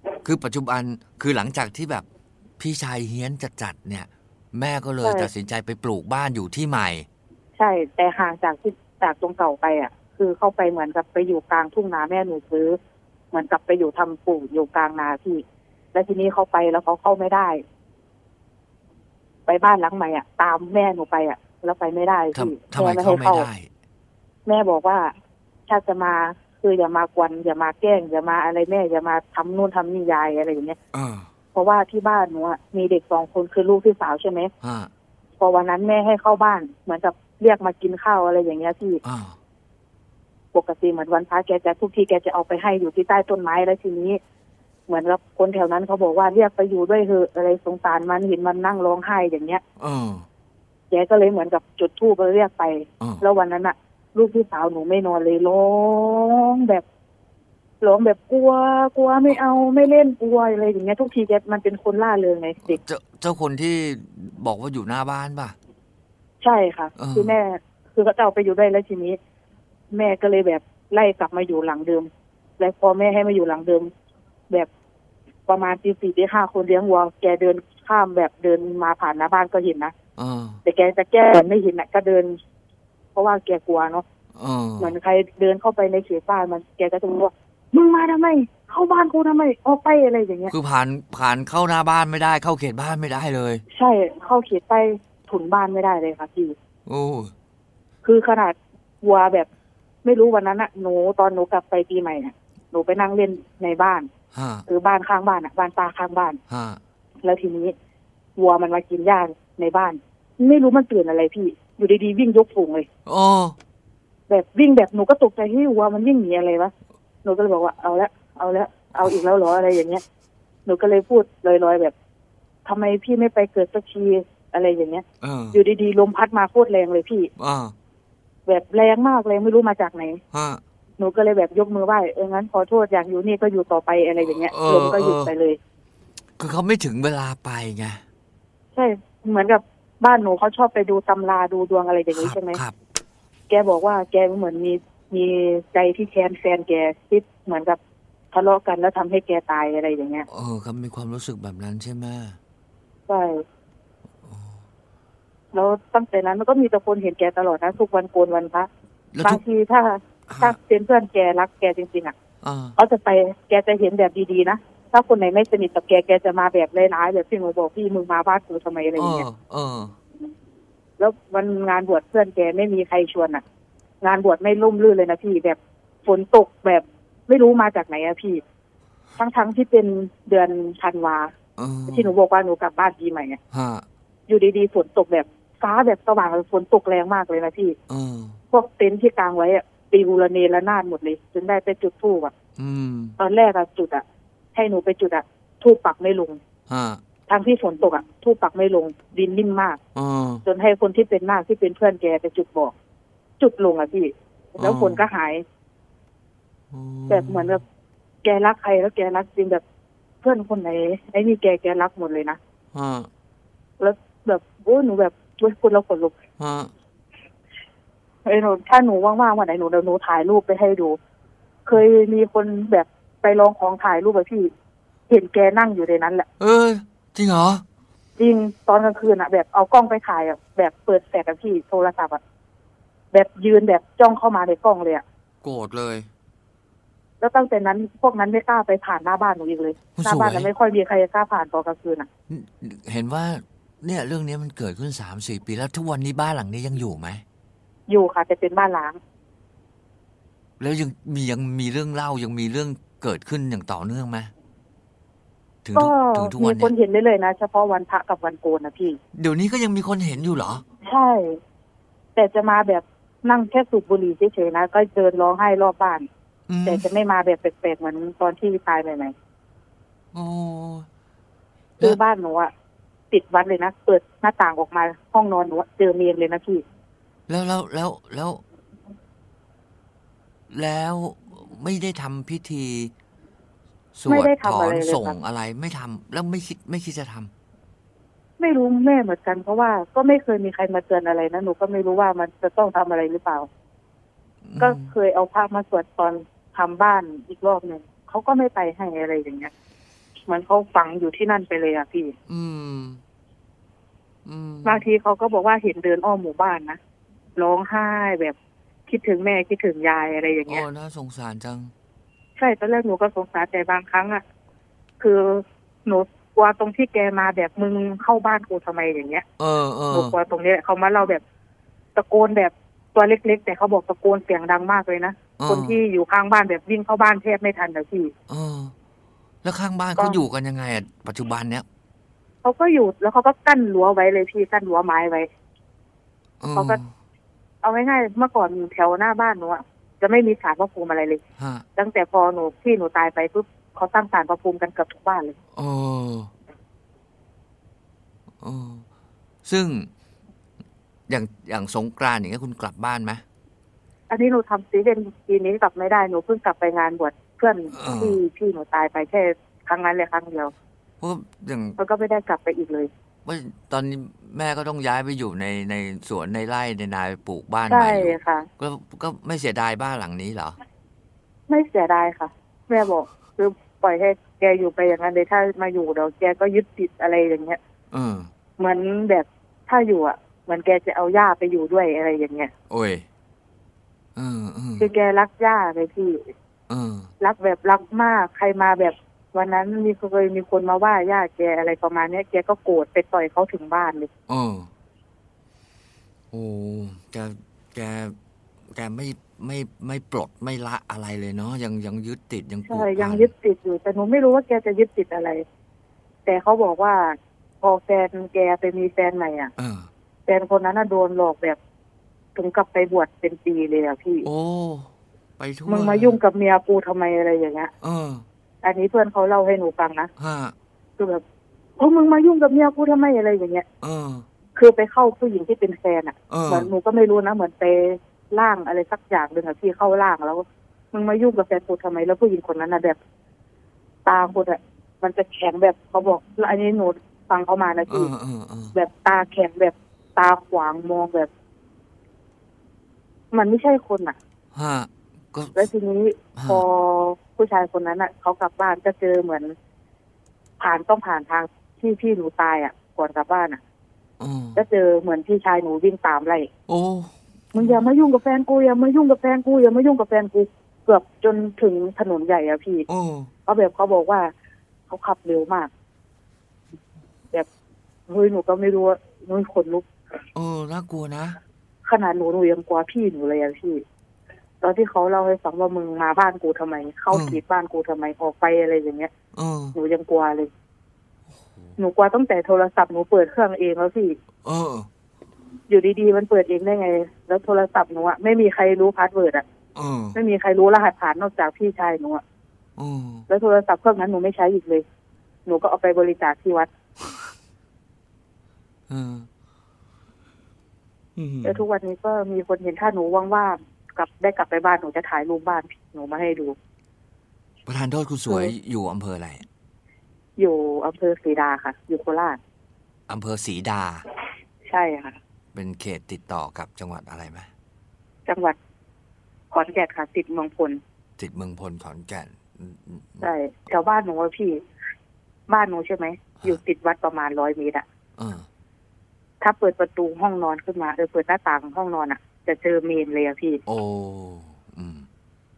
S1: คือปัจจุบันคือหลังจากที่แบบพี่ชายเฮี้ยนจัดๆเนี่ยแม่ก็เลยตัดสินใจไปปลูกบ้านอยู่ที่ใหม่
S5: ใช่แต่ห่างจากที่จากตรงเก่าไปอ่ะคือเข้าไปเหมือนกับไปอยู่กลางทุ่งนาแม่หนูซื้อเหมือนกับไปอยู่ทำปลูกอยู่กลางนาพี่แล้วทีนี้เขาไปแล้วเขาเข้าไม่ได้ไปบ้านหลังใหม่อ่ะตามแม่หนูไปอ่ะแล้วไปไม่ได้พี่
S1: ทำไมเข้าไม่ได้
S5: แม่บอกว่าถ้าจะมาคืออย่ามากวนอย่ามาแกล้งอย่ามาอะไรแม่อย่ามาทำนู่นทำนี่ยายอะไรอย่างเงี้ยเพราะว่าที่บ้านหนูมีเด็กสองคนคือลูกพี่สาวใช่ไหมพอวันนั้นแม่ให้เข้าบ้านเหมือนกับเรียกมากินข้าวอะไรอย่างเงี้ยพี่ปกติเหมือนวันพระแกจะทุกทีแกจะเอาไปให้อยู่ที่ใต้ต้นไม้แล้วทีนี้เหมือนกับคนแถวนั้นเขาบอกว่าเรียกไปอยู่ด้วยเถอะอะไรสงสารมันเห็นมันนั่งร้องไห้อย่างเงี้ยแกก็เลยเหมือนกับจุดธูปไปเรียกไปแล้ววันนั้นอะลูกพี่สาวหนูไม่นอนเลยร้องแบบร้องแบบกลัวกลัวไม่เอาไม่เล่นกลัวอะไรอย่างเงี้ยทุกทีแกมันเป็นคนล่าเริงไงเด็ก
S1: เจ้าเจ้าคนที่บอกว่าอยู่หน้าบ้านป่ะ
S5: ใช่ค่ะคือแม่คือเขาจะเอาไปอยู่ด้วยแล้วทีนี้แม่ก็เลยแบบไล่กลับมาอยู่หลังเดิมแล้วพอแม่ให้มาอยู่หลังเดิมแบบประมาณตีสี่ตีห้าคนเลี้ยงวัวแกเดินข้ามแบบเดินมาผ่านหน้าบ้านก็เห็นนะแต่แกจะแก้ไม่เห็นนะก็เดินเพราะว่าแกกลัวเนาะเหมือนใครเดินเข้าไปในเขตบ้านมันแกก็จะบอกว่ามึงมาทำไมเข้าบ้านกูทำไมออกไปอะไรอย่างเงี้ย
S1: คือผ่านผ่านเข้าหน้าบ้านไม่ได้เข้าเขตบ้านไม่ได้เลย
S5: ใช่เข้าเขตใต้ถุนบ้านไม่ได้เลยค่ะพี่
S1: โอ้
S5: คือขนาดวัวแบบไม่รู้วันนั้นอะหนูตอนหนูกลับไปปีใหม่อะหนูไปนั่งเล่นในบ้านคือบ้านข้างบ้านอะบ้านตาข้างบ้านแล้วทีนี้วัวมันมากินหญ้าในบ้านไม่รู้มันตื่นอะไรพี่อยู่ดีๆวิ่งยกฝูงเลย
S1: อ๋อ
S5: แบบวิ่งแบบหนูก็ตกใจที่วัวมันวิ่งหนีอะไรวะหนูก็เลยบอกว่าเอาละเอาละเอาอีกแล้วเหรออะไรอย่างเงี้ยหนูก็เลยพูดลอยๆแบบทำไมพี่ไม่ไปเกิดสักทีอะไรอย่างเงี้ยอยู่ดีๆลมพัดมาโคตรแรงเลยพี่แบบแรงมากเลยไม่รู้มาจากไหนหนูก็เลยแบบยกมือไหว้เอองั้นขอโทษอยากอยู่นี่ก็อยู่ต่อไปอะไรอย่างเงี้ยลมก็หยุดไปเลย
S1: คือเขาไม่ถึงเวลาไปไง
S5: ใช่เหมือนกับบ้านหนูเขาชอบไปดูตำราดูดวงอะไรอย่างนี้ใช่ไหมแกบอกว่าแกเหมือนมีมีใจที่แค้นแฟนแกที่เหมือนกับทะเลาะกันแล้วทำให้แกตายอะไรอย่างเงี้ย
S1: เออครับมีความรู้สึกแบบนั้นใช่ไหม
S5: ใช่แล้วตั้งแต่นั้นมันก็มีแต่คนเห็นแกตลอดนะทุกวันโกนวันพระบางทีถ้าถ้าเป็นเพื่อนแกรักแกจริงๆอ่ะเขาจะไปแกจะเห็นแบบดีๆนะถ้าคนไหนไม่สนิทกับแกแกจะมาแบบร้ายๆแบบพี่หนูบอกพี่มึงมาบ้านกูทำไมอะไรอย่างเงี้ยแล้ววันงานบวชเพื่อนแกไม่มีใครชวนอ่ะงานบวชไม่ร่มรื่นเลยนะพี่แบบฝนตกแบบไม่รู้มาจากไหนอะพี่ทั้งๆที่เป็นเดือนธันวาที่หนูบอกว่าหนูกลับบ้านปีใหม่เนี่ยอยู่ดีๆฝนตกแบบฟ้าแบบสว่างฝนตกแรงมากเลยนะพี่พวกเต็นท์ที่กางไว้อะปีบุรเนระนาดหมดเลยจนได้ไปจุดธูปอ่ะตอนแรกอะจุดอะให้หนูไปจุดอะธูปปักไม่ลงทั้งที่ฝนตกอะธูปปักไม่ลงดินนิ่มมากจนให้คนที่เป็นนาคที่เป็นเพื่อนแกไปจุดบอกจุดลงอะพี่แล้วฝนก็หายแบบเหมือนแบบแกรักใครแล้วแกรักจริงแบบเพื่อนคนไหนไอ้นี่แกแกรักหมดเลยนะแล้วแบบโอ้หนูแบบด้วยคุณเราขนลุกไอ้หนูถ้าหนูว่างๆวันไหนหนูเดี๋ยวหนูถ่ายรูปไปให้ดูเคยมีคนแบบไปลองของถ่ายรูปอะพี่เห็นแกนั่งอยู่ในนั้นแหละ
S1: เออจริงเหรอ
S5: จริงตอนกลางคืนอะแบบเอากล้องไปถ่ายอะแบบเปิดแฟลชอะพี่โทรศัพท์อะแบบยืนแบบจ้องเข้ามาในกล้องเลยอะ
S1: โกรธเลย
S5: แล้วตั้งแต่นั้นพวกนั้นไม่กล้าไปผ่านหน้าบ้านหนูอีกเลยหน้าบ้านมันไม่ค่อยมีใครกล้าผ่านตอนกลางคืนอะ
S1: เห็นว่าเนี่ยเรื่องนี้มันเกิดขึ้นสามสี่ปีแล้วทุกวันนี้บ้านหลังนี้ยังอยู่ไหม
S5: อยู่ค่ะแต่เป็นบ้านล้าง
S1: แล้วยังมียังมีเรื่องเล่ายังมีเรื่องเกิดขึ้นอย่างต่อเนื่องไหม
S5: ถึงถึงทุกวันนี้มีคนเห็นได้เลยนะเฉพาะวันพระกับวันโกนนะพี่
S1: เดี๋ยวนี้ก็ยังมีคนเห็นอยู่เหรอ
S5: ใช่แต่จะมาแบบนั่งแค่สูบบุหรี่เฉยๆนะก็เดินร้องไห้รอบบ้านแต่จะไม่มาแบบแปลกๆเหมือนตอนที่ตายใหม่ๆโอ้คือบ้านหนูอะติดวัดเลยนะเปิดหน้าต่างออกมาห้องนอนหนูเจอเมนเลยนะพี่
S1: แล้วแล้วแล้วแล้วแล้วไม่ได้ทำพิธีสวดถอนส่งอะไรไม่ทำแล้วไม่คิดไม่คิดจะทำ
S5: ไม่รู้แม่เหมือนกันเพราะว่าก็ไม่เคยมีใครมาเตือนอะไรนะหนูก็ไม่รู้ว่ามันจะต้องทำอะไรหรือเปล่าก็เคยเอาพระมาสวดตอนทำบ้านอีกรอบหนึ่งเขาก็ไม่ไปให้อะไรอย่างเงี้ยเหมือนเขาฝังอยู่ที่นั่นไปเลยอะพี่
S1: อืมอืม
S5: บางทีเขาก็บอกว่าเห็นเดินอ้อมหมู่บ้านนะร้องไห้แบบคิดถึงแม่คิดถึงยายอะไรอย่างเงี้ย
S1: โอ้น่าสงสารจัง
S5: ใช่ตอนแรกหนูก็สงสารแต่บางครั้งอะคือหนูกลัวตรงที่แกมาแบบมึงเข้าบ้านกูทำไมอย่างเงี้ย
S1: เออเออ
S5: หนูกลัวตรงนี้เขามาเราแบบตะโกนแบบตัวเล็กๆแต่เขาบอกตะโกนเสียงดังมากเลยนะคนที่อยู่ข้างบ้านแบบวิ่งเข้าบ้านแทบไม่ทันเลยพี่
S1: เออแล้วข้างบ้านเขาอยู่กันยังไงอ่ะปัจจุบันเนี้ย
S5: เขาก็อยู่แล้วเขาก็กั้นรั้วไว้เลยพี่กั้นรั้วไม้ไว้เขาก็เอาง่ายๆเมื่อก่อนแถวหน้าบ้านหนูอะจะไม่มีศาลพระภูมิอะไรเลยตั้งแต่พอหนูที่หนูตายไปปุ๊บเขาตั้งศาลพระภูมิกันเกือบทุกบ้านเลย
S1: โอ้โอ้ซึ่งอย่างอย่างสงกรานต์อย่างเงี้ยคุณกลับบ้านไหม
S5: อันนี้หนูทำซีเรียสปีนี้กลับไม่ได้หนูเพิ่งกลับไปงานบวชเพื่อนที่พี่หนูตายไปแค่ครั้งนั้นเลยครั้งเดียว
S1: เพราะอย่าง
S5: แล้วก็ไม่ได้กลับไปอีกเลย
S1: ว่าตอนนี้แม่ก็ต้องย้ายไปอยู่ในในสวนในไร่ในนาปลูกบ้านใหม่อยู่
S5: ใช่ค่ะ
S1: ก็ก็ไม่เสียดายบ้านหลังนี้เหรอ
S5: ไม่เสียดายค่ะแม่บอกคือปล่อยให้แกอยู่ไปอย่างนั้นเลยถ้ามาอยู่เดี๋ยวแกก็ยึดติดอะไรอย่างเงี้ย
S1: เออ
S5: เหมือนแบบถ้าอยู่อ่ะเหมือนแกจะเอาย่าไปอยู่ด้วยอะไรอย่างเงี้ย
S1: โอ้ยเออ
S5: คือแกรักย่าเลยพี่
S1: เออ
S5: รักแบบรักมากใครมาแบบวันนั้นมีเคยมีคนมาว่าย่าแกอะไรประมาณนี้แกก็โกรธไปต่อยเขาถึงบ้านเลย
S1: เออโอ้แกแกแกไม่ไม่ไม่ปลดไม่ละอะไรเลยเนาะยังยังยึดติดยัง
S5: ใช่ยังยึดติดอยู่แต่หนูไม่รู้ว่าแกจะยึดติดอะไรแต่เขาบอกว่าพอแฟนแกไปมีแฟนใหม่อ่ะแฟนคนนั้นน่ะโดนหลอกแบบถึงกับไปบวชเป็นปีเลยอ่ะพี่
S1: โอ้ไปทั่ว
S5: มึงมายุ่งกับเมียกูทำไมอะไรอย่างเงี้ย
S1: เออ
S5: อันนี้เพื่อนเขาเล่าให้หนูฟังนะ
S1: ฮะ
S5: คือแบบโอ้มึงมายุ่งกับเมียกูทำไมอะไรอย่างเงี้ย
S1: เออ
S5: คือไปเข้าผู้หญิงที่เป็นแฟนอ่ะเหมือนหนูก็ไม่รู้นะเหมือนไปล่างอะไรสักอย่างหนึ่งอะที่เข้าล่างแล้วมึงมายุ่งกับแฟนกูทำไมแล้วผู้หญิงคนนั้นน่ะแบบตาคนอ่ะมันจะแข็งแบบเขาบอกแล้วอันนี้หนูฟังเขามานะพี่แบบตาแข็งแบบตาขวางมองแบบมันไม่ใช่คนอ่ะ
S1: ฮะ
S5: แล้วทีนี้พอผู้ชายคนนั้นอ่ะเขากลับบ้านก็เจอเหมือนผ่านต้องผ่านทางที่พี่หนูตายอ่ะก่อนกลับบ้านอ่ะก็เจอเหมือนพี่ชายหนูวิ่งตามไล่
S1: โอ้
S5: มึงอย่ามายุ่งกับแฟนกูอย่ามายุ่งกับแฟนกูอย่ามายุ่งกับแฟนกูเกือบจนถึงถนนใหญ่อ่ะพี่เขาแบบเขาบอกว่าเขาขับเร็วมากแบบเฮ้ยหนูก็ไม่รู้ว่าหนูขนลุก
S1: เออน่ากลัวนะ
S5: ขนาดหนูหนูยังกลัวพี่หนูเลยอ่ะพี่ตอนที่เขาเล่าให้ฟังว่ามึงมาบ้านกูทำไมเข้าขีดบ้านกูทำไมออกไปอะไรอย่างเงี้ยหนูยังกลัวเลยหนูกลัวตั้งแต่โทรศัพท์หนูเปิดเครื่องเองแล้วพี่
S1: เออ
S5: อยู่ดีๆมันเปิดเองได้ไงแล้วโทรศัพท์หนูอ่ะไม่มีใครรู้พาสเวิร์ดอ่ะไม่มีใครรู้รหัสผ่านนอกจากพี่ชายหนูอ่ะแล้วโทรศัพท์เครื่องนั้นหนูไม่ใช้อีกเลยหนูก็เอาไปบริจาคที่วัดแล้วทุกวันนี้ก็มีคนเห็นถ้าหนูว่างๆกลับได้กลับไปบ้านหนูจะถ่ายรูปบ้านหนูมาให้ดู
S1: ประธานโทษคุณสวยอยู่อำเภออะไร
S5: อยู่อำเภอศรีดาค่ะอยู่โคราช
S1: อำเภอศรีดา
S5: ใช่ค่ะ
S1: เป็นเขตติดต่อกับจังหวัดอะไรไหม
S5: จังหวัดขอนแก่นค่ะติดเมืองพล
S1: ติดเมืองพลขอนแก่น
S5: ใช่แถวบ้านหนูว่าพี่บ้านหนูใช่ไหมอยู่ติดวัดประมาณร้อยเมตรอ่ะถ้าเปิดประตูห้องนอนขึ้นมาเออเปิดหน้าต่างห้องนอนอ่ะจะเจอเมนเลยอะพี่
S1: โอ้อืม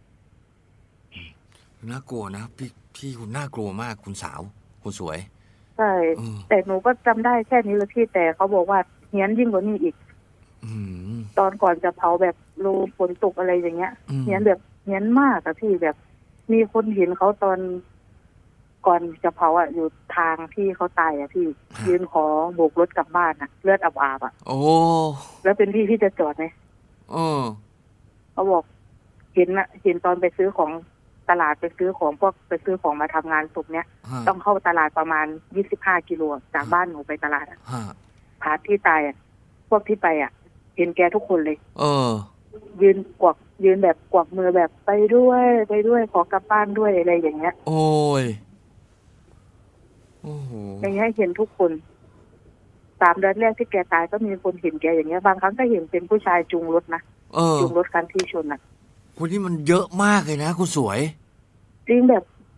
S1: น่ากลัวนะพี่พี่คุณน่ากลัวมากคุณสาวคุณสวย
S5: ใช่แต่หนูก็จำได้แค่นี้เลยพี่แต่เขาบอกว่าเฮี้ยนยิ่งกว่านี้อีกตอนก่อนจะเผาแบบรูฝนตกอะไรอย่างเงี้ยเฮี้ยนแบบเฮี้ยนมากอะพี่แบบมีคนเห็นเขาตอนก่อนจะเผาอ่ะอยู่ทางที่เขาตายอ่ะพี่ยืนขอโบกรถกลับบ้านอ่ะเลือดอาบอาบอ่ะ
S1: โอ้
S5: แล้วเป็นพี่พี่จะจอดไหม
S1: โอ้
S5: เขาบอกเห็นอะเห็นตอนไปซื้อของตลาดไปซื้อของพวกไปซื้อของมาทำงานศพเนี้ยต้องเข้าตลาดประมาณยี่สิบห้ากิโลจากบ้านหนูไปตลาดอ่ะพาที่ตายอ่ะพวกที่ไปอ่ะเห็นแกทุกคนเลย
S1: เออ
S5: ยืนกวักยืนแบบกวักมือแบบไปด้วยไปด้วยขอกลับบ้านด้วยอะไรอย่างเงี้ย
S1: โอ้ยโอ้โห
S5: อย่างเงี้ยเห็นทุกคนสามเดือนแรกที่แกตายก็มีคนเห็นแกอย่างเงี้ยบางครั้งก็เห็นเป็นผู้ชายจูงรถนะจูงรถคันที่ชนอ่ะ
S1: คนนี้มันเยอะมากเลยนะคุณสวย
S5: จริงแบบแก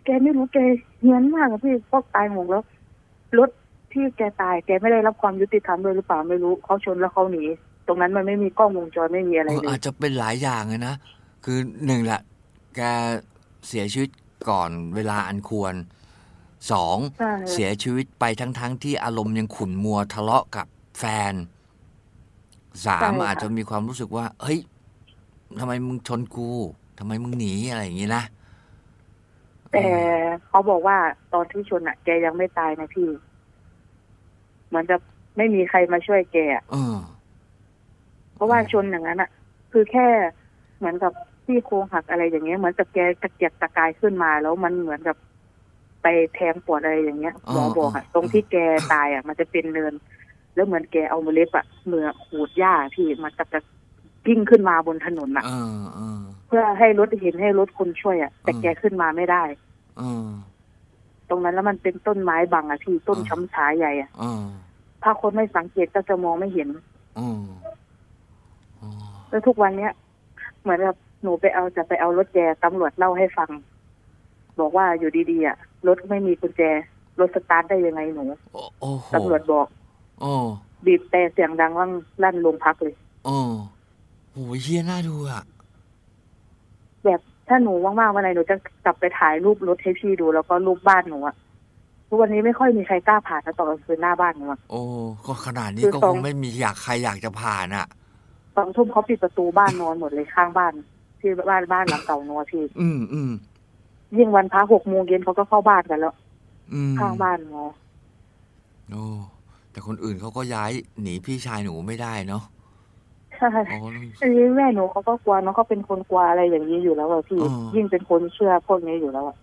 S5: ไม่รู้แกเฮี้ยนมากอะพี่พวกตายหงแล้วรถที่แกตายแกไม่ได้รับความยุติธรรมด้วยหรือเปล่าไม่รู้เขาชนแล้วเขาหนีตรงนั้นมันไม่มีกล้องวงจรไม่มีอะไรเลย
S1: อาจจะเป็นหลายอย่างเลยนะคือหนึ่งแหละแกเสียชีวิตก่อนเวลาอันควรสองเสียชีวิตไปทั้งๆ ท, ที่อารมณ์ยังขุ่นมัวทะเลาะกับแฟนสามอาจจะมีความรู้สึกว่าเฮ้ยทำไมมึงชนกูทำไมมึงหนีอะไรอย่างงี้นะ
S5: แต่เขาบอกว่าตอนที่ชนอ่ะแกยังไม่ตายนะพี่เหมือนจะไม่มีใครมาช่วยแกอ่ะเพราะว่าชนอย่างนั้นอ่ะคือแค่เหมือนกับที่โครงหักอะไรอย่างเงี้ยเหมือนกับแกตะเกียกตะกายขึ้นมาแล้วมันเหมือนกับไปแทงปวดอะไรอย่างเงี้ยหมอบอกอ่ะตรงที่แกตายอ่ะมันจะเป็นเนินแล้วเหมือนแกเอาเล็บอ่ะเมื่อขูดหญ้าพี่มันจะจะกิ้งขึ้นมาบนถนนอ่ะเพื่อให้รถเห็นให้รถคนช่วยอ่ะแต่แกขึ้นมาไม่ได้ตรงนั้นแล้วมันเป็นต้นไม้บังอ่ะพี่ต้นช้ำชาใหญ่อ่ะถ้าคนไม่สังเกตก็จะมองไม่เห็นแล้วทุกวันเนี้ยเหมือนแบบหนูไปเอาจะไปเอารถแกตำรวจเล่าให้ฟังบอกว่าอยู่ดีๆอ่ะรถไม่มีกุญแจรถสตาร์ทได้ยังไงหนูตำรวจบอกบีบแต่เสียงดังว่างลั่นโรงพักเลย
S1: โอ้โหเฮี้ยน่าดูอ่ะ
S5: แบบถ้าหนูว่างๆวันไหนหนูจะกลับไปถ่ายรูปรถให้พี่ดูแล้วก็รูปบ้านหนูอ่ะทุกวันนี้ไม่ค่อยมีใครกล้าผ่านนะตอนกลางคืนหน้าบ้านหนูอ่ะ
S1: โอ้ก็ขนาดนี้ก็คงไม่มีอยากใครอยากจะผ่านอ่ะ
S5: สองทุ่มเขาปิดประตูบ้านนอนหมดเลยข้างบ้านที่บ้านบ้านหลังเก่าหนูพี่
S1: อืมอืม
S5: ยิ่งวันพระหกโมงเย็นเขาก็เข้าบ้านกันแล้วข้างบ้านหนู
S1: โอ้แต่คนอื่นเขาก็ย้ายหนีพี่ชายหนูไม่ได้เนาะ
S5: ใช่อันนี้แม่หนูเขาก็กลัวน้องเขาเป็นคนกลัวอะไรอย่างนี้อยู่แล้วอ่ะพี่ยิ่งเป็นคนเชื่อพวกนี้อยู่แล้วอ่ะ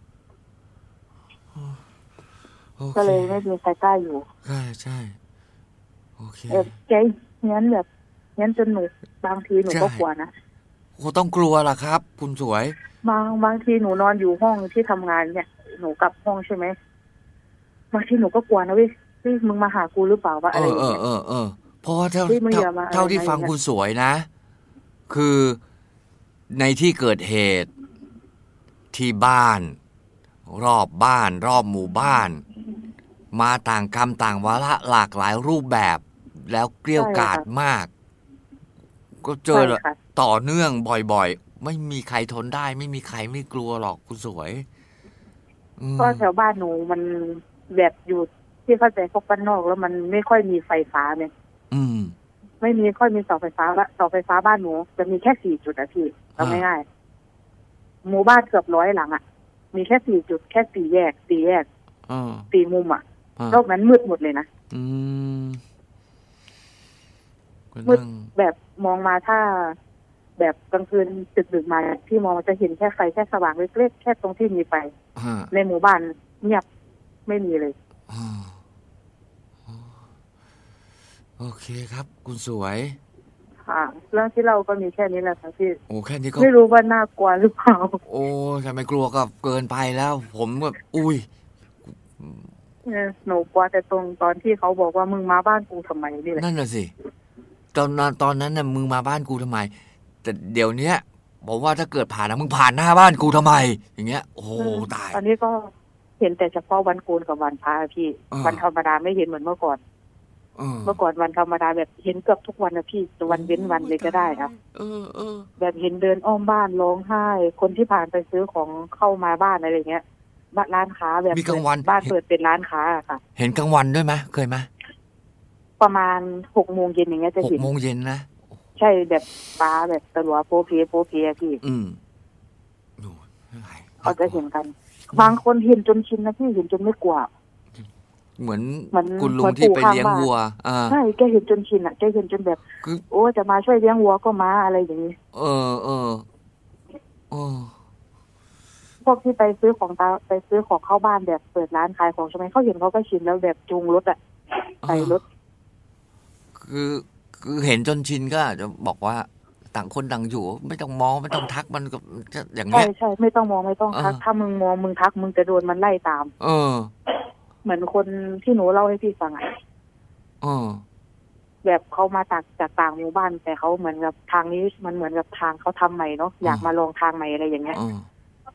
S5: ก็เลยไม่มีใครกล้าอยู่
S1: ใช่ใช่โอเค
S5: ใจงั้นแบบงั้นจนหนูบางทีหนูก็กลัวนะ
S1: โอ้ต้องกลัวล่ะครับคุณสวย
S5: บางบางทีหนูนอนอยู่ห้องที่ทำงานเนี่ยหนูกลับห้องใช่ไหมบางทีหนูก็กลัวนะเว้ยที่มึงมาหากูหรือเปล่าว่าอะไรอย่างเงี้ย
S1: เออเออเออเพราะว่าเท่าเท่าที่ฟังคุณสวยนะคือในที่เกิดเหตุที่บ้านรอบบ้านรอบหมู่บ้านมาต่างกรรมต่างวาระหลากหลายรูปแบบแล้วเกลี้ยกล่อมมากก็เจอต่อเนื่องบ่อยๆไม่มีใครทนได้ไม่มีใครไม่กลัวหรอกคุณสวย
S5: ก็แถวบ้านหนูมันแบบอยู่ที่เข้าใจพวกบ้านนอกแล้วมันไม่ค่อยมีไฟฟ้าเนี่ยไม่มีค่อยมีเสาไฟฟ้าละเสาไฟฟ้าบ้านหนูจะมีแค่สี่จุดอะพี่เอาง่ายๆหมู่บ้านเกือบร้อยหลังอะมีแค่สี่จุดแค่สี่แยกสี่แยกสี่มุมอะโลกนั้นมืดหมดเลยนะมืดแบบมองมาถ้าแบบกลางคืนดึกๆมาที่มองจะเห็นแค่ไฟแค่สว่างเล็กๆแค่ตรงที่มีไฟในหมู่บ้านเงียบไม่มีเลย
S1: โอเคครับคุณสวย
S5: ค่ะเรื่องที่เราก็มีแค่นี้แหละค่ะพี่
S1: โอ้แค่นี้ก็
S5: ไม่รู้ว่าน่ากลัวหรือเปล่า
S1: โอ้ทำไมกลัวก็เกินไปแล้วผมแบบอุ้ย
S5: หนูกลัวแต่ตรงตอนที่เขาบอกว่ามึงมาบ้านกูทำไมนี่แหละ
S1: นั่นน่ะสิตอนนั้นตอนนั้นน่ะมึงมาบ้านกูทำไมแต่เดี๋ยวนี้บอกว่าถ้าเกิดผ่านนะมึงผ่านหน้าบ้านกูทำไมอย่างเงี้ยโอ้ตาย
S5: ตอนนี้ก็เห็นแต่เฉพาะวันโกนกับวันพระพี่วันธรรมดาไม่เห็นเหมือนเมื่อก่อนเมื่อก่อนวันธรรมดาแบบเห็นเกือบทุกวันนะพี่วันเว้นวันเลยก็ได้ครับแบบเห็นเดินอ้อมบ้านร้องไห้คนที่ผ่านไปซื้อของเข้ามาบ้านอะไรเงี้ยบ้านร้านค้าแบบ
S1: มีกลางวัน
S5: บ้านเปิดเป็นร้านค้าค่ะ
S1: เห็นกลางวันด้วยไหมเคยไหม
S5: ประมาณหกโมงเย็นอย่างเงี้ยจะเห็น
S1: หกโมงเย็นนะ
S5: ใช่แบบฟ้าแบบตะลัวโพเพโพเพพี่
S1: อืม
S5: เขาจะเห็นกันบางคนเห็นจนชินนะพี่เห็นจนไม่กลัว
S1: เหมือนคุณลุงที่ไปเลี้ยงวัว
S5: ใช่แกเห็นจนชินอ่ะแกเห็นจนแบบโอ้จะมาช่วยเลี้ยงวัวก็มาอะไรอย่างนี้
S1: เออเออเออ
S5: พวกที่ไปซื้อของตาไปซื้อของเข้าบ้านแบบเปิดร้านขายของใช่ไหมเขาเห็นเขาก็ชินแล้วแบบจูงรถอ่ะใส่รถ
S1: คือคือเห็นจนชินก็จะบอกว่าต่างคนต่างอยู่ไม่ต้องมองไม่ต้องทักมันก็อย่างเงี้ย
S5: ใช่ใช่ไม่ต้องมองไม่ต้องทักถ้ามึงมองมึงทักมึงจะโดนมันไล่ตาม
S1: เออ
S5: เหมือนคนที่หนูเล่าให้พี่ฟังอ่ะ
S1: อ๋อ
S5: แบบเขามาจากจากต่างหมู่บ้านแต่เขาเหมือนกับทางนี้มันเหมือนกับทางเขาทำใหม่เนาะอยากมาลองทางใหม่อะไรอย่างเงี้ย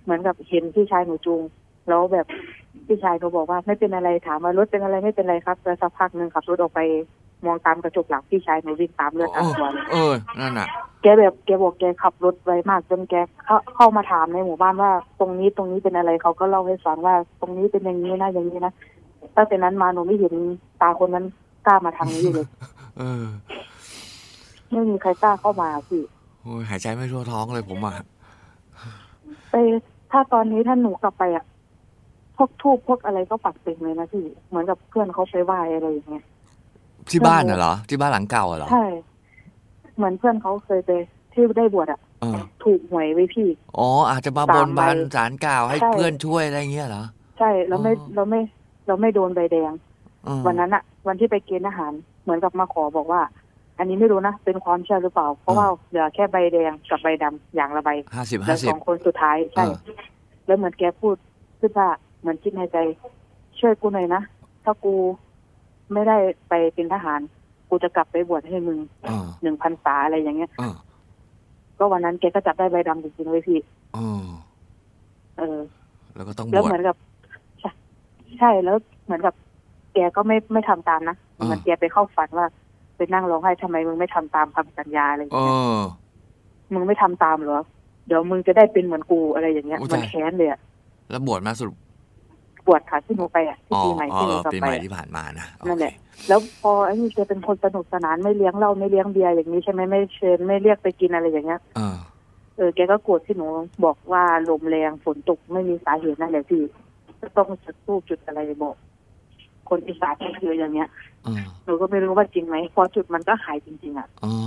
S5: เหมือนกับเห็นพี่ชายหนูจูงแล้วแบบพี่ชายเขาบอกว่าไม่เป็นอะไรถามว่ารถเป็นอะไรไม่เป็นไรครับแล้วสักพักนึงขับรถออกไปมองตามกระจกหลังพี่ชายหนูวิ่งตามเลือดอาบตัวเลย
S1: เออนั่นน่ะ
S5: แกแบบแกบอกแกขับรถไวมากจนแกเข้าเข้ามาถามในหมู่บ้านว่าตรงนี้ตรงนี้เป็นอะไรเขาก็เล่าให้ฟังว่าตรงนี้เป็นอย่างนี้นะอย่างนี้นะตั้งแต่นั้นมาหนูไม่เห็นตาคนนั้นกล้ามาทางนี้เลย
S1: เออ
S5: ไม่มีใครกล้าเข้ามาพี่
S1: โอ้ยหายใจไม่ทั่วท้องเลยผมอ่ะ
S5: ไปถ้าตอนนี้ถ้าหนูกลับไปอ่ะพวกทูบพวกอะไรก็ปักเต็มเลยนะพี่เหมือนกับเพื่อนเขาไปไหว้อะไรอย่างเงี้ย
S1: ที่บ้านน่ะเหรอที่บ้านหลังเก่าเหรอ
S5: ใช่เหมือนเพื่อนเขาเคยไปที่ได้บวชอ่ะถูกหวยไว้พี่
S1: อ๋ออาจจะมาบนบานศาลกล่าวให้เพื่อนช่วยอะไรเงี้ยเหรอ
S5: ใช่เราไม่เราไม่เราไม่โดนใบแดงวันนั้นอ่ะวันที่ไปเกณฑ์อาหารเหมือนกับมาขอบอกว่าอันนี้ไม่รู้นะเป็นความเชื่อหรือเปล่าเพราะว่าเหลือแค่ใบแดงกับใบดำอย่างละใบ
S1: ห้าสิบห้าสิบ
S5: สองคนสุดท้ายใช่แล้วเหมือนแกพูดขึ้นว่าเหมือนคิดในใจช่วยกูหน่อยนะถ้ากูไม่ได้ไปเป็นทหารกูจะกลับไปบวชให้มึงหนึ่งพันษาอะไรอย่างเงี้ยก็วันนั้นแกก็จับได้ใบดำจริงๆเลยพี่เออ
S1: แล้วก็ต้องบวช
S5: แล้วเหมือนกับใช่แล้วเหมือนกับแกก็ไม่ไม่ทำตามนะเหมือนแกไปเข้าฝันว่าไปนั่งร้องไห้ทำไมมึงไม่ทำตามคำสัญญาอะไรอย่างเงี้ยมึงไม่ทำตามเหรอเดี๋ยวมึงจะได้เป็นเหมือนกูอะไรอย่างเงี้ยมันแค้นเลยอะ
S1: แล้วบวชมาสรุป
S5: บวชค่ะที่หนูไปอ่ะที่ปีใหม่ที่หนู
S1: ปีใหม่ที่ผ่านมานะ
S5: นั่นแหละแล้วพอไอ้นี่แกเป็นคนสนุกสนานไม่เลี้ยงเหล้าไม่เลี้ยงเบียร์อย่างนี้ใช่ไหมไม่เชิญไม่เรียกไปกินอะไรอย่างเงี้ยเออแกก็โกรธที่หนูบอกว่าลมแรงฝนตกไม่มีสาเหตุนั่นแหละพี่ก็ต้องจุดทูบจุดอะไรบอกคนอีสานก็คืออย่างเงี้ยหนูก็ไม่รู้ว่าจริงไหมพอจุดมันก็หายจริงๆอ่ะ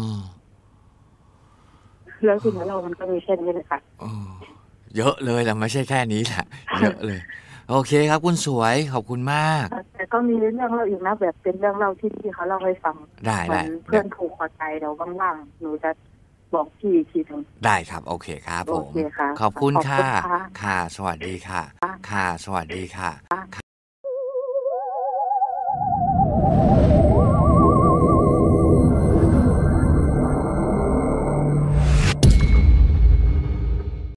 S5: แล้วสิ่งของเรามันก็มีแค่นี้เลยค่ะ
S1: เยอะเลยแต่ไม่ใช่แค่นี้แหละเยอะเลยโอเคครับคุณสวยขอบคุณมาก
S5: แต่ก็มีเรื่องเล่าอีกนะแบบเป็นเรื่องเล่าที่ที่เขาเล่าให้ฟัง
S1: ได้ได้
S5: เพื่อนถูกคอใจเราว่างๆหนูจะบอกพี่ทีนึง
S1: ได้ครับโอเคครับผมขอบคุณค่ะค่ะสวัสดีค่ะค่ะสวัสดีค่ะ